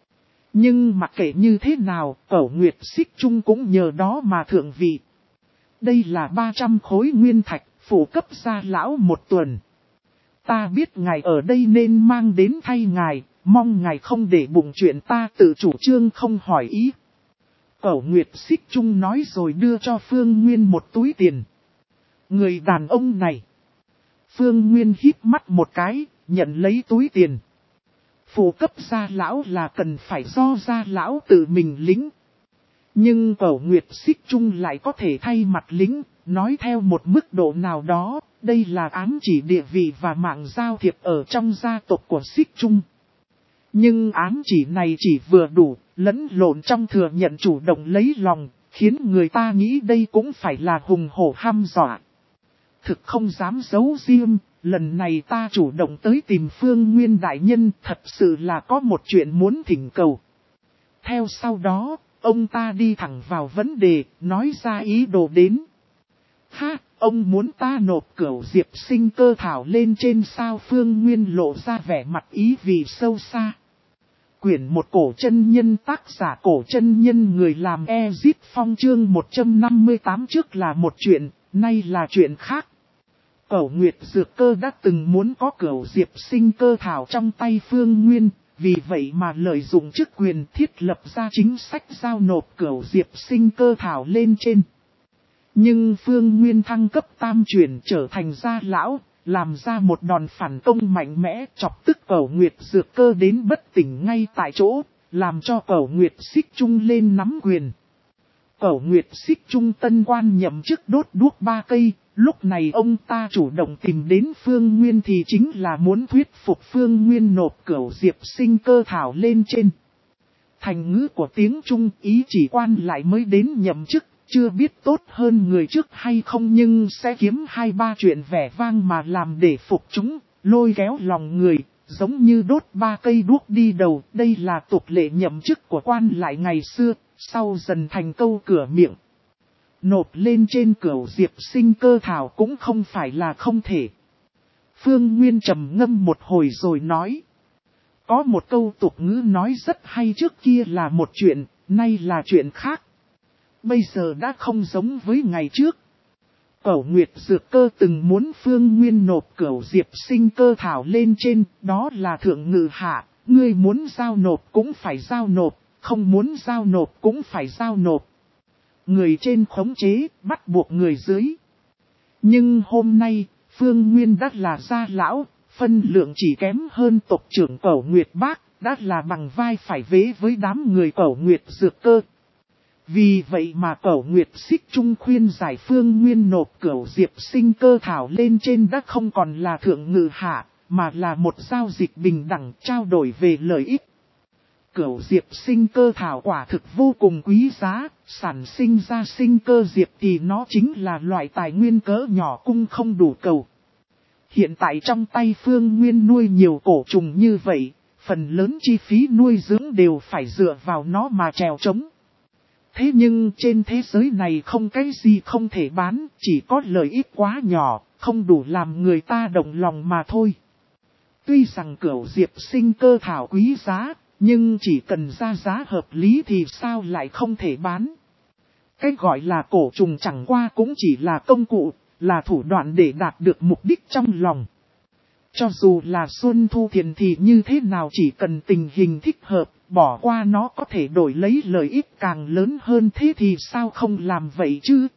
Nhưng mặc kệ như thế nào, Cẩu Nguyệt Xích Trung cũng nhờ đó mà thượng vị. Đây là ba trăm khối nguyên thạch, phụ cấp gia lão một tuần. Ta biết ngài ở đây nên mang đến thay ngài, mong ngài không để bụng chuyện ta tự chủ trương không hỏi ý. Cẩu Nguyệt Xích Trung nói rồi đưa cho Phương Nguyên một túi tiền. Người đàn ông này. Phương Nguyên híp mắt một cái, nhận lấy túi tiền. Phụ cấp gia lão là cần phải do gia lão tự mình lĩnh. Nhưng Cẩu Nguyệt Xích Trung lại có thể thay mặt lĩnh, nói theo một mức độ nào đó, đây là ám chỉ địa vị và mạng giao thiệp ở trong gia tộc của Xích Trung. Nhưng ám chỉ này chỉ vừa đủ, lẫn lộn trong thừa nhận chủ động lấy lòng, khiến người ta nghĩ đây cũng phải là hùng hổ hăm dọa. Thực không dám giấu riêng, lần này ta chủ động tới tìm Phương Nguyên đại nhân, thật sự là có một chuyện muốn thỉnh cầu. Theo sau đó, ông ta đi thẳng vào vấn đề, nói ra ý đồ đến. Ha, ông muốn ta nộp cửu diệp sinh cơ thảo lên trên sao? Phương Nguyên lộ ra vẻ mặt ý vị sâu xa. Quyển một cổ chân nhân, tác giả cổ chân nhân, người làm Ezip Phong, chương một trăm năm mươi tám. Trước là một chuyện, nay là chuyện khác. Cẩu Nguyệt Dược Cơ đã từng muốn có cửu diệp sinh cơ thảo trong tay Phương Nguyên, vì vậy mà lợi dụng chức quyền thiết lập ra chính sách giao nộp cửu diệp sinh cơ thảo lên trên. Nhưng Phương Nguyên thăng cấp tam chuyển trở thành gia lão, làm ra một đòn phản công mạnh mẽ, chọc tức Cẩu Nguyệt Dược Cơ đến bất tỉnh ngay tại chỗ, làm cho Cẩu Nguyệt Xích Trung lên nắm quyền. Cẩu Nguyệt Xích Trung tân quan nhậm chức đốt đuốc ba cây, lúc này ông ta chủ động tìm đến Phương Nguyên thì chính là muốn thuyết phục Phương Nguyên nộp cửu diệp sinh cơ thảo lên trên. Thành ngữ của tiếng Trung, ý chỉ quan lại mới đến nhậm chức, chưa biết tốt hơn người trước hay không, nhưng sẽ kiếm hai ba chuyện vẻ vang mà làm để phục chúng, lôi kéo lòng người, giống như đốt ba cây đuốc đi đầu. Đây là tục lệ nhậm chức của quan lại ngày xưa, sau dần thành câu cửa miệng. Nộp lên trên cửu diệp sinh cơ thảo cũng không phải là không thể. Phương Nguyên trầm ngâm một hồi rồi nói. Có một câu tục ngữ nói rất hay, trước kia là một chuyện, nay là chuyện khác. Bây giờ đã không giống với ngày trước. Cẩu Nguyệt Dược Cơ từng muốn Phương Nguyên nộp cửu diệp sinh cơ thảo lên trên, đó là thượng ngự hạ, ngươi muốn giao nộp cũng phải giao nộp, không muốn giao nộp cũng phải giao nộp. Người trên khống chế, bắt buộc người dưới. Nhưng hôm nay, Phương Nguyên đã là gia lão, phân lượng chỉ kém hơn tộc trưởng Cẩu Nguyệt Bác, đã là bằng vai phải vế với đám người Cẩu Nguyệt Dược Cơ. Vì vậy mà Cẩu Nguyệt Xích Trung khuyên giải Phương Nguyên nộp cửu diệp sinh cơ thảo lên trên đã không còn là thượng ngự hạ, mà là một giao dịch bình đẳng trao đổi về lợi ích. Cửu diệp sinh cơ thảo quả thực vô cùng quý giá, sản sinh ra sinh cơ diệp thì nó chính là loại tài nguyên cỡ nhỏ cung không đủ cầu. Hiện tại trong tay Phương Nguyên nuôi nhiều cổ trùng như vậy, phần lớn chi phí nuôi dưỡng đều phải dựa vào nó mà trèo trống. Thế nhưng trên thế giới này không cái gì không thể bán, chỉ có lợi ích quá nhỏ, không đủ làm người ta động lòng mà thôi. Tuy rằng cửu diệp sinh cơ thảo quý giá, nhưng chỉ cần ra giá hợp lý thì sao lại không thể bán. Cái gọi là cổ trùng chẳng qua cũng chỉ là công cụ, là thủ đoạn để đạt được mục đích trong lòng. Cho dù là Xuân Thu Thiền thì như thế nào, chỉ cần tình hình thích hợp, bỏ qua nó có thể đổi lấy lợi ích càng lớn hơn, thế thì sao không làm vậy chứ?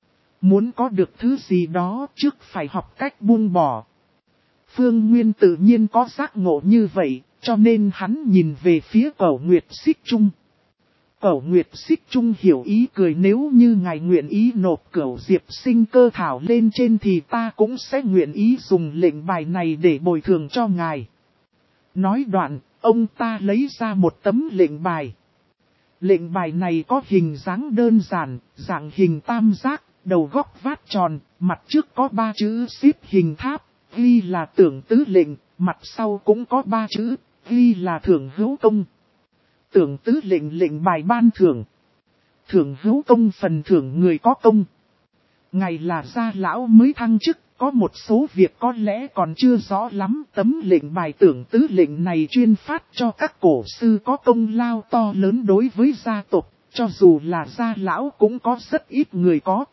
Muốn có được thứ gì đó trước phải học cách buông bỏ. Phương Nguyên tự nhiên có giác ngộ như vậy, cho nên hắn nhìn về phía Cẩu Nguyệt Xích Trung. Cẩu Nguyệt Xích Trung hiểu ý cười, nếu như ngài nguyện ý nộp cửu diệp sinh cơ thảo lên trên thì ta cũng sẽ nguyện ý dùng lệnh bài này để bồi thường cho ngài. Nói đoạn, ông ta lấy ra một tấm lệnh bài. Lệnh bài này có hình dáng đơn giản, dạng hình tam giác, đầu góc vát tròn, mặt trước có ba chữ xếp hình tháp, ghi là Tưởng Tứ Lệnh, mặt sau cũng có ba chữ, ghi là Thưởng Hữu Công. Tưởng Tứ Lệnh lệnh bài ban thưởng. Thưởng Hữu Công phần thưởng người có công. Ngài là gia lão mới thăng chức, có một số việc có lẽ còn chưa rõ lắm. Tấm lệnh bài Tưởng Tứ Lệnh này chuyên phát cho các cổ sư có công lao to lớn đối với gia tộc, cho dù là gia lão cũng có rất ít người có.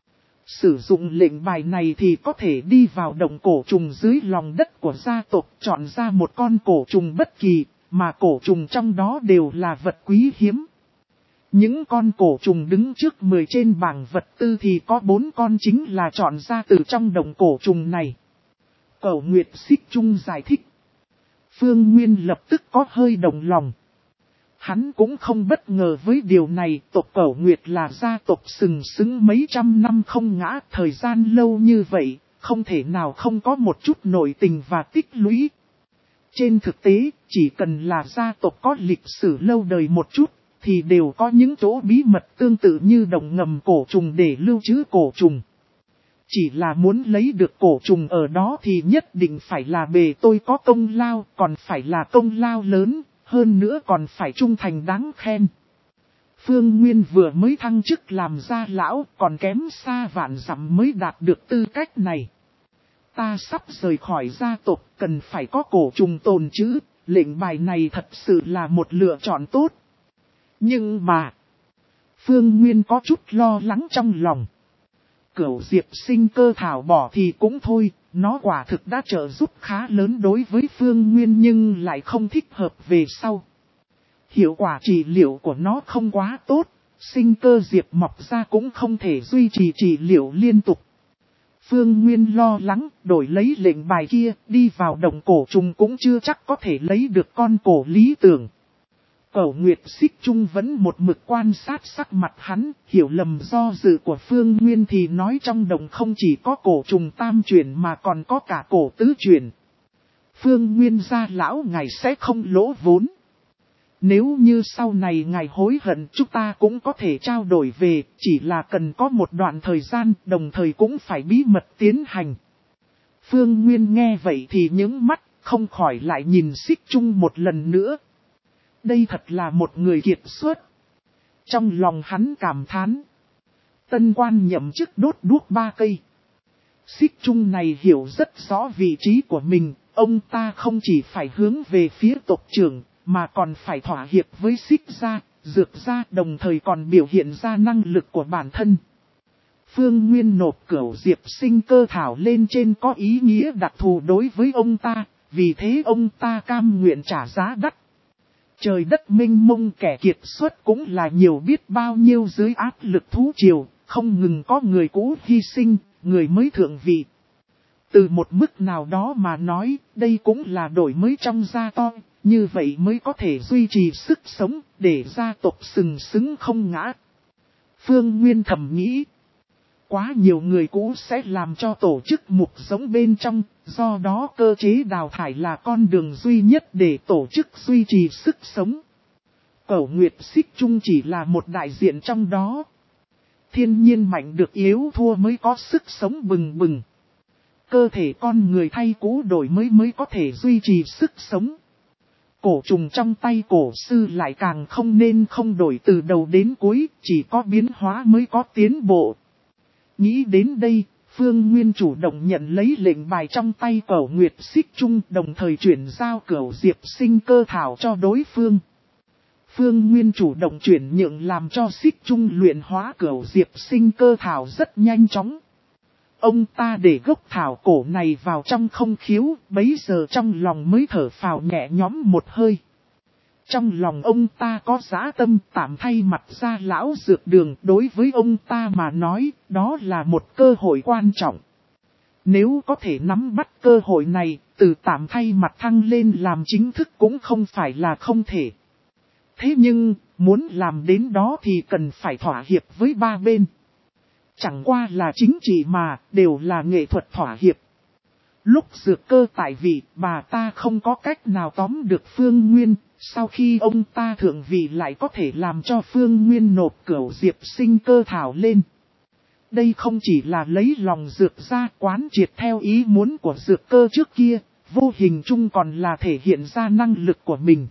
Sử dụng lệnh bài này thì có thể đi vào động cổ trùng dưới lòng đất của gia tộc, chọn ra một con cổ trùng bất kỳ, mà cổ trùng trong đó đều là vật quý hiếm. Những con cổ trùng đứng trước mười trên bảng vật tư thì có bốn con chính là chọn ra từ trong động cổ trùng này. Cẩu Nguyệt Xích Trung giải thích. Phương Nguyên lập tức có hơi động lòng. Hắn cũng không bất ngờ với điều này, tộc Cẩu Nguyệt là gia tộc sừng sững mấy trăm năm không ngã, thời gian lâu như vậy, không thể nào không có một chút nội tình và tích lũy. Trên thực tế, chỉ cần là gia tộc có lịch sử lâu đời một chút, thì đều có những chỗ bí mật tương tự như đồng ngầm cổ trùng để lưu trữ cổ trùng. Chỉ là muốn lấy được cổ trùng ở đó thì nhất định phải là bề tôi có công lao, còn phải là công lao lớn, hơn nữa còn phải trung thành đáng khen. Phương Nguyên vừa mới thăng chức làm gia lão, còn kém xa vạn dặm mới đạt được tư cách này. Ta sắp rời khỏi gia tộc, cần phải có cổ trùng tồn trữ, lệnh bài này thật sự là một lựa chọn tốt. Nhưng mà, Phương Nguyên có chút lo lắng trong lòng. Cửu diệp sinh cơ thảo bỏ thì cũng thôi, nó quả thực đã trợ giúp khá lớn đối với Phương Nguyên nhưng lại không thích hợp về sau. Hiệu quả trị liệu của nó không quá tốt, sinh cơ diệp mọc ra cũng không thể duy trì trị liệu liên tục. Phương Nguyên lo lắng, đổi lấy lệnh bài kia, đi vào đồng cổ trùng cũng chưa chắc có thể lấy được con cổ lý tưởng. Cẩu Nguyệt Xích Trung vẫn một mực quan sát sắc mặt hắn, hiểu lầm do dự của Phương Nguyên thì nói trong đồng không chỉ có cổ trùng tam chuyển mà còn có cả cổ tứ chuyển. Phương Nguyên gia lão ngài sẽ không lỗ vốn. Nếu như sau này ngài hối hận chúng ta cũng có thể trao đổi về, chỉ là cần có một đoạn thời gian, đồng thời cũng phải bí mật tiến hành. Phương Nguyên nghe vậy thì những mắt, không khỏi lại nhìn Xích Trung một lần nữa. Đây thật là một người kiệt xuất. Trong lòng hắn cảm thán. Tân quan nhậm chức đốt đuốc ba cây. Xích Trung này hiểu rất rõ vị trí của mình, ông ta không chỉ phải hướng về phía tộc trưởng, mà còn phải thỏa hiệp với Xích gia, Dược gia, đồng thời còn biểu hiện ra năng lực của bản thân. Phương Nguyên nộp cửu diệp sinh cơ thảo lên trên có ý nghĩa đặc thù đối với ông ta, vì thế ông ta cam nguyện trả giá đắt. Trời đất mênh mông kẻ kiệt xuất cũng là nhiều biết bao nhiêu dưới áp lực thú triều, không ngừng có người cũ hy sinh, người mới thượng vị. Từ một mức nào đó mà nói, đây cũng là đổi mới trong gia to, như vậy mới có thể duy trì sức sống, để gia tộc sừng sững không ngã. Phương Nguyên thầm nghĩ, quá nhiều người cũ sẽ làm cho tổ chức mục giống bên trong, do đó cơ chế đào thải là con đường duy nhất để tổ chức duy trì sức sống. Cẩu Nguyệt Xích Trung chỉ là một đại diện trong đó. Thiên nhiên mạnh được yếu thua mới có sức sống bừng bừng. Cơ thể con người thay cũ đổi mới mới có thể duy trì sức sống. Cổ trùng trong tay cổ sư lại càng không nên không đổi từ đầu đến cuối, chỉ có biến hóa mới có tiến bộ. Nghĩ đến đây, Phương Nguyên chủ động nhận lấy lệnh bài trong tay Cẩu Nguyệt Xích Trung, đồng thời chuyển giao cửu diệp sinh cơ thảo cho đối phương. Phương Nguyên chủ động chuyển nhượng làm cho Xích Trung luyện hóa cửu diệp sinh cơ thảo rất nhanh chóng. Ông ta để gốc thảo cổ này vào trong không khiếu, bấy giờ trong lòng mới thở phào nhẹ nhõm một hơi. Trong lòng ông ta có dã tâm, tạm thay mặt ra lão dược đường, đối với ông ta mà nói, đó là một cơ hội quan trọng. Nếu có thể nắm bắt cơ hội này, từ tạm thay mặt thăng lên làm chính thức cũng không phải là không thể. Thế nhưng, muốn làm đến đó thì cần phải thỏa hiệp với ba bên. Chẳng qua là chính trị mà, đều là nghệ thuật thỏa hiệp. Lúc dược cơ tại vị, bà ta không có cách nào tóm được Phương Nguyên, sau khi ông ta thượng vị lại có thể làm cho Phương Nguyên nộp cửu diệp sinh cơ thảo lên. Đây không chỉ là lấy lòng dược gia quán triệt theo ý muốn của dược cơ trước kia, vô hình chung còn là thể hiện ra năng lực của mình.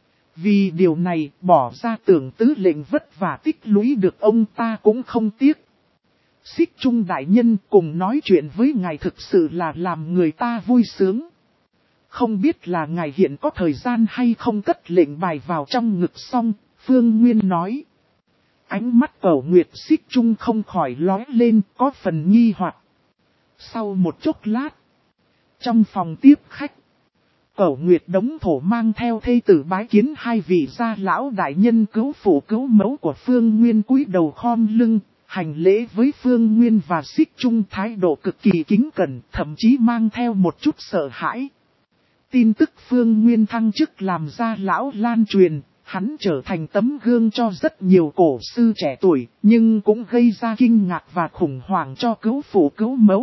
Vì điều này, bỏ ra tưởng tứ lệnh vất vả tích lũy được ông ta cũng không tiếc. Xích Trung đại nhân cùng nói chuyện với ngài thực sự là làm người ta vui sướng. Không biết là ngài hiện có thời gian hay không cất lệnh bài vào trong ngực xong, Phương Nguyên nói. Ánh mắt Cẩu Nguyệt Xích Trung không khỏi lóe lên, có phần nghi hoặc. Sau một chốc lát, trong phòng tiếp khách, Cẩu Nguyệt Đống Thổ mang theo thê tử bái kiến hai vị gia lão đại nhân cứu phụ cứu mẫu của Phương Nguyên cúi đầu khom lưng, hành lễ với Phương Nguyên và Xích Trung thái độ cực kỳ kính cẩn, thậm chí mang theo một chút sợ hãi. Tin tức Phương Nguyên thăng chức làm gia lão lan truyền, Hắn trở thành tấm gương cho rất nhiều cổ sư trẻ tuổi, nhưng cũng gây ra kinh ngạc và khủng hoảng cho cứu phụ cứu mẫu.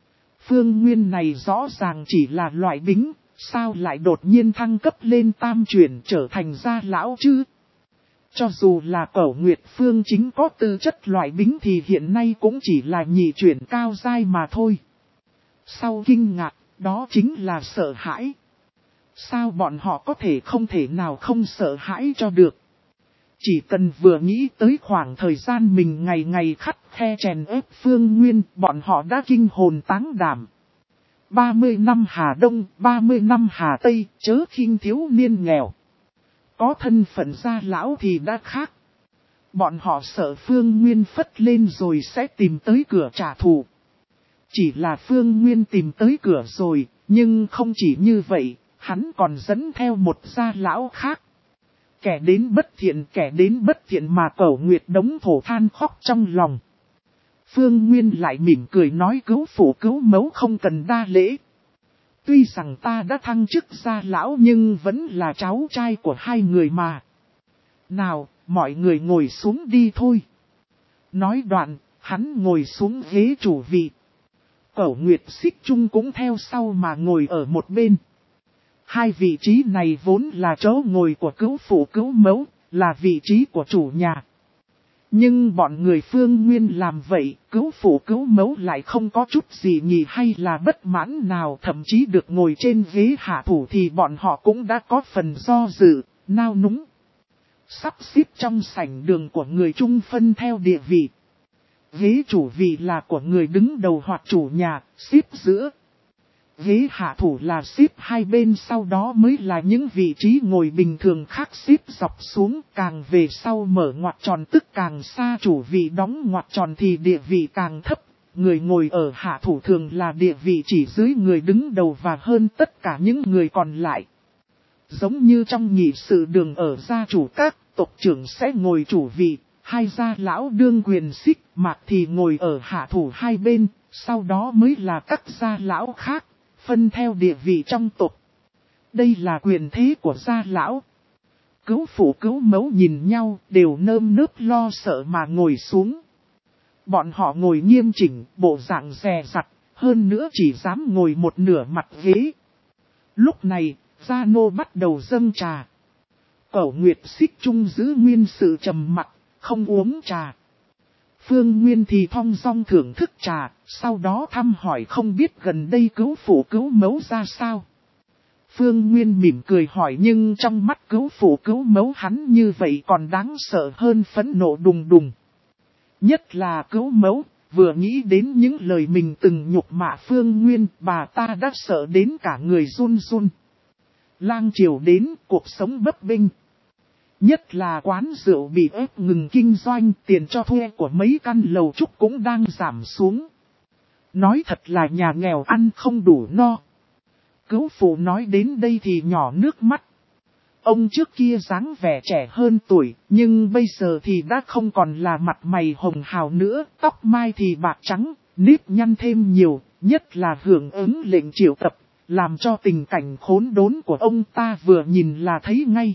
Phương Nguyên này rõ ràng chỉ là loại bính, sao lại đột nhiên thăng cấp lên tam chuyển trở thành gia lão chứ? Cho dù là Cẩu Nguyệt Phương chính có tư chất loại bính thì hiện nay cũng chỉ là nhị chuyển cao giai mà thôi. Sau kinh ngạc, đó chính là sợ hãi. Sao bọn họ có thể không thể nào không sợ hãi cho được? Chỉ cần vừa nghĩ tới khoảng thời gian mình ngày ngày khắt khe chèn ép Phương Nguyên, bọn họ đã kinh hồn táng đảm. ba mươi năm Hà Đông, ba mươi năm Hà Tây, chớ khinh thiếu niên nghèo. Có thân phận gia lão thì đã khác. Bọn họ sợ Phương Nguyên phất lên rồi sẽ tìm tới cửa trả thù. Chỉ là Phương Nguyên tìm tới cửa rồi, nhưng không chỉ như vậy, hắn còn dẫn theo một gia lão khác. Kẻ đến bất thiện, kẻ đến bất thiện mà Cẩu Nguyệt đống thổ than khóc trong lòng. Phương Nguyên lại mỉm cười nói cứu phụ cứu mẫu không cần đa lễ. Tuy rằng ta đã thăng chức gia lão nhưng vẫn là cháu trai của hai người mà. Nào, mọi người ngồi xuống đi thôi. Nói đoạn, hắn ngồi xuống ghế chủ vị. Cẩu Nguyệt Xích Trung cũng theo sau mà ngồi ở một bên. Hai vị trí này vốn là chỗ ngồi của cứu phụ cứu mẫu, là vị trí của chủ nhà. Nhưng bọn người Phương Nguyên làm vậy, cứu phụ cứu mẫu lại không có chút gì nhì hay là bất mãn nào, thậm chí được ngồi trên ghế hạ thủ thì bọn họ cũng đã có phần do dự, nao núng. Sắp xếp trong sảnh đường của người trung phân theo địa vị. Ghế chủ vị là của người đứng đầu hoặc chủ nhà, xếp giữa. Ghế hạ thủ là xếp hai bên, sau đó mới là những vị trí ngồi bình thường khác xếp dọc xuống, càng về sau mở ngoặc tròn tức càng xa chủ vị đóng ngoặc tròn thì địa vị càng thấp. Người ngồi ở hạ thủ thường là địa vị chỉ dưới người đứng đầu và hơn tất cả những người còn lại. Giống như trong nhị sự đường ở gia chủ các, tộc trưởng sẽ ngồi chủ vị, hai gia lão đương quyền xích mạc thì ngồi ở hạ thủ hai bên, sau đó mới là các gia lão khác. Phân theo địa vị trong tộc. Đây là quyền thế của gia lão. Cứu phụ cứu mẫu nhìn nhau đều nơm nớp lo sợ mà ngồi xuống. Bọn họ ngồi nghiêm chỉnh, bộ dạng dè dặt, hơn nữa chỉ dám ngồi một nửa mặt ghế. Lúc này, gia nô bắt đầu dâng trà. Cẩu Nguyệt Xích Trung giữ nguyên sự trầm mặc, không uống trà. Phương Nguyên thì thong dong thưởng thức trà, sau đó thăm hỏi không biết gần đây cứu phụ cứu mẫu ra sao. Phương Nguyên mỉm cười hỏi nhưng trong mắt cứu phụ cứu mẫu hắn như vậy còn đáng sợ hơn phẫn nộ đùng đùng. Nhất là cứu mẫu, vừa nghĩ đến những lời mình từng nhục mạ Phương Nguyên, bà ta đã sợ đến cả người run run. Lang triều đến, cuộc sống bấp bênh. Nhất là quán rượu bị ép ngừng kinh doanh, tiền cho thuê của mấy căn lầu trúc cũng đang giảm xuống. Nói thật là nhà nghèo ăn không đủ no. Cứu phụ nói đến đây thì nhỏ nước mắt. Ông trước kia dáng vẻ trẻ hơn tuổi, nhưng bây giờ thì đã không còn là mặt mày hồng hào nữa, tóc mai thì bạc trắng, nếp nhăn thêm nhiều, nhất là hưởng ứng lệnh triệu tập, làm cho tình cảnh khốn đốn của ông ta vừa nhìn là thấy ngay.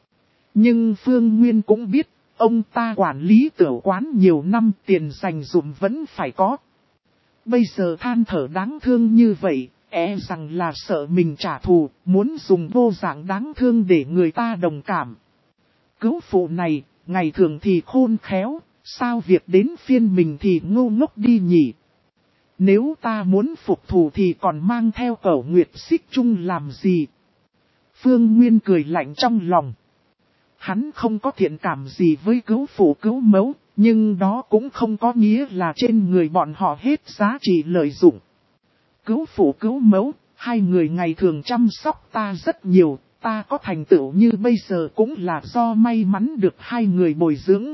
Nhưng Phương Nguyên cũng biết, ông ta quản lý tiểu quán nhiều năm, tiền dành dụm vẫn phải có. Bây giờ than thở đáng thương như vậy, e rằng là sợ mình trả thù, muốn dùng vô dạng đáng thương để người ta đồng cảm. Cứu phụ này, ngày thường thì khôn khéo, sao việc đến phiên mình thì ngu ngốc đi nhỉ? Nếu ta muốn phục thù thì còn mang theo Cẩu Nguyệt Xích Trung làm gì? Phương Nguyên cười lạnh trong lòng. Hắn không có thiện cảm gì với cứu phụ cứu mẫu, nhưng đó cũng không có nghĩa là trên người bọn họ hết giá trị lợi dụng. Cứu phụ cứu mẫu, hai người ngày thường chăm sóc ta rất nhiều, ta có thành tựu như bây giờ cũng là do may mắn được hai người bồi dưỡng.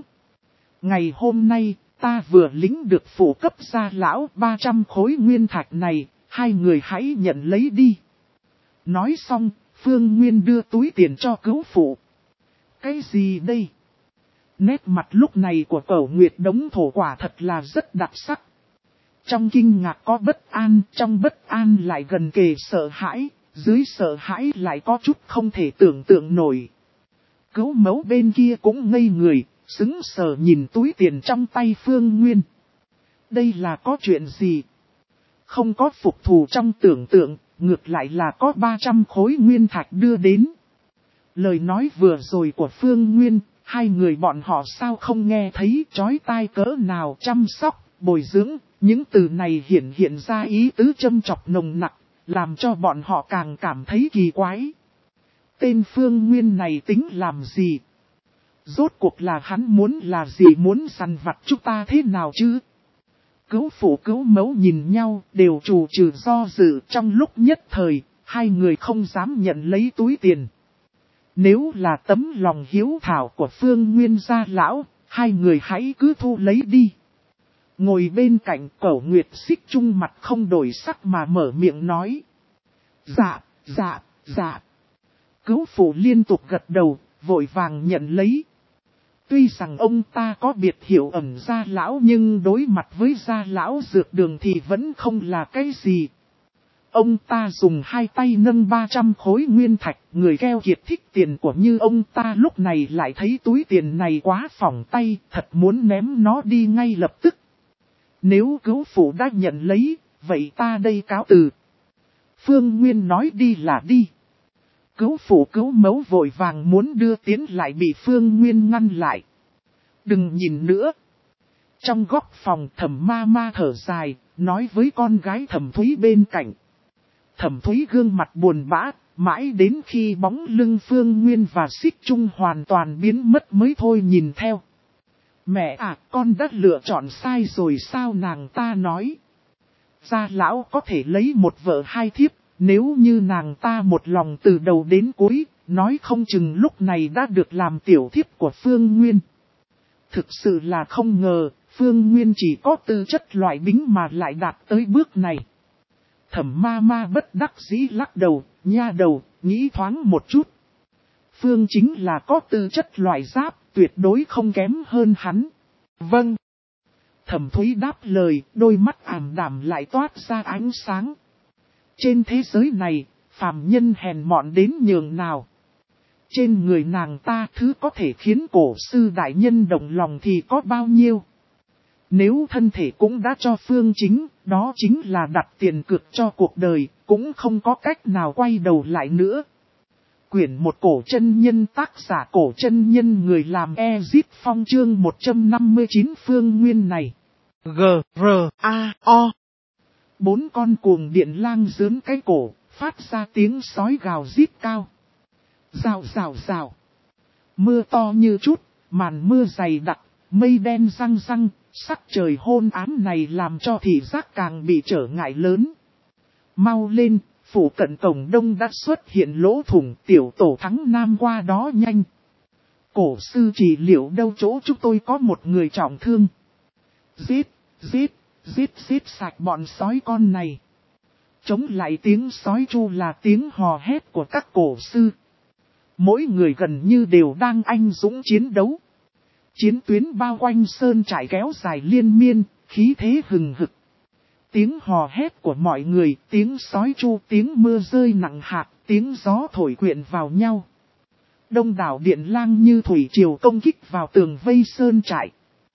Ngày hôm nay, ta vừa lính được phụ cấp gia lão ba trăm khối nguyên thạch này, hai người hãy nhận lấy đi. Nói xong, Phương Nguyên đưa túi tiền cho cứu phụ. Cái gì đây? Nét mặt lúc này của Cẩu Nguyệt đống thổ quả thật là rất đặc sắc. Trong kinh ngạc có bất an, trong bất an lại gần kề sợ hãi, dưới sợ hãi lại có chút không thể tưởng tượng nổi. Cứu mẫu bên kia cũng ngây người, sững sờ nhìn túi tiền trong tay Phương Nguyên. Đây là có chuyện gì? Không có phục thù trong tưởng tượng, ngược lại là có ba trăm khối nguyên thạch đưa đến. Lời nói vừa rồi của Phương Nguyên, hai người bọn họ sao không nghe thấy chói tai cỡ nào chăm sóc, bồi dưỡng, những từ này hiện hiện ra ý tứ châm chọc nồng nặc, làm cho bọn họ càng cảm thấy kỳ quái. Tên Phương Nguyên này tính làm gì? Rốt cuộc là hắn muốn là gì, muốn săn vặt chúng ta thế nào chứ? Cứu phụ cứu mẫu nhìn nhau đều trù trừ do dự, trong lúc nhất thời, hai người không dám nhận lấy túi tiền. Nếu là tấm lòng hiếu thảo của Phương Nguyên gia lão, hai người hãy cứ thu lấy đi. Ngồi bên cạnh Cẩu Nguyệt Xích Trung mặt không đổi sắc mà mở miệng nói. Dạ, dạ, dạ. Cứu phụ liên tục gật đầu, vội vàng nhận lấy. Tuy rằng ông ta có biệt hiệu ẩn gia lão nhưng đối mặt với gia lão dược đường thì vẫn không là cái gì. Ông ta dùng hai tay nâng ba trăm khối nguyên thạch, người keo kiệt thích tiền của như ông ta lúc này lại thấy túi tiền này quá phỏng tay, thật muốn ném nó đi ngay lập tức. Nếu cứu phụ đã nhận lấy, vậy ta đây cáo từ. Phương Nguyên nói đi là đi. Cứu phụ cứu mẫu vội vàng muốn đưa tiến lại bị Phương Nguyên ngăn lại. Đừng nhìn nữa. Trong góc phòng Thẩm ma ma thở dài, nói với con gái Thẩm Thúy bên cạnh. Thẩm Thúy gương mặt buồn bã, mãi đến khi bóng lưng Phương Nguyên và Xích Trung hoàn toàn biến mất mới thôi nhìn theo. Mẹ à, con đã lựa chọn sai rồi sao, nàng ta nói. Gia lão có thể lấy một vợ hai thiếp, nếu như nàng ta một lòng từ đầu đến cuối, nói không chừng lúc này đã được làm tiểu thiếp của Phương Nguyên. Thực sự là không ngờ, Phương Nguyên chỉ có tư chất loại bính mà lại đạt tới bước này. Thẩm ma ma bất đắc dĩ lắc đầu, nha đầu, nghĩ thoáng một chút. Phương chính là có tư chất loại giáp, tuyệt đối không kém hơn hắn. Vâng. Thẩm Thúy đáp lời, đôi mắt ảm đạm lại toát ra ánh sáng. Trên thế giới này, phàm nhân hèn mọn đến nhường nào. Trên người nàng ta thứ có thể khiến cổ sư đại nhân động lòng thì có bao nhiêu. Nếu thân thể cũng đã cho Phương chính, đó chính là đặt tiền cược cho cuộc đời, cũng không có cách nào quay đầu lại nữa. Quyển một Cổ chân nhân, tác giả Cổ chân nhân, người làm Ezip Phong, chương một trăm năm mươi chín. Phương Nguyên này. G, R, A, O. Bốn con cuồng điện lang dướn cái cổ, phát ra tiếng sói gào rít cao. Rào rào rào. Mưa to như chút, màn mưa dày đặc, mây đen răng răng, sắc trời hôn ám này làm cho thị giác càng bị trở ngại lớn. Mau lên, phủ cận cổng đông đã xuất hiện lỗ thủng, tiểu tổ thắng nam qua đó nhanh. Cổ sư chỉ liệu đâu chỗ chúng tôi có một người trọng thương. Giết, giết, giết giết sạch bọn sói con này. Chống lại tiếng sói chu là tiếng hò hét của các cổ sư. Mỗi người gần như đều đang anh dũng chiến đấu. Chiến tuyến bao quanh sơn trại kéo dài liên miên, khí thế hừng hực. Tiếng hò hét của mọi người, tiếng sói chu, tiếng mưa rơi nặng hạt, tiếng gió thổi quyện vào nhau. Đông đảo điện lang như thủy triều công kích vào tường vây sơn trại.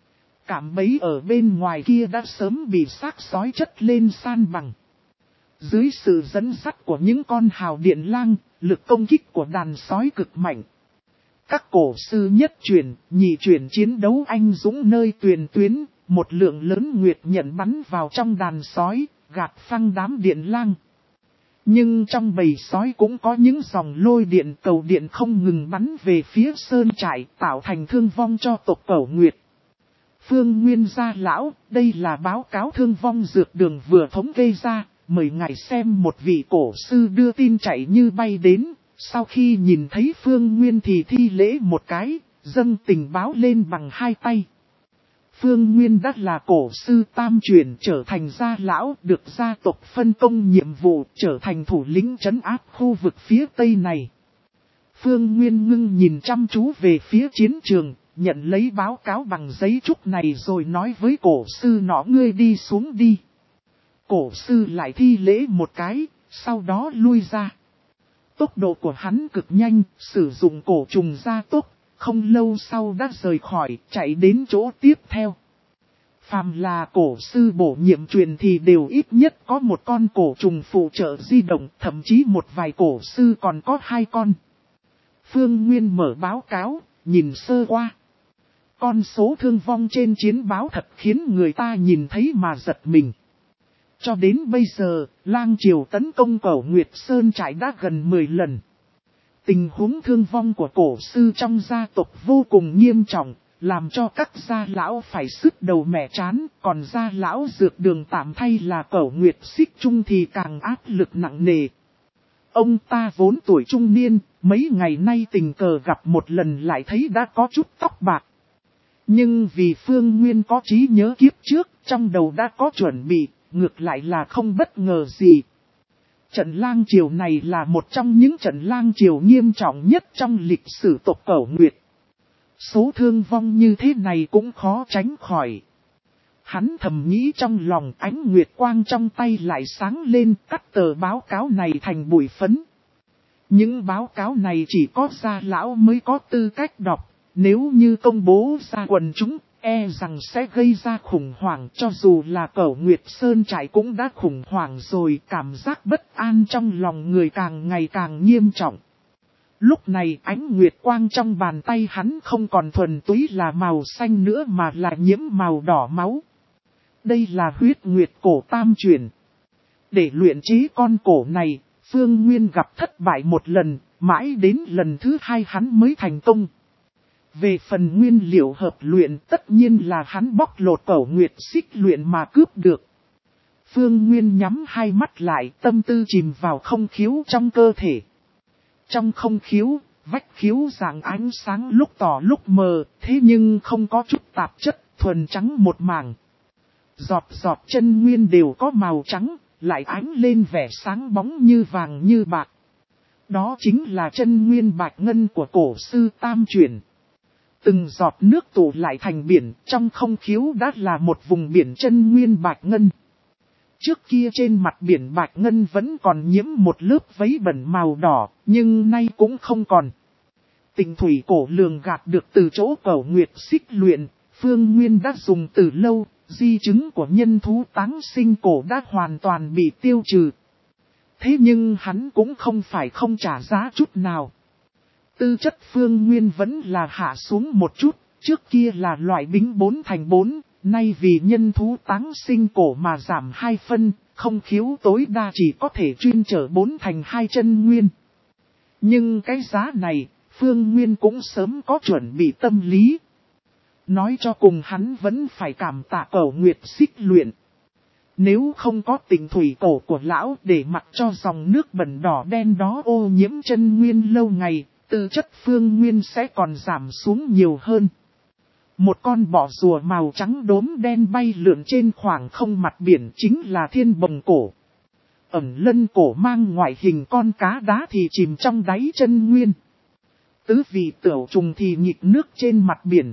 Cảm bấy ở bên ngoài kia đã sớm bị xác sói chất lên san bằng. Dưới sự dẫn dắt của những con hào điện lang, lực công kích của đàn sói cực mạnh. Các cổ sư nhất chuyển, nhị chuyển chiến đấu anh dũng nơi tuyền tuyến, một lượng lớn nguyệt nhận bắn vào trong đàn sói, gạt phăng đám điện lang. Nhưng trong bầy sói cũng có những dòng lôi điện cầu điện không ngừng bắn về phía sơn trại, tạo thành thương vong cho tộc Cẩu Nguyệt. Phương Nguyên gia lão, đây là báo cáo thương vong dược đường vừa thống kê ra, mời ngài xem. Một vị cổ sư đưa tin chạy như bay đến, sau khi nhìn thấy Phương Nguyên thì thi lễ một cái, dâng tình báo lên bằng hai tay. Phương Nguyên đã là cổ sư tam truyền, trở thành gia lão, được gia tộc phân công nhiệm vụ, trở thành thủ lĩnh trấn áp khu vực phía tây này. Phương Nguyên ngưng nhìn chăm chú về phía chiến trường, nhận lấy báo cáo bằng giấy trúc này rồi nói với cổ sư nọ, ngươi đi xuống đi. Cổ sư lại thi lễ một cái, sau đó lui ra. Tốc độ của hắn cực nhanh, sử dụng cổ trùng gia tốc, không lâu sau đã rời khỏi, chạy đến chỗ tiếp theo. Phàm là cổ sư bổ nhiệm truyền thì đều ít nhất có một con cổ trùng phụ trợ di động, thậm chí một vài cổ sư còn có hai con. Phương Nguyên mở báo cáo, nhìn sơ qua. Con số thương vong trên chiến báo thật khiến người ta nhìn thấy mà giật mình. Cho đến bây giờ, Lang Triều tấn công Cẩu Nguyệt Sơn trại đã gần mười lần. Tình huống thương vong của cổ sư trong gia tộc vô cùng nghiêm trọng, làm cho các gia lão phải sứt đầu mẻ chán, còn gia lão dược đường tạm thay là Cẩu Nguyệt Xích Trung thì càng áp lực nặng nề. Ông ta vốn tuổi trung niên, mấy ngày nay tình cờ gặp một lần lại thấy đã có chút tóc bạc. Nhưng vì Phương Nguyên có trí nhớ kiếp trước, trong đầu đã có chuẩn bị, ngược lại là không bất ngờ gì. Trận Lang Triều này là một trong những trận Lang Triều nghiêm trọng nhất trong lịch sử tộc Cẩu Nguyệt. Số thương vong như thế này cũng khó tránh khỏi. Hắn thầm nghĩ trong lòng, ánh nguyệt quang trong tay lại sáng lên, cắt tờ báo cáo này thành bụi phấn. Những báo cáo này chỉ có gia lão mới có tư cách đọc, nếu như công bố ra quần chúng, e rằng sẽ gây ra khủng hoảng, cho dù là Cẩu Nguyệt Sơn trại cũng đã khủng hoảng rồi, cảm giác bất an trong lòng người càng ngày càng nghiêm trọng. Lúc này ánh nguyệt quang trong bàn tay hắn không còn thuần túy là màu xanh nữa mà là nhiễm màu đỏ máu. Đây là huyết nguyệt cổ tam chuyển. Để luyện chế con cổ này, Phương Nguyên gặp thất bại một lần, mãi đến lần thứ hai hắn mới thành công. Về phần nguyên liệu hợp luyện tất nhiên là hắn bóc lột Cẩu Nguyệt Xích luyện mà cướp được. Phương Nguyên nhắm hai mắt lại, tâm tư chìm vào không khiếu trong cơ thể. Trong không khiếu, vách khiếu dạng ánh sáng lúc tỏ lúc mờ, thế nhưng không có chút tạp chất, thuần trắng một mảng. Giọt giọt chân nguyên đều có màu trắng, lại ánh lên vẻ sáng bóng như vàng như bạc. Đó chính là chân nguyên bạch ngân của cổ sư tam chuyển. Từng giọt nước tụ lại thành biển, trong không khiếu đã là một vùng biển chân nguyên bạch ngân. Trước kia trên mặt biển bạch ngân vẫn còn nhiễm một lớp vấy bẩn màu đỏ, nhưng nay cũng không còn. Tình thủy cổ lường gạt được từ chỗ Cẩu Nguyệt Xích luyện, Phương Nguyên đã dùng từ lâu, di chứng của nhân thú táng sinh cổ đã hoàn toàn bị tiêu trừ. Thế nhưng hắn cũng không phải không trả giá chút nào. Tư chất Phương Nguyên vẫn là hạ xuống một chút, trước kia là loại bính bốn thành bốn, nay vì nhân thú táng sinh cổ mà giảm hai phân, không khiếu tối đa chỉ có thể chuyên trở bốn thành hai chân nguyên. Nhưng cái giá này, Phương Nguyên cũng sớm có chuẩn bị tâm lý. Nói cho cùng hắn vẫn phải cảm tạ Cẩu Nguyệt Xích luyện. Nếu không có tình thủy cổ của lão để mặc cho dòng nước bẩn đỏ đen đó ô nhiễm chân nguyên lâu ngày, tư chất Phương Nguyên sẽ còn giảm xuống nhiều hơn. Một con bọ rùa màu trắng đốm đen bay lượn trên khoảng không mặt biển chính là thiên bồng cổ. Ẩn lân cổ mang ngoại hình con cá đá thì chìm trong đáy chân nguyên. Tứ vị tửu trùng thì nhịp nước trên mặt biển.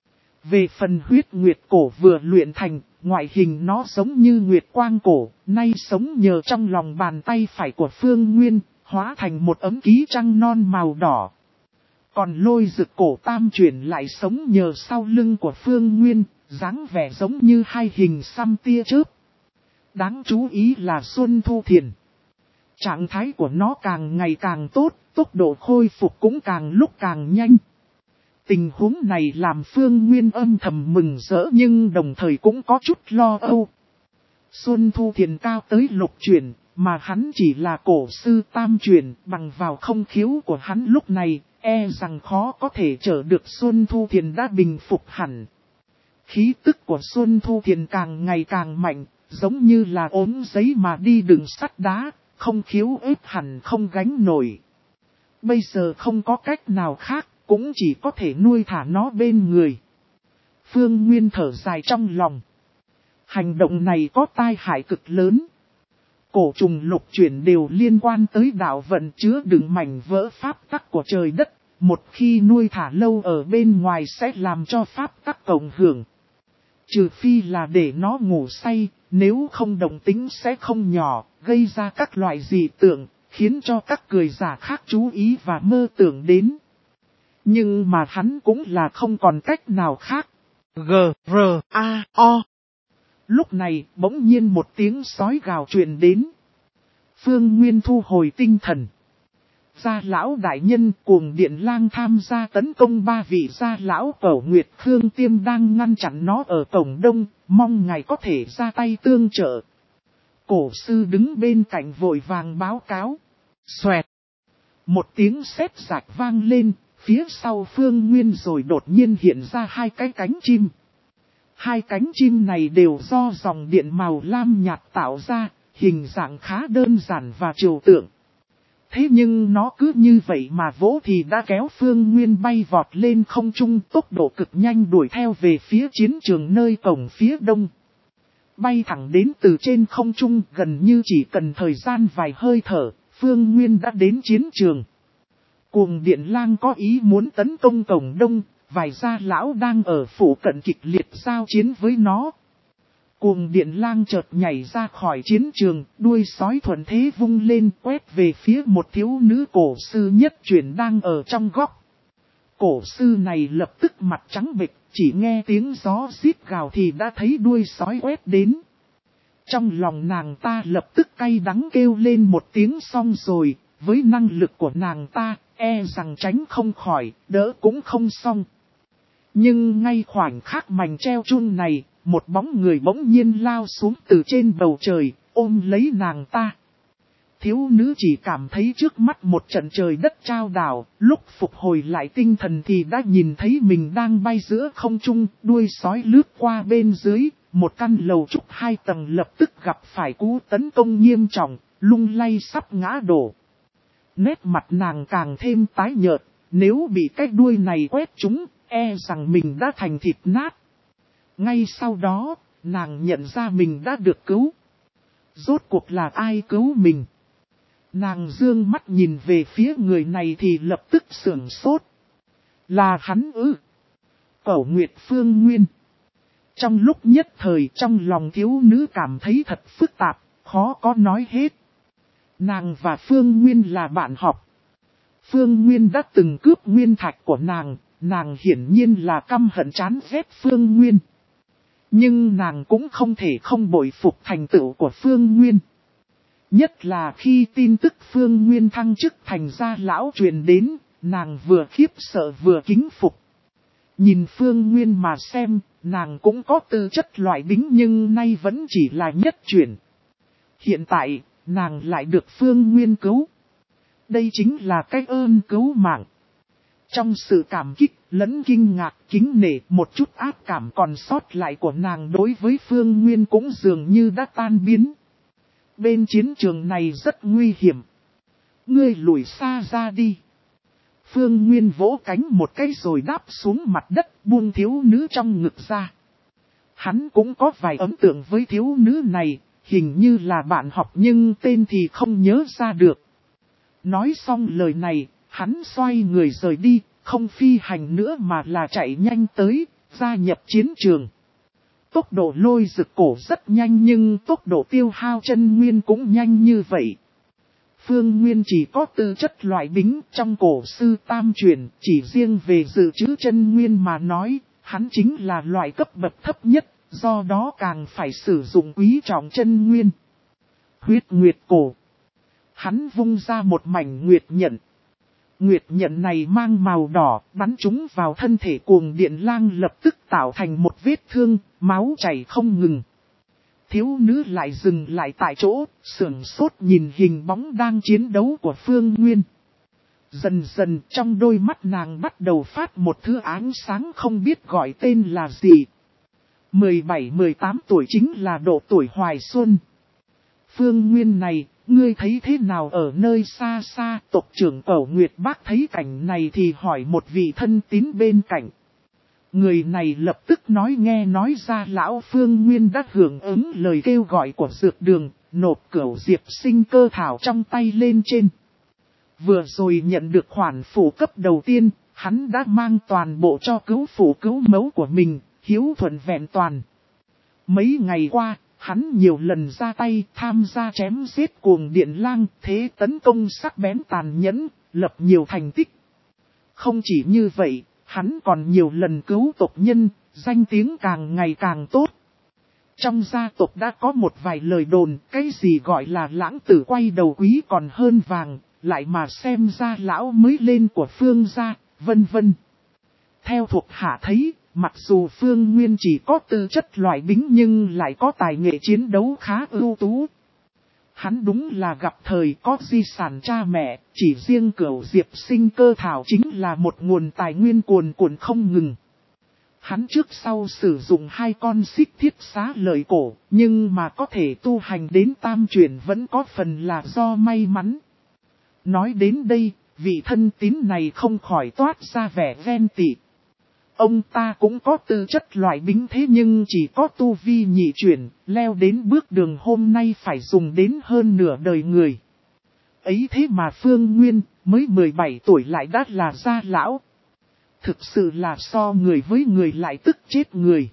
Về phần huyết nguyệt cổ vừa luyện thành, ngoại hình nó giống như nguyệt quang cổ, nay sống nhờ trong lòng bàn tay phải của Phương Nguyên, hóa thành một ấm ký trăng non màu đỏ. Còn lôi dực cổ tam chuyển lại sống nhờ sau lưng của Phương Nguyên, dáng vẻ giống như hai hình xăm tia chớp. Đáng chú ý là Xuân Thu Thiền. Trạng thái của nó càng ngày càng tốt, tốc độ khôi phục cũng càng lúc càng nhanh. Tình huống này làm Phương Nguyên âm thầm mừng rỡ nhưng đồng thời cũng có chút lo âu. Xuân Thu Thiền cao tới lục chuyển, mà hắn chỉ là cổ sư tam chuyển, bằng vào không khiếu của hắn lúc này, e rằng khó có thể trở được Xuân Thu Thiền đã bình phục hẳn. Khí tức của Xuân Thu Thiền càng ngày càng mạnh, giống như là ốm giấy mà đi đường sắt đá, không khiếu ép hẳn không gánh nổi. Bây giờ không có cách nào khác, cũng chỉ có thể nuôi thả nó bên người. Phương Nguyên thở dài trong lòng. Hành động này có tai hại cực lớn. Cổ trùng lục chuyển đều liên quan tới đạo vận chứa đựng mảnh vỡ pháp tắc của trời đất. Một khi nuôi thả lâu ở bên ngoài sẽ làm cho pháp tắc cộng hưởng. Trừ phi là để nó ngủ say, nếu không động tính sẽ không nhỏ, gây ra các loại dị tượng, khiến cho các cười giả khác chú ý và mơ tưởng đến. Nhưng mà hắn cũng là không còn cách nào khác. G, R, A, O. Lúc này, bỗng nhiên một tiếng sói gào truyền đến. Phương Nguyên thu hồi tinh thần. Gia lão đại nhân cuồng điện lang tham gia tấn công ba vị gia lão Cẩu Nguyệt Khương Tiêm đang ngăn chặn nó ở cổng đông, mong ngài có thể ra tay tương trợ. Cổ sư đứng bên cạnh vội vàng báo cáo. Xoẹt. Một tiếng sét rạch vang lên, phía sau Phương Nguyên rồi đột nhiên hiện ra hai cái cánh chim. Hai cánh chim này đều do dòng điện màu lam nhạt tạo ra, hình dạng khá đơn giản và trừu tượng. Thế nhưng nó cứ như vậy mà vỗ thì đã kéo Phương Nguyên bay vọt lên không trung, tốc độ cực nhanh đuổi theo về phía chiến trường nơi cổng phía đông. Bay thẳng đến từ trên không trung, gần như chỉ cần thời gian vài hơi thở, Phương Nguyên đã đến chiến trường. Cuồng điện lang có ý muốn tấn công cổng đông, vài gia lão đang ở phủ cận kịch liệt giao chiến với nó. Cuồng điện lang chợt nhảy ra khỏi chiến trường, đuôi sói thuận thế vung lên quét về phía một thiếu nữ cổ sư nhất chuyển đang ở trong góc. Cổ sư này lập tức mặt trắng bệch, chỉ nghe tiếng gió rít gào thì đã thấy đuôi sói quét đến. Trong lòng nàng ta lập tức cay đắng kêu lên một tiếng xong rồi, với năng lực của nàng ta, e rằng tránh không khỏi, đỡ cũng không xong. Nhưng ngay khoảnh khắc mảnh treo chun này, một bóng người bỗng nhiên lao xuống từ trên bầu trời, ôm lấy nàng ta. Thiếu nữ chỉ cảm thấy trước mắt một trận trời đất trao đảo, lúc phục hồi lại tinh thần thì đã nhìn thấy mình đang bay giữa không trung, đuôi sói lướt qua bên dưới, một căn lầu trúc hai tầng lập tức gặp phải cú tấn công nghiêm trọng, lung lay sắp ngã đổ. Nét mặt nàng càng thêm tái nhợt, nếu bị cái đuôi này quét trúng, e rằng mình đã thành thịt nát. Ngay sau đó, nàng nhận ra mình đã được cứu. Rốt cuộc là ai cứu mình? Nàng dương mắt nhìn về phía người này thì lập tức sửng sốt. Là hắn ư? Cẩu Nguyệt Phương Nguyên. Trong lúc nhất thời trong lòng thiếu nữ cảm thấy thật phức tạp, khó có nói hết. Nàng và Phương Nguyên là bạn học. Phương Nguyên đã từng cướp nguyên thạch của nàng, nàng hiển nhiên là căm hận chán ghét Phương Nguyên. Nhưng nàng cũng không thể không bội phục thành tựu của Phương Nguyên. Nhất là khi tin tức Phương Nguyên thăng chức thành gia lão truyền đến, nàng vừa khiếp sợ vừa kính phục. Nhìn Phương Nguyên mà xem, nàng cũng có tư chất loại bính nhưng nay vẫn chỉ là nhất chuyển. Hiện tại, nàng lại được Phương Nguyên cứu. Đây chính là cái ơn cứu mạng. Trong sự cảm kích, lẫn kinh ngạc, kính nể, một chút ác cảm còn sót lại của nàng đối với Phương Nguyên cũng dường như đã tan biến. Bên chiến trường này rất nguy hiểm. Ngươi lùi xa ra đi. Phương Nguyên vỗ cánh một cái rồi đáp xuống mặt đất, buông thiếu nữ trong ngực ra. Hắn cũng có vài ấn tượng với thiếu nữ này, hình như là bạn học nhưng tên thì không nhớ ra được. Nói xong lời này, hắn xoay người rời đi, không phi hành nữa mà là chạy nhanh tới, gia nhập chiến trường. Tốc độ lôi rực cổ rất nhanh nhưng tốc độ tiêu hao chân nguyên cũng nhanh như vậy. Phương Nguyên chỉ có tư chất loại bính trong cổ sư tam truyền, chỉ riêng về dự trữ chân nguyên mà nói, hắn chính là loại cấp bậc thấp nhất, do đó càng phải sử dụng quý trọng chân nguyên. Huyết nguyệt cổ. Hắn vung ra một mảnh nguyệt nhận. Nguyệt nhận này mang màu đỏ, bắn chúng vào thân thể cuồng điện lang lập tức tạo thành một vết thương, máu chảy không ngừng. Thiếu nữ lại dừng lại tại chỗ, sửng sốt nhìn hình bóng đang chiến đấu của Phương Nguyên. Dần dần trong đôi mắt nàng bắt đầu phát một thứ ánh sáng không biết gọi tên là gì. mười bảy mười tám tuổi chính là độ tuổi hoài xuân. Phương Nguyên này, ngươi thấy thế nào? Ở nơi xa xa, tộc trưởng Cẩu Nguyệt Bác thấy cảnh này thì hỏi một vị thân tín bên cạnh. Người này lập tức nói nghe nói ra lão Phương Nguyên đã hưởng ứng lời kêu gọi của dược đường, nộp cửu diệp sinh cơ thảo trong tay lên trên. Vừa rồi nhận được khoản phụ cấp đầu tiên, hắn đã mang toàn bộ cho cứu phụ cứu mẫu của mình, hiếu thuận vẹn toàn. Mấy ngày qua, Hắn nhiều lần ra tay tham gia chém giết cuồng điện lang, thế tấn công sắc bén tàn nhẫn, lập nhiều thành tích. Không chỉ như vậy, hắn còn nhiều lần cứu tộc nhân, danh tiếng càng ngày càng tốt. Trong gia tộc đã có một vài lời đồn, cái gì gọi là lãng tử quay đầu quý còn hơn vàng, lại mà xem ra lão mới lên của Phương gia, vân vân. Theo thuộc hạ thấy, mặc dù Phương Nguyên chỉ có tư chất loại bính nhưng lại có tài nghệ chiến đấu khá ưu tú. Hắn đúng là gặp thời có di sản cha mẹ, chỉ riêng Cửu Diệp Sinh Cơ Thảo chính là một nguồn tài nguyên cuồn cuộn không ngừng. Hắn trước sau sử dụng hai con xích thiết xá lợi cổ, nhưng mà có thể tu hành đến tam chuyển vẫn có phần là do may mắn. Nói đến đây, vị thân tín này không khỏi toát ra vẻ ghen tị. Ông ta cũng có tư chất loại bính thế nhưng chỉ có tu vi nhị chuyển, leo đến bước đường hôm nay phải dùng đến hơn nửa đời người. Ấy thế mà Phương Nguyên, mới mười bảy tuổi lại đã là gia lão. Thực sự là so người với người lại tức chết người.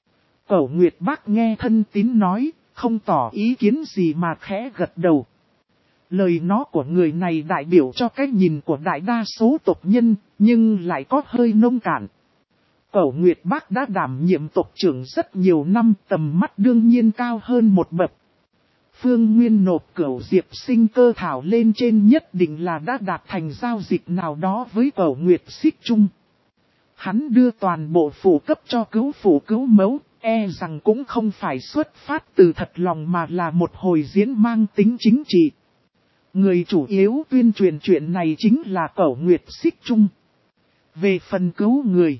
Cẩu Nguyệt Bác nghe thân tín nói, không tỏ ý kiến gì mà khẽ gật đầu. Lời nói của người này đại biểu cho cái nhìn của đại đa số tộc nhân, nhưng lại có hơi nông cạn. Cẩu Nguyệt Bác đã đảm nhiệm tộc trưởng rất nhiều năm, tầm mắt đương nhiên cao hơn một bậc. Phương Nguyên nộp Cửu Diệp Sinh Cơ Thảo lên trên nhất định là đã đạt thành giao dịch nào đó với Cẩu Nguyệt Xích Trung. Hắn đưa toàn bộ phủ cấp cho cứu phủ cứu mẫu, e rằng cũng không phải xuất phát từ thật lòng mà là một hồi diễn mang tính chính trị. Người chủ yếu tuyên truyền chuyện này chính là Cẩu Nguyệt Xích Trung. Về phần cứu người,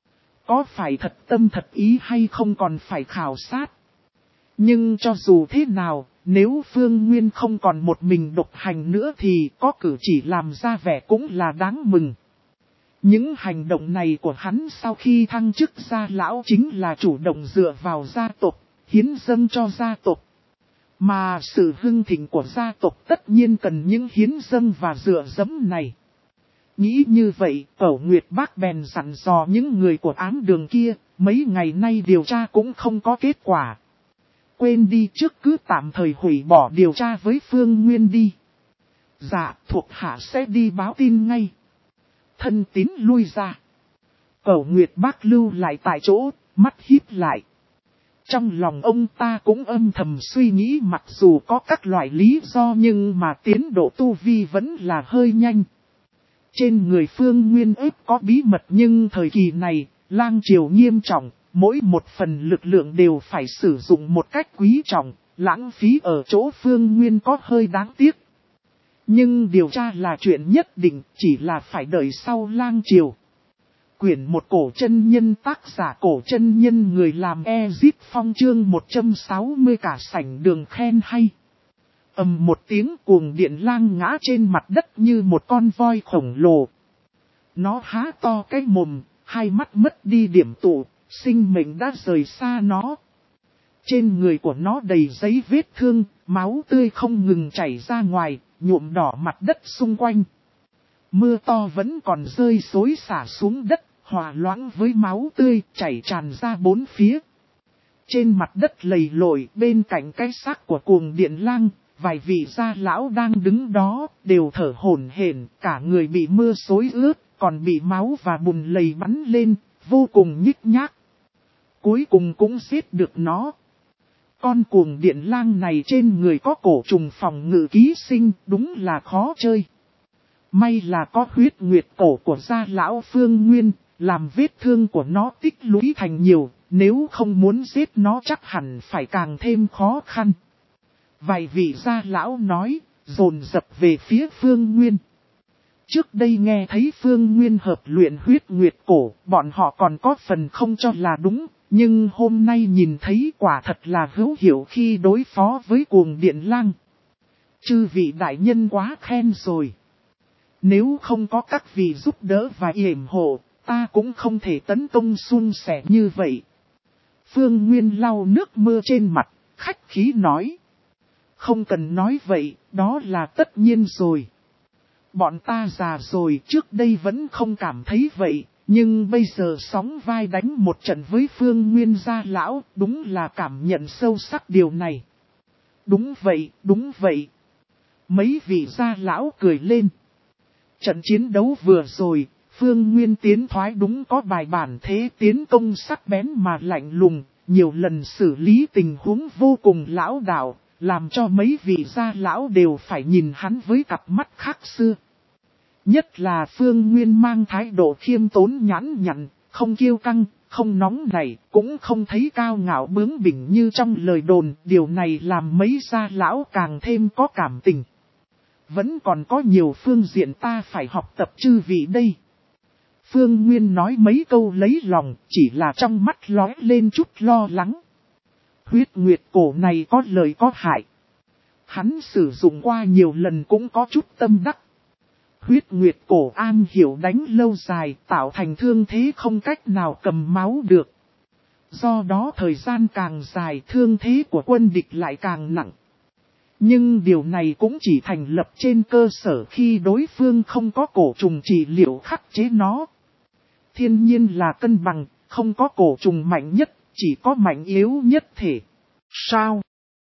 có phải thật tâm thật ý hay không còn phải khảo sát. Nhưng cho dù thế nào, nếu Phương Nguyên không còn một mình độc hành nữa thì có cử chỉ làm ra vẻ cũng là đáng mừng. Những hành động này của hắn sau khi thăng chức gia lão chính là chủ động dựa vào gia tộc, hiến dâng cho gia tộc. Mà sự hưng thịnh của gia tộc tất nhiên cần những hiến dâng và dựa dẫm này. Nghĩ như vậy, Cẩu Nguyệt Bác bèn dặn dò những người của ám đường kia, mấy ngày nay điều tra cũng không có kết quả. Quên đi trước cứ tạm thời hủy bỏ điều tra với Phương Nguyên đi. Dạ, thuộc hạ sẽ đi báo tin ngay. Thân tín lui ra. Cẩu Nguyệt Bác lưu lại tại chỗ, mắt híp lại. Trong lòng ông ta cũng âm thầm suy nghĩ mặc dù có các loại lý do nhưng mà tiến độ tu vi vẫn là hơi nhanh. Trên người Phương Nguyên ếp có bí mật nhưng thời kỳ này, lang triều nghiêm trọng, mỗi một phần lực lượng đều phải sử dụng một cách quý trọng, lãng phí ở chỗ Phương Nguyên có hơi đáng tiếc. Nhưng điều tra là chuyện nhất định, chỉ là phải đợi sau lang triều. Quyển một cổ chân nhân tác giả cổ chân nhân người làm Ezip Phong chương một trăm sáu mươi cả sảnh đường khen hay. Ầm một tiếng cuồng điện lang ngã trên mặt đất như một con voi khổng lồ. Nó há to cái mồm, hai mắt mất đi điểm tụ, sinh mệnh đã rời xa nó. Trên người của nó đầy giấy vết thương, máu tươi không ngừng chảy ra ngoài, nhuộm đỏ mặt đất xung quanh. Mưa to vẫn còn rơi xối xả xuống đất, hòa loãng với máu tươi chảy tràn ra bốn phía. Trên mặt đất lầy lội bên cạnh cái xác của cuồng điện lang, vài vị gia lão đang đứng đó, đều thở hổn hển, cả người bị mưa xối ướt, còn bị máu và bùn lầy bắn lên, vô cùng nhích nhác. Cuối cùng cũng giết được nó. Con cuồng điện lang này trên người có cổ trùng phòng ngự ký sinh, đúng là khó chơi. May là có huyết nguyệt cổ của gia lão Phương Nguyên, làm vết thương của nó tích lũy thành nhiều, nếu không muốn giết nó chắc hẳn phải càng thêm khó khăn. Vài vị gia lão nói, dồn dập về phía Phương Nguyên. Trước đây nghe thấy Phương Nguyên hợp luyện huyết nguyệt cổ, bọn họ còn có phần không cho là đúng, nhưng hôm nay nhìn thấy quả thật là hữu hiệu khi đối phó với cuồng điện lang. Chư vị đại nhân quá khen rồi. Nếu không có các vị giúp đỡ và yểm hộ, ta cũng không thể tấn công suôn sẻ như vậy. Phương Nguyên lau nước mưa trên mặt, khách khí nói. Không cần nói vậy, đó là tất nhiên rồi. Bọn ta già rồi, trước đây vẫn không cảm thấy vậy, Nhưng bây giờ sóng vai đánh một trận với Phương Nguyên gia lão, đúng là cảm nhận sâu sắc điều này. Đúng vậy, đúng vậy. Mấy vị gia lão cười lên. Trận chiến đấu vừa rồi, Phương Nguyên tiến thoái đúng có bài bản thế tiến công sắc bén mà lạnh lùng, nhiều lần xử lý tình huống vô cùng lão đạo, làm cho mấy vị gia lão đều phải nhìn hắn với cặp mắt khác xưa. Nhất là Phương Nguyên mang thái độ khiêm tốn nhãn nhặn, không kiêu căng, không nóng nảy, cũng không thấy cao ngạo bướng bỉnh như trong lời đồn, điều này làm mấy gia lão càng thêm có cảm tình. Vẫn còn có nhiều phương diện ta phải học tập chư vị đây. Phương Nguyên nói mấy câu lấy lòng, chỉ là trong mắt lóe lên chút lo lắng. Huyết nguyệt cổ này có lợi có hại. Hắn sử dụng qua nhiều lần cũng có chút tâm đắc. Huyết nguyệt cổ an hiểu đánh lâu dài tạo thành thương thế không cách nào cầm máu được. Do đó thời gian càng dài thương thế của quân địch lại càng nặng. Nhưng điều này cũng chỉ thành lập trên cơ sở khi đối phương không có cổ trùng trị liệu khắc chế nó. Thiên nhiên là cân bằng, không có cổ trùng mạnh nhất, chỉ có mạnh yếu nhất thể. Sao?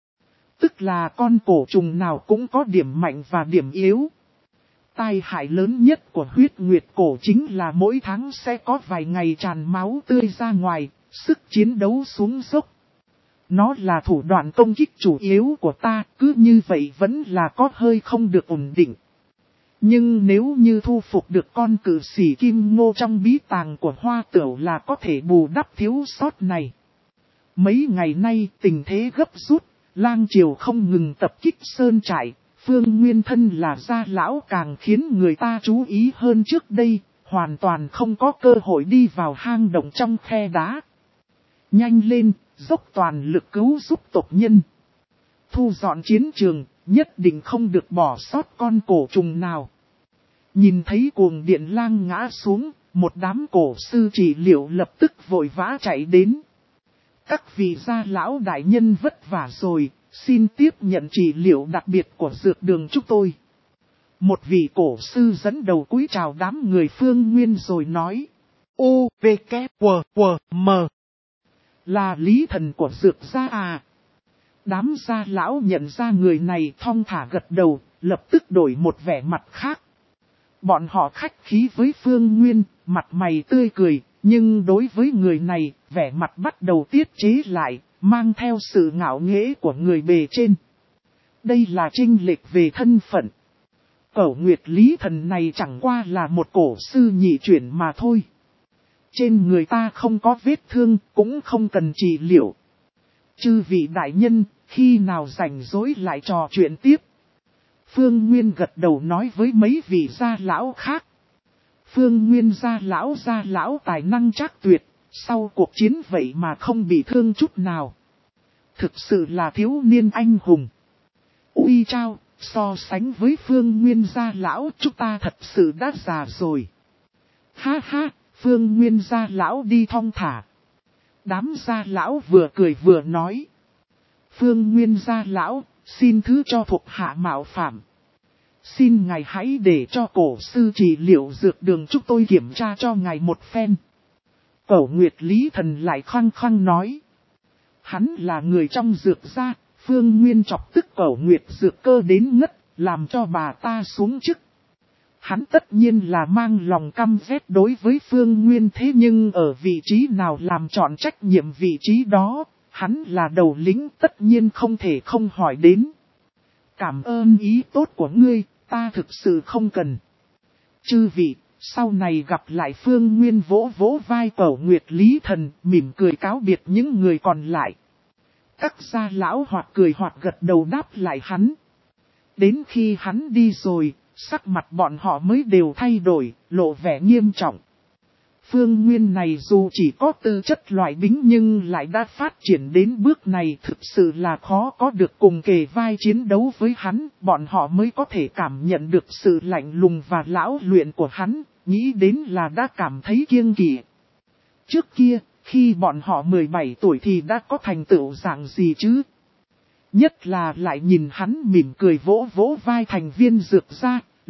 Tức là con cổ trùng nào cũng có điểm mạnh và điểm yếu. Tai hại lớn nhất của huyết nguyệt cổ chính là mỗi tháng sẽ có vài ngày tràn máu tươi ra ngoài, sức chiến đấu xuống dốc. Nó là thủ đoạn công kích chủ yếu của ta, cứ như vậy vẫn là có hơi không được ổn định. Nhưng nếu như thu phục được con cử sĩ kim ngô trong bí tàng của hoa tửu là có thể bù đắp thiếu sót này. Mấy ngày nay tình thế gấp rút, lang triều không ngừng tập kích sơn trại, Phương Nguyên thân là gia lão càng khiến người ta chú ý hơn trước đây, hoàn toàn không có cơ hội đi vào hang động trong khe đá. Nhanh lên, dốc toàn lực cứu giúp tộc nhân. Thu dọn chiến trường, nhất định không được bỏ sót con cổ trùng nào. Nhìn thấy cuồng điện lang ngã xuống, một đám cổ sư trị liệu lập tức vội vã chạy đến. Các vị gia lão đại nhân vất vả rồi, xin tiếp nhận trị liệu đặc biệt của dược đường chúng tôi. Một vị cổ sư dẫn đầu cúi chào đám người Phương Nguyên rồi nói. U, V, K, W, W, M. Là lý thần của dược gia à? Đám gia lão nhận ra người này thong thả gật đầu, lập tức đổi một vẻ mặt khác. Bọn họ khách khí với Phương Nguyên, mặt mày tươi cười, nhưng đối với người này, vẻ mặt bắt đầu tiết chế lại, mang theo sự ngạo nghễ của người bề trên. Đây là chênh lệch về thân phận. Cẩu Nguyệt Lý Thần này chẳng qua là một cổ sư nhị chuyển mà thôi. Trên người ta không có vết thương, cũng không cần trị liệu. Chư vị đại nhân, khi nào rảnh rỗi lại trò chuyện tiếp. Phương Nguyên gật đầu nói với mấy vị gia lão khác. Phương Nguyên gia lão gia lão tài năng trác tuyệt, sau cuộc chiến vậy mà không bị thương chút nào. Thực sự là thiếu niên anh hùng. Ui chao, so sánh với Phương Nguyên gia lão chúng ta thật sự đã già rồi. Ha ha, Phương Nguyên gia lão đi thong thả. Đám gia lão vừa cười vừa nói. Phương Nguyên gia lão, xin thứ cho thuộc hạ mạo phạm. Xin ngài hãy để cho cổ sư trị liệu dược đường chúng tôi kiểm tra cho ngài một phen. Cẩu Nguyệt Lý Thần lại khăng khăng nói. Hắn là người trong dược gia, Phương Nguyên chọc tức Cẩu Nguyệt dược cơ đến ngất, làm cho bà ta xuống chức. Hắn tất nhiên là mang lòng căm ghét đối với Phương Nguyên, thế nhưng ở vị trí nào làm chọn trách nhiệm vị trí đó, hắn là đầu lĩnh tất nhiên không thể không hỏi đến. Cảm ơn ý tốt của ngươi, ta thực sự không cần. Chư vị, sau này gặp lại Phương Nguyên vỗ vỗ vai Cẩu Nguyệt Lý Thần, mỉm cười cáo biệt những người còn lại. Các gia lão hoặc cười hoặc gật đầu đáp lại hắn. Đến khi hắn đi rồi, sắc mặt bọn họ mới đều thay đổi, lộ vẻ nghiêm trọng. Phương Nguyên này dù chỉ có tư chất loại bính nhưng lại đã phát triển đến bước này, thực sự là khó có được cùng kề vai chiến đấu với hắn, bọn họ mới có thể cảm nhận được sự lạnh lùng và lão luyện của hắn, nghĩ đến là đã cảm thấy kiêng kỵ. Trước kia, khi bọn họ mười bảy tuổi thì đã có thành tựu dạng gì chứ? Nhất là lại nhìn hắn mỉm cười vỗ vỗ vai thành viên dược gia,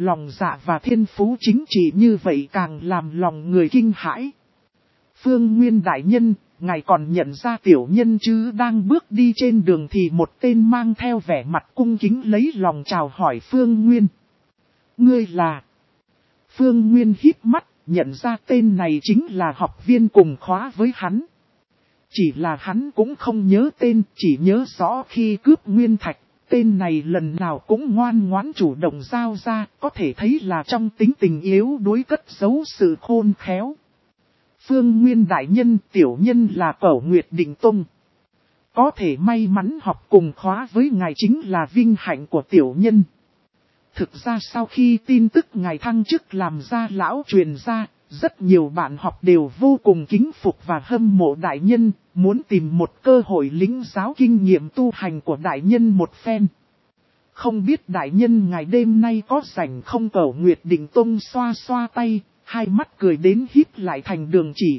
lòng dạ và thiên phú chính trị như vậy càng làm lòng người kinh hãi. Phương Nguyên đại nhân, ngài còn nhận ra tiểu nhân chứ? Đang bước đi trên đường thì một tên mang theo vẻ mặt cung kính lấy lòng chào hỏi Phương Nguyên. Ngươi là... Phương Nguyên híp mắt, nhận ra tên này chính là học viên cùng khóa với hắn. Chỉ là hắn cũng không nhớ tên, chỉ nhớ rõ khi cướp nguyên thạch, tên này lần nào cũng ngoan ngoãn chủ động giao ra, có thể thấy là trong tính tình yếu đuối cất giấu sự khôn khéo. Phương Nguyên đại nhân, tiểu nhân là Cẩu Nguyệt Định Tông. Có thể may mắn học cùng khóa với ngài chính là vinh hạnh của tiểu nhân. Thực ra sau khi tin tức ngài thăng chức làm gia lão truyền ra, rất nhiều bạn học đều vô cùng kính phục và hâm mộ đại nhân, muốn tìm một cơ hội lĩnh giáo kinh nghiệm tu hành của đại nhân một phen. Không biết đại nhân ngày đêm nay có rảnh không? Cẩu Nguyệt Định Tông xoa xoa tay, hai mắt cười đến híp lại thành đường chỉ.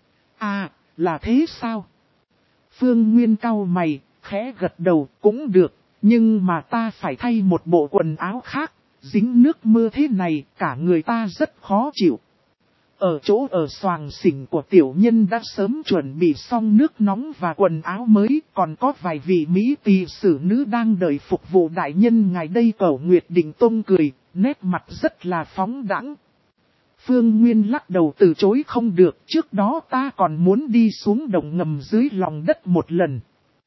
À, là thế sao? Phương Nguyên cau mày, khẽ gật đầu, cũng được, nhưng mà ta phải thay một bộ quần áo khác, dính nước mưa thế này, cả người ta rất khó chịu. Ở chỗ ở xoàng xỉnh của tiểu nhân đã sớm chuẩn bị xong nước nóng và quần áo mới, còn có vài vị Mỹ tỳ sử nữ đang đợi phục vụ đại nhân ngài đây. Cẩu Nguyệt Định Tông cười, nét mặt rất là phóng đãng. Phương Nguyên lắc đầu từ chối, không được, trước đó ta còn muốn đi xuống động ngầm dưới lòng đất một lần.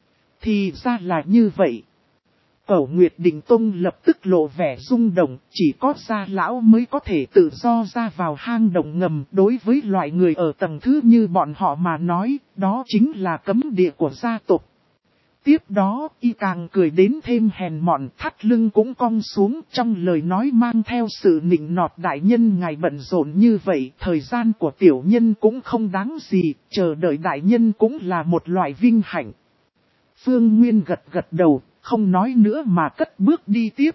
Thì ra là như vậy. Cẩu Nguyệt Định Tông lập tức lộ vẻ rung động, chỉ có gia lão mới có thể tự do ra vào hang động ngầm. Đối với loại người ở tầng thứ như bọn họ mà nói, đó chính là cấm địa của gia tộc. Tiếp đó, y càng cười đến thêm hèn mọn, thắt lưng cũng cong xuống, trong lời nói mang theo sự nịnh nọt. Đại nhân ngài bận rộn như vậy, thời gian của tiểu nhân cũng không đáng gì, chờ đợi đại nhân cũng là một loại vinh hạnh. Phương Nguyên gật gật đầu, không nói nữa mà cất bước đi tiếp.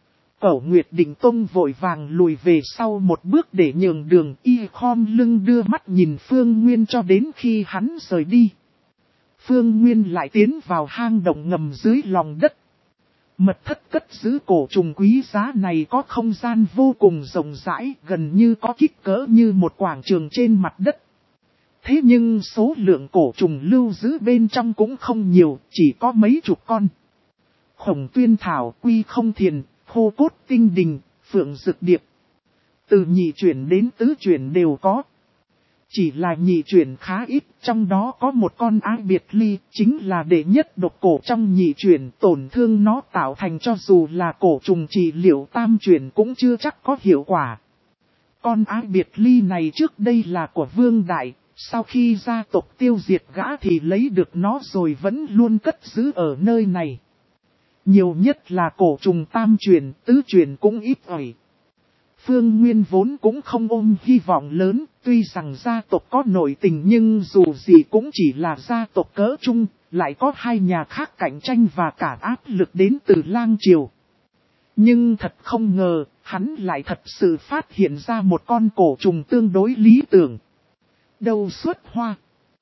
Cẩu Nguyệt Định Tông vội vàng lùi về sau một bước để nhường đường, y khom lưng đưa mắt nhìn Phương Nguyên cho đến khi hắn rời đi. Phương Nguyên lại tiến vào hang động ngầm dưới lòng đất. Mật thất cất giữ cổ trùng quý giá này có không gian vô cùng rộng rãi, gần như có kích cỡ như một quảng trường trên mặt đất. Thế nhưng số lượng cổ trùng lưu giữ bên trong cũng không nhiều, chỉ có mấy chục con. Khổng tuyên thảo, quy không thiền, khô cốt tinh đình, phượng dực điệp. Từ nhị chuyển đến tứ chuyển đều có. Chỉ là nhị chuyển khá ít, trong đó có một con ái biệt ly, chính là đệ nhất độc cổ trong nhị chuyển, tổn thương nó tạo thành cho dù là cổ trùng trị liệu tam chuyển cũng chưa chắc có hiệu quả. Con ái biệt ly này trước đây là của Vương Đại, sau khi gia tộc tiêu diệt gã thì lấy được nó rồi vẫn luôn cất giữ ở nơi này. Nhiều nhất là cổ trùng tam chuyển, tứ chuyển cũng ít ỏi. Phương Nguyên vốn cũng không ôm hy vọng lớn, tuy rằng gia tộc có nội tình nhưng dù gì cũng chỉ là gia tộc cỡ trung, lại có hai nhà khác cạnh tranh và cả áp lực đến từ lang triều. Nhưng thật không ngờ, hắn lại thật sự phát hiện ra một con cổ trùng tương đối lý tưởng. Đầu xuất hoa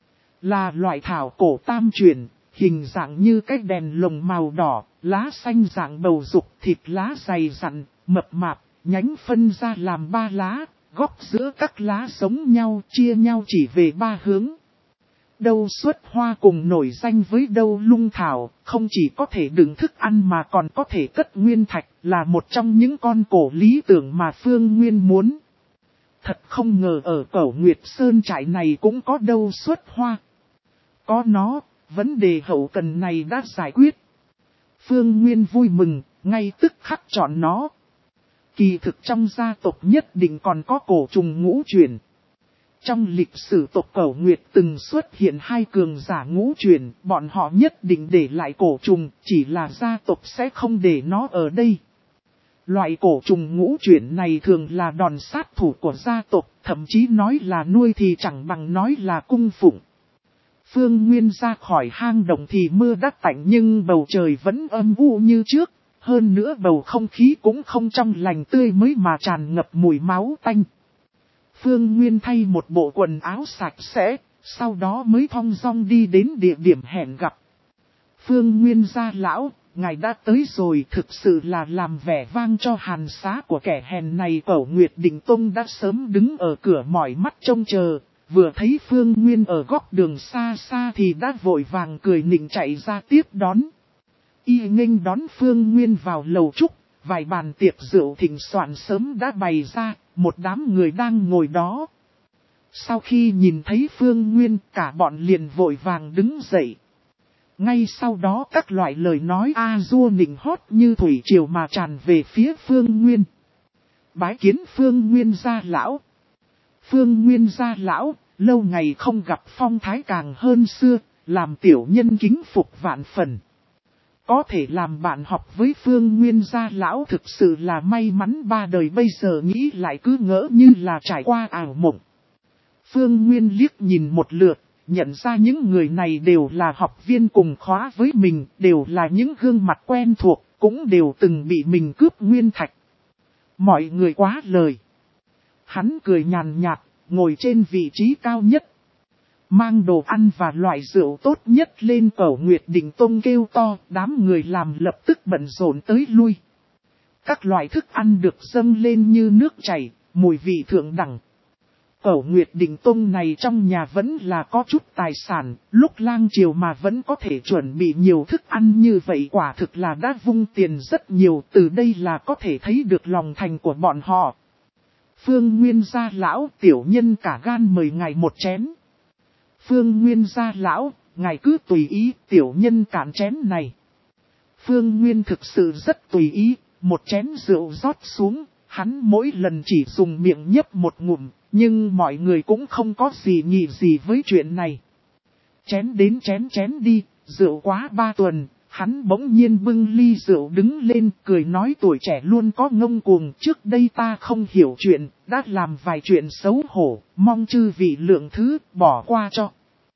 là loại thảo cổ tam chuyển, hình dạng như cái đèn lồng màu đỏ, lá xanh dạng bầu dục, thịt lá dày dặn, mập mạp. Nhánh phân ra làm ba lá, góc giữa các lá giống nhau, chia nhau chỉ về ba hướng. Đâu xuất hoa cùng nổi danh với đâu lung thảo, không chỉ có thể đựng thức ăn mà còn có thể cất nguyên thạch, là một trong những con cổ lý tưởng mà Phương Nguyên muốn. Thật không ngờ ở Cẩu Nguyệt Sơn trại này cũng có đâu xuất hoa. Có nó, vấn đề hậu cần này đã giải quyết. Phương Nguyên vui mừng, ngay tức khắc chọn nó. Kỳ thực trong gia tộc nhất định còn có cổ trùng ngũ chuyển. Trong lịch sử tộc Cẩu Nguyệt từng xuất hiện hai cường giả ngũ chuyển, bọn họ nhất định để lại cổ trùng, chỉ là gia tộc sẽ không để nó ở đây. Loại cổ trùng ngũ chuyển này thường là đòn sát thủ của gia tộc, thậm chí nói là nuôi thì chẳng bằng nói là cung phụng. Phương Nguyên ra khỏi hang động thì mưa đã tạnh nhưng bầu trời vẫn âm u như trước. Hơn nữa bầu không khí cũng không trong lành tươi mới mà tràn ngập mùi máu tanh. Phương Nguyên thay một bộ quần áo sạch sẽ, sau đó mới thong dong đi đến địa điểm hẹn gặp. Phương Nguyên gia lão, ngài đã tới rồi, thực sự là làm vẻ vang cho hàn xá của kẻ hèn này. Cẩu Nguyệt Định Tông đã sớm đứng ở cửa mỏi mắt trông chờ, vừa thấy Phương Nguyên ở góc đường xa xa thì đã vội vàng cười nịnh chạy ra tiếp đón. Y nghênh đón Phương Nguyên vào lầu trúc, vài bàn tiệc rượu thịnh soạn sớm đã bày ra, một đám người đang ngồi đó. Sau khi nhìn thấy Phương Nguyên, cả bọn liền vội vàng đứng dậy. Ngay sau đó các loại lời nói a dua nịnh hót như thủy triều mà tràn về phía Phương Nguyên. Bái kiến Phương Nguyên gia lão. Phương Nguyên gia lão, lâu ngày không gặp, phong thái càng hơn xưa, làm tiểu nhân kính phục vạn phần. Có thể làm bạn học với Phương Nguyên gia lão thực sự là may mắn, ba đời bây giờ nghĩ lại cứ ngỡ như là trải qua ảo mộng. Phương Nguyên liếc nhìn một lượt, nhận ra những người này đều là học viên cùng khóa với mình, đều là những gương mặt quen thuộc, cũng đều từng bị mình cướp nguyên thạch. Mọi người quá lời. Hắn cười nhàn nhạt, ngồi trên vị trí cao nhất. Mang đồ ăn và loại rượu tốt nhất lên. Cẩu Nguyệt Định Tông kêu to, đám người làm lập tức bận rộn tới lui. Các loại thức ăn được dâng lên như nước chảy, mùi vị thượng đẳng. Cẩu Nguyệt Định Tông này trong nhà vẫn là có chút tài sản, lúc lang chiều mà vẫn có thể chuẩn bị nhiều thức ăn như vậy, quả thực là đã vung tiền rất nhiều, từ đây là có thể thấy được lòng thành của bọn họ. Phương Nguyên gia lão, tiểu nhân cả gan mời ngài một chén. Phương Nguyên gia lão, ngài cứ tùy ý, tiểu nhân cạn chén này. Phương Nguyên thực sự rất tùy ý, một chén rượu rót xuống, hắn mỗi lần chỉ dùng miệng nhấp một ngụm, nhưng mọi người cũng không có gì nhị gì với chuyện này. Chén đến chén chén đi, rượu quá ba tuần, hắn bỗng nhiên bưng ly rượu đứng lên, cười nói tuổi trẻ luôn có ngông cuồng, trước đây ta không hiểu chuyện, đã làm vài chuyện xấu hổ, mong chư vị lượng thứ, bỏ qua cho.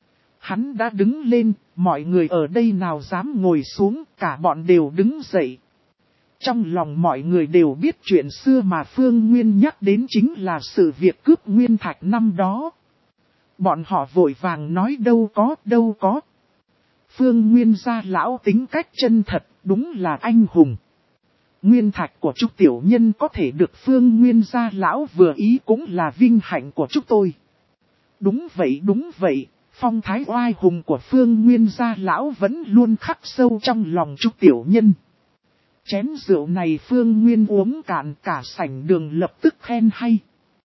Hắn đã đứng lên, mọi người ở đây nào dám ngồi xuống, cả bọn đều đứng dậy. Trong lòng mọi người đều biết chuyện xưa mà Phương Nguyên nhắc đến chính là sự việc cướp nguyên thạch năm đó. Bọn họ vội vàng nói đâu có, đâu có. Phương Nguyên gia lão tính cách chân thật, đúng là anh hùng. Nguyên thạch của chúng tiểu nhân có thể được Phương Nguyên gia lão vừa ý cũng là vinh hạnh của chúng tôi. Đúng vậy, đúng vậy, phong thái oai hùng của Phương Nguyên gia lão vẫn luôn khắc sâu trong lòng chúng tiểu nhân. Chén rượu này Phương Nguyên uống cạn, cả sảnh đường lập tức khen hay.